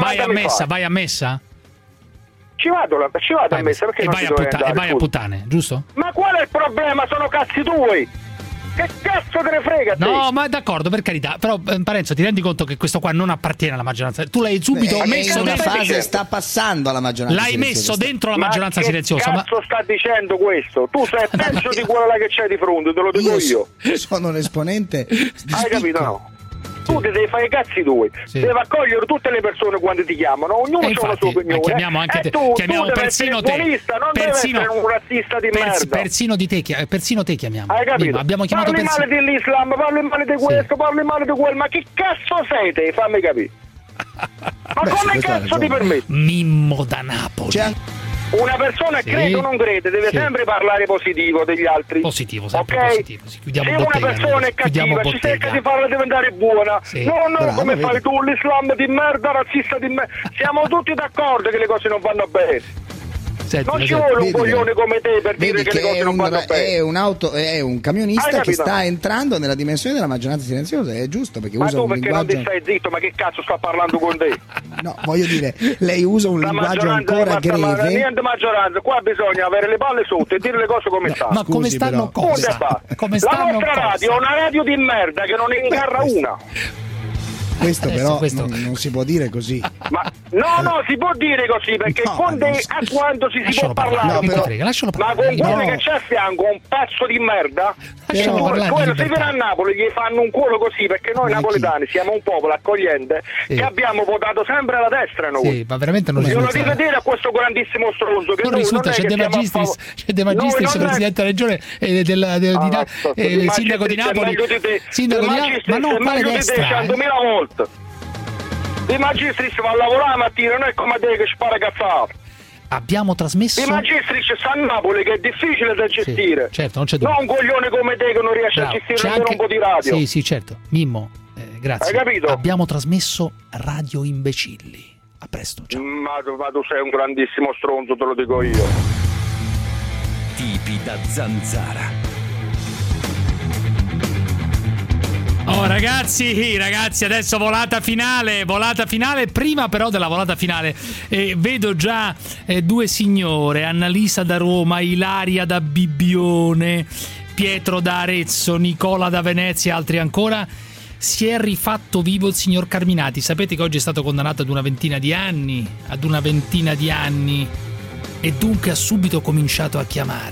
a messa? Ci vado a messa, perché non vai a puttane, giusto? Ma qual è il problema? Sono cazzi tuoi! Che cazzo te ne frega te? No, ma d'accordo, per carità, però Parenzo, ti rendi conto che questo qua non appartiene alla maggioranza? Tu l'hai subito messo una dentro. fase sta passando alla maggioranza. L'hai messo dentro la maggioranza silenziosa. Ma che cazzo sta dicendo questo? Tu sei peggio di quella che c'è di fronte, te lo dico io. Sono un esponente. Hai capito, no? Tu ti devi fare i cazzi tuoi, devi accogliere tutte le persone quando ti chiamano, ognuno ha la sua opinione. Chiamiamo anche te, chiamiamo persino te. Non devi essere un razzista di merda. Persino te chiamiamo. Hai capito? Abbiamo chiamato parli male dell'Islam, parli male di questo, parli male di quello, ma che cazzo sei te? Fammi capire. Ma come cazzo ti permetti? Mimmo da Napoli. Una persona crede o non crede deve sempre parlare positivo degli altri. Positivo, sempre positivo. Se una persona è cattiva ci cerca di farla diventare buona. No, come fai tu, l'Islam di merda, razzista di merda. Siamo tutti d'accordo che le cose non vanno bene. Non ci vuole un coglione come te per dire che le cose non vanno bene. È un camionista che sta entrando nella dimensione della maggioranza silenziosa, è giusto, perché usa un linguaggio... Ma tu perché non ti stai zitto, ma che cazzo sta parlando con te? No, voglio dire, lei usa un linguaggio ancora greve. Niente maggioranza, qua bisogna avere le palle sotto e dire le cose come stanno. Ma come stanno cose? La nostra radio è una radio di merda che non ne ingarra una. Questo però non si può dire così. Ma no, si può dire così, perché con te a quanto si può parlare. Ma con quello che c'è a fianco un pezzo di merda. Quello se viene a Napoli gli fanno un culo così, perché noi napoletani siamo un popolo accogliente che abbiamo votato sempre alla destra noi. Sì, ma veramente non risulta. Io lo dico dire a questo grandissimo stronzo che non risulta, c'è De Magistris, presidente della regione sindaco di Napoli. Sindaco di Napoli, ma non quale destra? 100.000 volte. De Magistris va a lavorare la mattina, non è come te che spara cazzate. Abbiamo trasmesso. De Magistris sta a Napoli, che è difficile da gestire. Certo, non c'è dubbio. Non un coglione come te che non riesce a gestire nemmeno un po' di radio. Sì, certo. Mimmo, grazie. Hai capito? Abbiamo trasmesso Radio Imbecilli. A presto, ciao. Ma tu sei un grandissimo stronzo, te lo dico io. Tipi da zanzara. Oh ragazzi, adesso volata finale. Prima però della volata finale vedo già due signore, Annalisa da Roma, Ilaria da Bibbione, Pietro da Arezzo, Nicola da Venezia, altri ancora. Si è rifatto vivo il signor Carminati. Sapete che oggi è stato condannato ad una ventina di anni, e dunque ha subito cominciato a chiamare.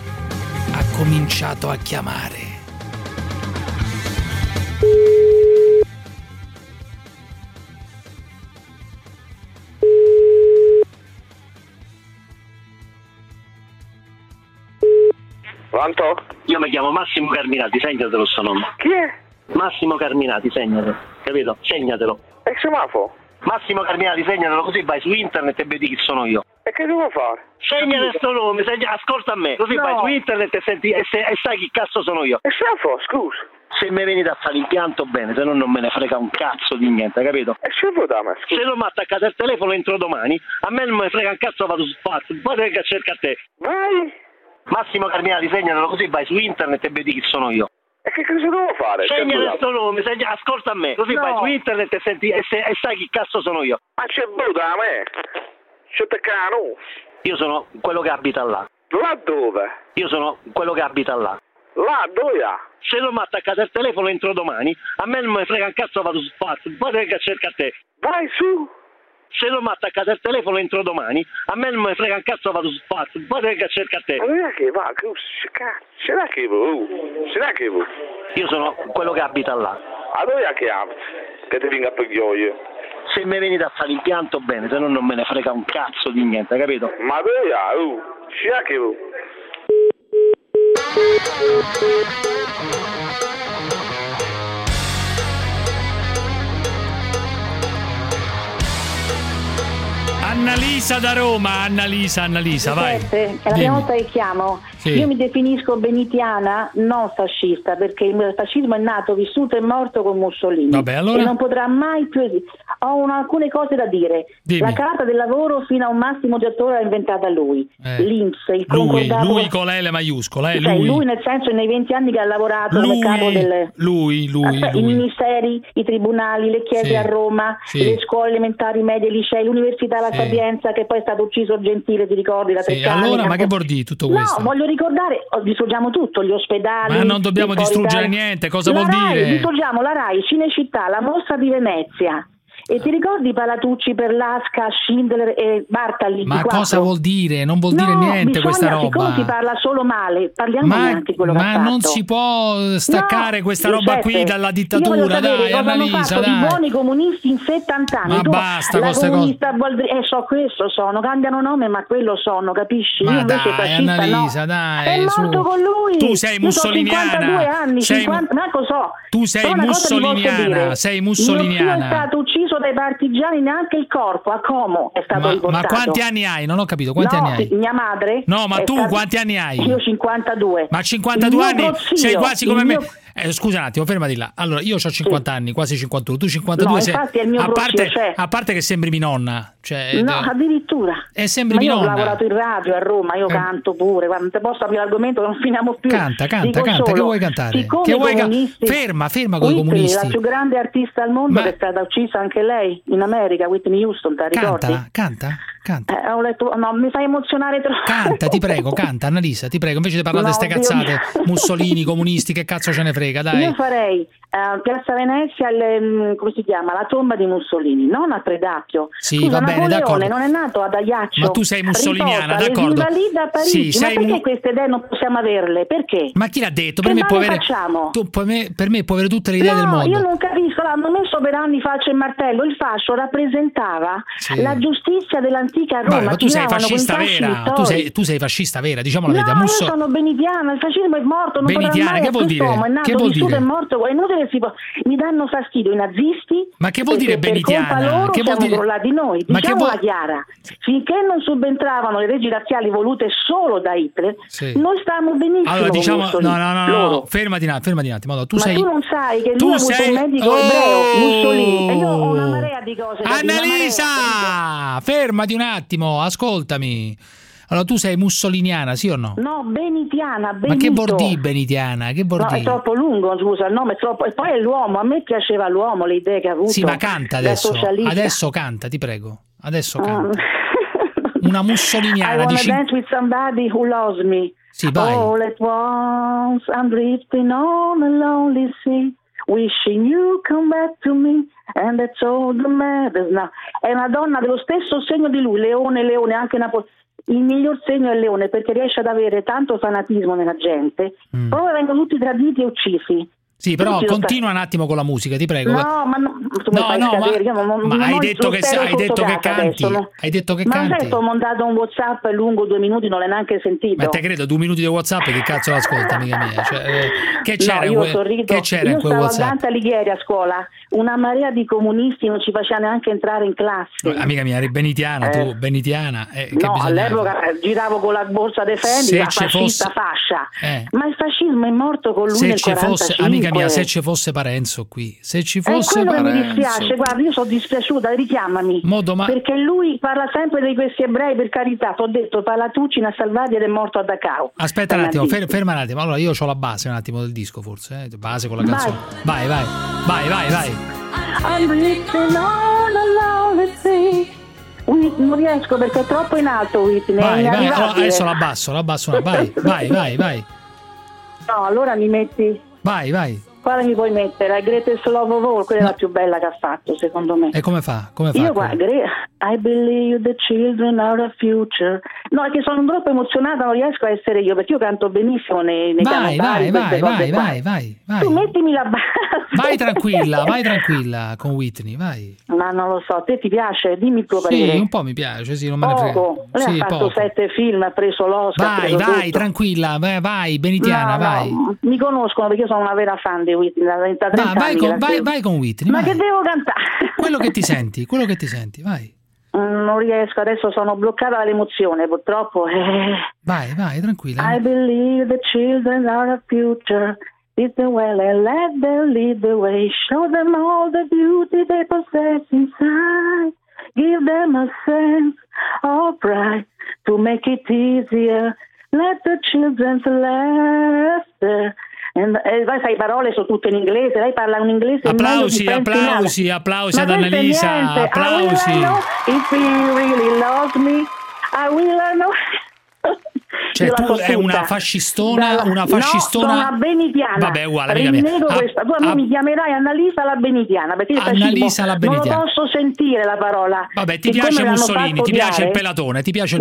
Pronto? Io mi chiamo Massimo Carminati, segnatelo sto nome. Chi è? Massimo Carminati, segnatelo, capito? Segnatelo. E il semaforo? Massimo Carminati, segnatelo, così vai su internet e vedi chi sono io. E che devo fare? Segnate sto nome, ascolta a me, così vai su internet e sai chi cazzo sono io. E semaforo, scusa. Se mi venite a fare l'impianto bene, se no non me ne frega un cazzo di niente, capito? E se non mi attaccate al telefono entro domani, a me non me ne frega un cazzo, vado su spazio, poi venga a cercare a te. Vai! Massimo Carminati, segnatelo, così vai su internet e vedi chi sono io. E che cosa devo fare? Segnate sto nome, ascolta a me, così vai su internet e sai chi cazzo sono io. Ma c'è brutta a me? C'è teccano? Io sono quello che abita là. Là dove? Io sono quello che abita là. Là dove? Se non mi attaccate al telefono entro domani, a me non me ne frega un cazzo, vado su spazio, poi venga a cercare a te. Vai su! Se non mi attaccate al telefono entro domani, a me non me ne frega un cazzo, vado su spazio, poi venga a cercare a te. Ma non è che va, ce l'ha che vuoi? Io sono quello che abita là. A dove è che abiti? Che ti venga a pigliare io? Se mi venite a fare l'impianto bene, se no non me ne frega un cazzo di niente, capito? Ma dove è? Ce l'ha che vuoi? Annalisa da Roma, Annalisa, vai. È la prima volta che chiamo. Sì. Io mi definisco benitiana, non fascista, perché il fascismo è nato, vissuto e morto con Mussolini. Vabbè, allora? E non potrà mai più esistere. Ho alcune cose da dire. Dimmi. La carta del lavoro fino a un massimo di 8 ore l'ha inventata lui. L'Inps, il concordato. Lui con la L maiuscola, lui nel senso nei 20 anni che ha lavorato come capo del... Lui. I ministeri, i tribunali, le chiese a Roma, le scuole elementari, medie, licei, l'università La Sapienza, che poi è stato ucciso Gentile, ti ricordi? Da Treccani. Allora, ma che vuol dire tutto questo? No, voglio ricordare, distruggiamo tutto, gli ospedali. Ma non dobbiamo distruggere niente, cosa vuol dire? Distruggiamo la RAI, Cinecittà, la Mostra di Venezia. E ti ricordi Palatucci, Perlasca, Schindler e Bartali? Ma cosa vuol dire? Non vuol dire niente questa roba. Siccome si parla solo male, parliamo anche quello che ha fatto. Ma non si può staccare questa roba qui dalla dittatura, dai, Annalisa, dai. I buoni comunisti in 70 anni. Ma basta con queste cose. Questo sono, cambiano nome, ma quello sono, capisci? Ma io invece dai, fascista, Annalisa, dai. È morto con lui. Tu sei mussoliniana. Io ho 52 anni, 50, ma so. Tu sei mussoliniana, sei mussoliniana. Mio zio è stato ucciso dai partigiani, neanche il corpo a Como è stato riportato. Ma quanti anni hai? Non ho capito, quanti anni hai? Mia madre? No, ma tu quanti anni hai? Io 52. Ma 52 anni? Sei quasi come me. Scusa un attimo, fermati là. Allora, io ho 50 anni, quasi 51. Tu 52 no, infatti è il mio a parte che sembri mia nonna. Cioè, no, addirittura. Sembri mia nonna. Io ho lavorato in radio a Roma, io canto pure. Quando te posso aprire l'argomento non finiamo più. Canta, che vuoi cantare? Che vuoi ferma con i comunisti. La più grande artista al mondo che è stata uccisa anche lei in America, Whitney Houston, te la ricordi? Canta. Ho letto, no, mi fai emozionare troppo. Canta, ti prego, canta, Annalisa, ti prego, invece di parlare di ste cazzate, Mussolini, comunisti, che cazzo ce ne frega, dai. Io farei Piazza Venezia, come si chiama? La tomba di Mussolini, non a Predacchio. Sì, Scusa, va bene, d'accordo. Non è nato ad Ajaccio. Ma tu sei mussoliniana, d'accordo. A Parigi. Sì, ma perché queste idee non possiamo averle? Perché? Ma chi l'ha detto? Per me può avere tutte le idee del mondo. Io non capisco, l'hanno messo per anni fascio e martello. Il fascio rappresentava la giustizia dell'antica Roma. Ma tu sei fascista vera, tu sei fascista vera, diciamo la verità. Io sono benitiana, il fascismo è morto, non benitiana, che vuol dire? È nato, che vuol dire? È morto, è inutile che mi danno fastidio i nazisti. Ma che vuol dire benitiana? Per colpa loro che vuol dire? Crollati noi, diciamola chiara. Finché non subentravano le leggi razziali volute solo da Hitler, noi stavamo benissimo. Allora diciamo no, fermati un attimo. Allora, tu non sai che lui ha avuto un medico ebreo, Mussolini, e io ho una marea di cose da dire. Annalisa, fermati un attimo, ascoltami. Allora tu sei mussoliniana, sì o no? No, benitiana, Benito. Ma che bordi benitiana? Che bordi? No, è troppo lungo, scusa, il nome è troppo. E poi è l'uomo, a me piaceva l'uomo, le idee che ha avuto. Sì, ma canta adesso. Adesso canta, ti prego. Adesso canta. Una mussoliniana. I wanna dance with somebody who loves me. Sì, vai. All at once I'm drifting on a lonely sea, wishing you come back to me. And that's all that matters now. È una donna dello stesso segno di lui, leone, anche Napoleone. Il miglior segno è il leone, perché riesce ad avere tanto fanatismo nella gente, poi vengono tutti traditi e uccisi. Sì, però continua un attimo con la musica, ti prego. No, ma hai detto che canti. Hai detto che canti. Ma sai, ho mandato un WhatsApp lungo 2 minuti, non l'hai neanche sentito. Ma te credo, 2 minuti di WhatsApp, che cazzo l'ascolta, amica mia? Cioè, che c'era in quel WhatsApp? Io stavo a Dante Alighieri a scuola, una marea di comunisti non ci faceva neanche entrare in classe. Amica mia, eri benitiana, tu, benitiana. All'epoca giravo con la borsa dei Fendi, la fascista fascia. Ma il fascismo è morto con lui nel 45. Amica mia, se ci fosse Parenzo qui, se ci fosse quello Parenzo. Mi dispiace, guarda, io sono dispiaciuta, richiamami. Perché lui parla sempre di questi ebrei, per carità. Ti ho detto, Palatucci ne ha salvati ed è morto a Dachau. Aspetta un attimo, ferma un attimo. Allora io ho la base un attimo del disco, forse, base con la canzone. Vai. I'm reaching on a lonely sea. Non riesco perché è troppo in alto, Whitney. Vai. Allora, adesso la abbasso. Vai. No, allora mi metti. Vai. Quale mi puoi mettere? La Greatest Love of All, quella è la più bella che ha fatto, secondo me. E come fa? Io guarda, I believe the children are the future. No, è che sono troppo emozionata, non riesco a essere io, perché io canto benissimo nei cantari. Vai. Tu mettimi la base. Vai tranquilla con Whitney, vai. Ma non lo so, a te ti piace? Dimmi il tuo parere. Sì, un po' mi piace, sì, non me ne frega. Lei ha fatto 7 film, ha preso l'Oscar. Vai, tranquilla, vai, benitiana, vai. Mi conoscono perché io sono una vera fan di Whitney, da 30 vai con Whitney. Ma che devo cantare? Quello che ti senti, vai. Non riesco, adesso sono bloccata dall'emozione, purtroppo. Vai, tranquilla. I believe the children are the future. Lead the well and let them lead the way. Show them all the beauty they possess inside. Give them a sense of pride to make it easier. Let the children's laughter. Poi sai, parole sono tutte in inglese, lei parla un inglese. Applausi ad Annalisa, applausi. If he really loves me, I will know. Cioè tu è una fascistona, No, sono una benitiana. Vabbè, uguale, amica mia. Tu a me mi chiamerai Annalisa la benitiana, perché io Annalisa la benitiana. non lo posso sentire la parola. Vabbè, ti piace Mussolini, ti piace il pelatone,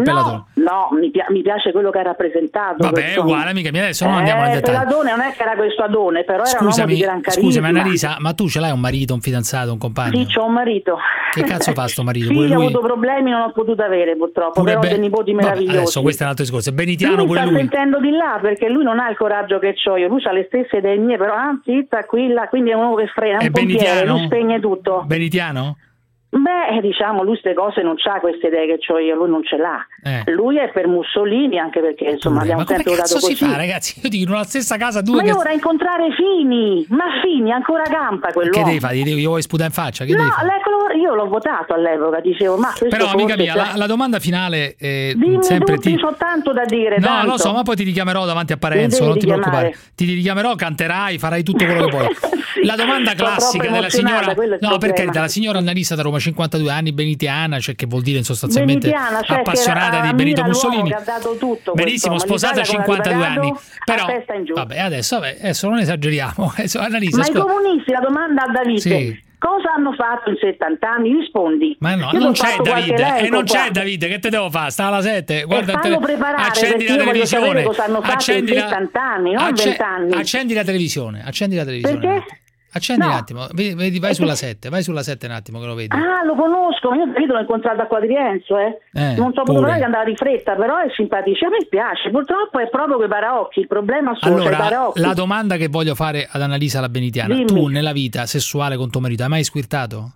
No, mi piace quello che ha rappresentato. Vabbè, uguale, amica mia, adesso non andiamo nel dettaglio. Il pelatone non è che era questo Adone, però era un uomo di gran carisma. Scusami Annalisa, ma tu ce l'hai un marito, un fidanzato, un compagno? Sì, c'ho un marito. Che cazzo fa sto marito? Sì, ho avuto problemi, non ho potuto avere purtroppo, però ho dei nipoti meravigliosi. Adesso questo è un altro discorso, è benitiano pure lui. Sentendo di là, perché lui non ha il coraggio che ho io, lui ha le stesse idee mie, però anzi tranquilla, quindi è uno che frena, un pompiere, lui spegne tutto. Benitiano? Beh, diciamo, lui queste cose non c'ha queste idee che ho io, lui non ce l'ha. Lui è per Mussolini, anche perché insomma abbiamo sempre votato così. Ma come cazzo si fa, ragazzi? Io dico, nella stessa casa due. Ma io vorrei incontrare Fini, ma Fini ancora campa quell'uomo. Che devi fare? Io vuoi sputare in faccia? Che no, io l'ho votato all'epoca, dicevo, ma questo però amica mia, la domanda finale dimmi sempre tu, c'ho tanto da dire. No, tanto. lo so, ma poi ti richiamerò davanti a Parenzo, non ti preoccupare. Ti richiamerò, canterai, farai tutto quello che vuoi. Sì, la domanda classica della signora, no, per carità, la signora Annalisa da Roma, 52 anni, benitiana, cioè che vuol dire sostanzialmente cioè appassionata di Benito Mussolini. Che ha dato tutto benissimo, sposata a 52 anni. Però vabbè, adesso non esageriamo. Annalisa, ma i comunisti, la domanda a Davide. Sì. Cosa hanno fatto in 70 anni? Rispondi. Ma no, non c'è Davide, non c'è Davide, che te devo fare? Sta alla 7, guarda, accendi la televisione. Cosa hanno fatto in 70 anni, non 20 anni. Accendi la televisione. Perché? Accendi un attimo, vai sulla 7, un attimo che lo vedi. Ah, lo conosco, io l'ho incontrato a Quadrienzo, non so potuto che andava di fretta, però è simpatico, a me piace, purtroppo è proprio quei barocchi, il problema sono i barocchi. La domanda che voglio fare ad Annalisa la benitiana, dimmi. Tu nella vita sessuale con tuo marito hai mai squirtato?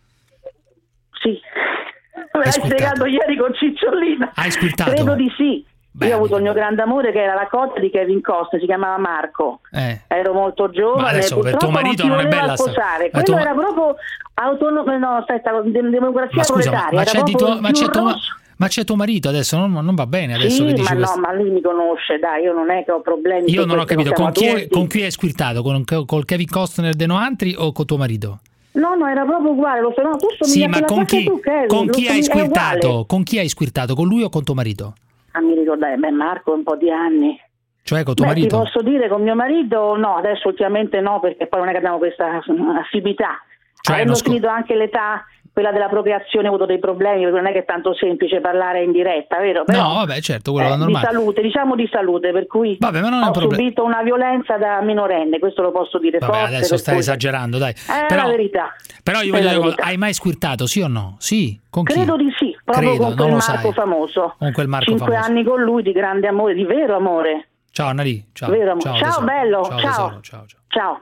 Sì, me l'hai spiegato ieri con Cicciolina. Hai squirtato? Credo di sì. Beh, io ho avuto il mio grande amore che era la cotta di Kevin Costner, si chiamava Marco. Ero molto giovane, adesso, per tuo marito non è bella sposare. Quello era proprio autonomo, no, aspetta, democrazia proletaria. Ma c'è tuo marito adesso, non va bene adesso sì, che dici ma questo. No, ma lui mi conosce, dai, io non è che ho problemi. Io non ho capito, con chi hai squirtato? Col Kevin Costner De Noantri o con tuo marito? No, era proprio uguale, lo fenomeno. Tu sì, ma con chi hai squirtato? Con chi hai squirtato? Con lui o con tuo marito? Ah, mi ricordo, Marco un po' di anni. Cioè con tuo marito? Ti posso dire con mio marito no, adesso ultimamente no, perché poi non è che abbiamo questa affinità. Cioè, avendo finito anche l'età, quella della procreazione, ho avuto dei problemi, perché non è che è tanto semplice parlare in diretta, vero? Però, no, vabbè, certo, quello è normale. Di salute, diciamo di salute, per cui vabbè, ma non è ho subito una violenza da minorenne, questo lo posso dire. Vabbè, forte, adesso stai esagerando, dai. Però, la verità. Però io voglio dire, hai mai squirtato, sì o no? Sì, con chi? Credo di sì, proprio con quel Marco famoso. Con quel Marco 5 famoso. anni con lui di grande amore, di vero amore. Ciao Annalì, ciao. Ciao bello, ciao. Ciao.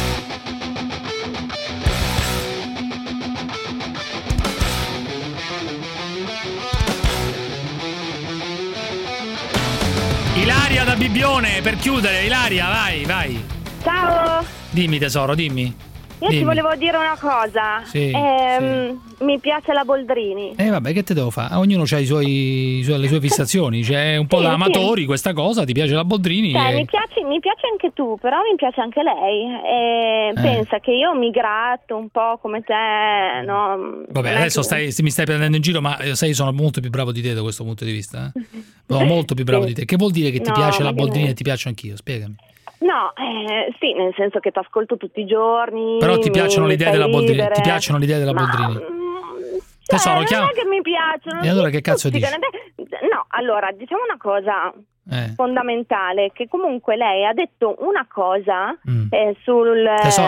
Ilaria da Bibbione, per chiudere, Ilaria, vai. Ciao. Dimmi tesoro, dimmi. Io ti volevo dire una cosa. Sì. Mi piace la Boldrini. Vabbè, che te devo fare? Ognuno ha le sue fissazioni. C'è un po' da amatori questa cosa. Ti piace la Boldrini? Cioè, mi piace anche tu, però mi piace anche lei. Pensa che io mi gratto un po' come te, no? Vabbè, adesso mi stai prendendo in giro, ma sai, sono molto più bravo di te da questo punto di vista. Sono molto più bravo di te. Che vuol dire che ti piace la Boldrini e ti piaccio anch'io? Spiegami. No, sì, nel senso che ti ascolto tutti i giorni. Però ti piacciono le idee della Boldrini? Ti piacciono le idee della Boldrini? Tesoro, non è che mi piacciono. E allora che cazzo dici? No, allora, diciamo una cosa fondamentale, che comunque lei ha detto una cosa sul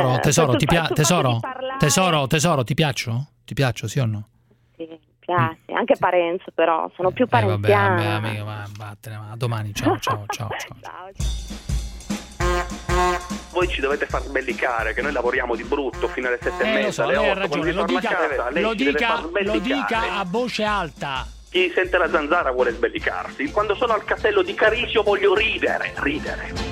Tesoro, ti piaccio? Ti piaccio, sì o no? Sì, piace, anche Parenzo, però sono più parenziana. Vabbè, amico, vattene, a domani, ciao. Ciao. voi ci dovete far sbellicare, che noi lavoriamo di brutto fino alle 7:30, lo so, alle lei 8, ha ragione, lo dica a voce alta. Chi sente la zanzara vuole sbellicarsi. Quando sono al castello di Carisio voglio ridere.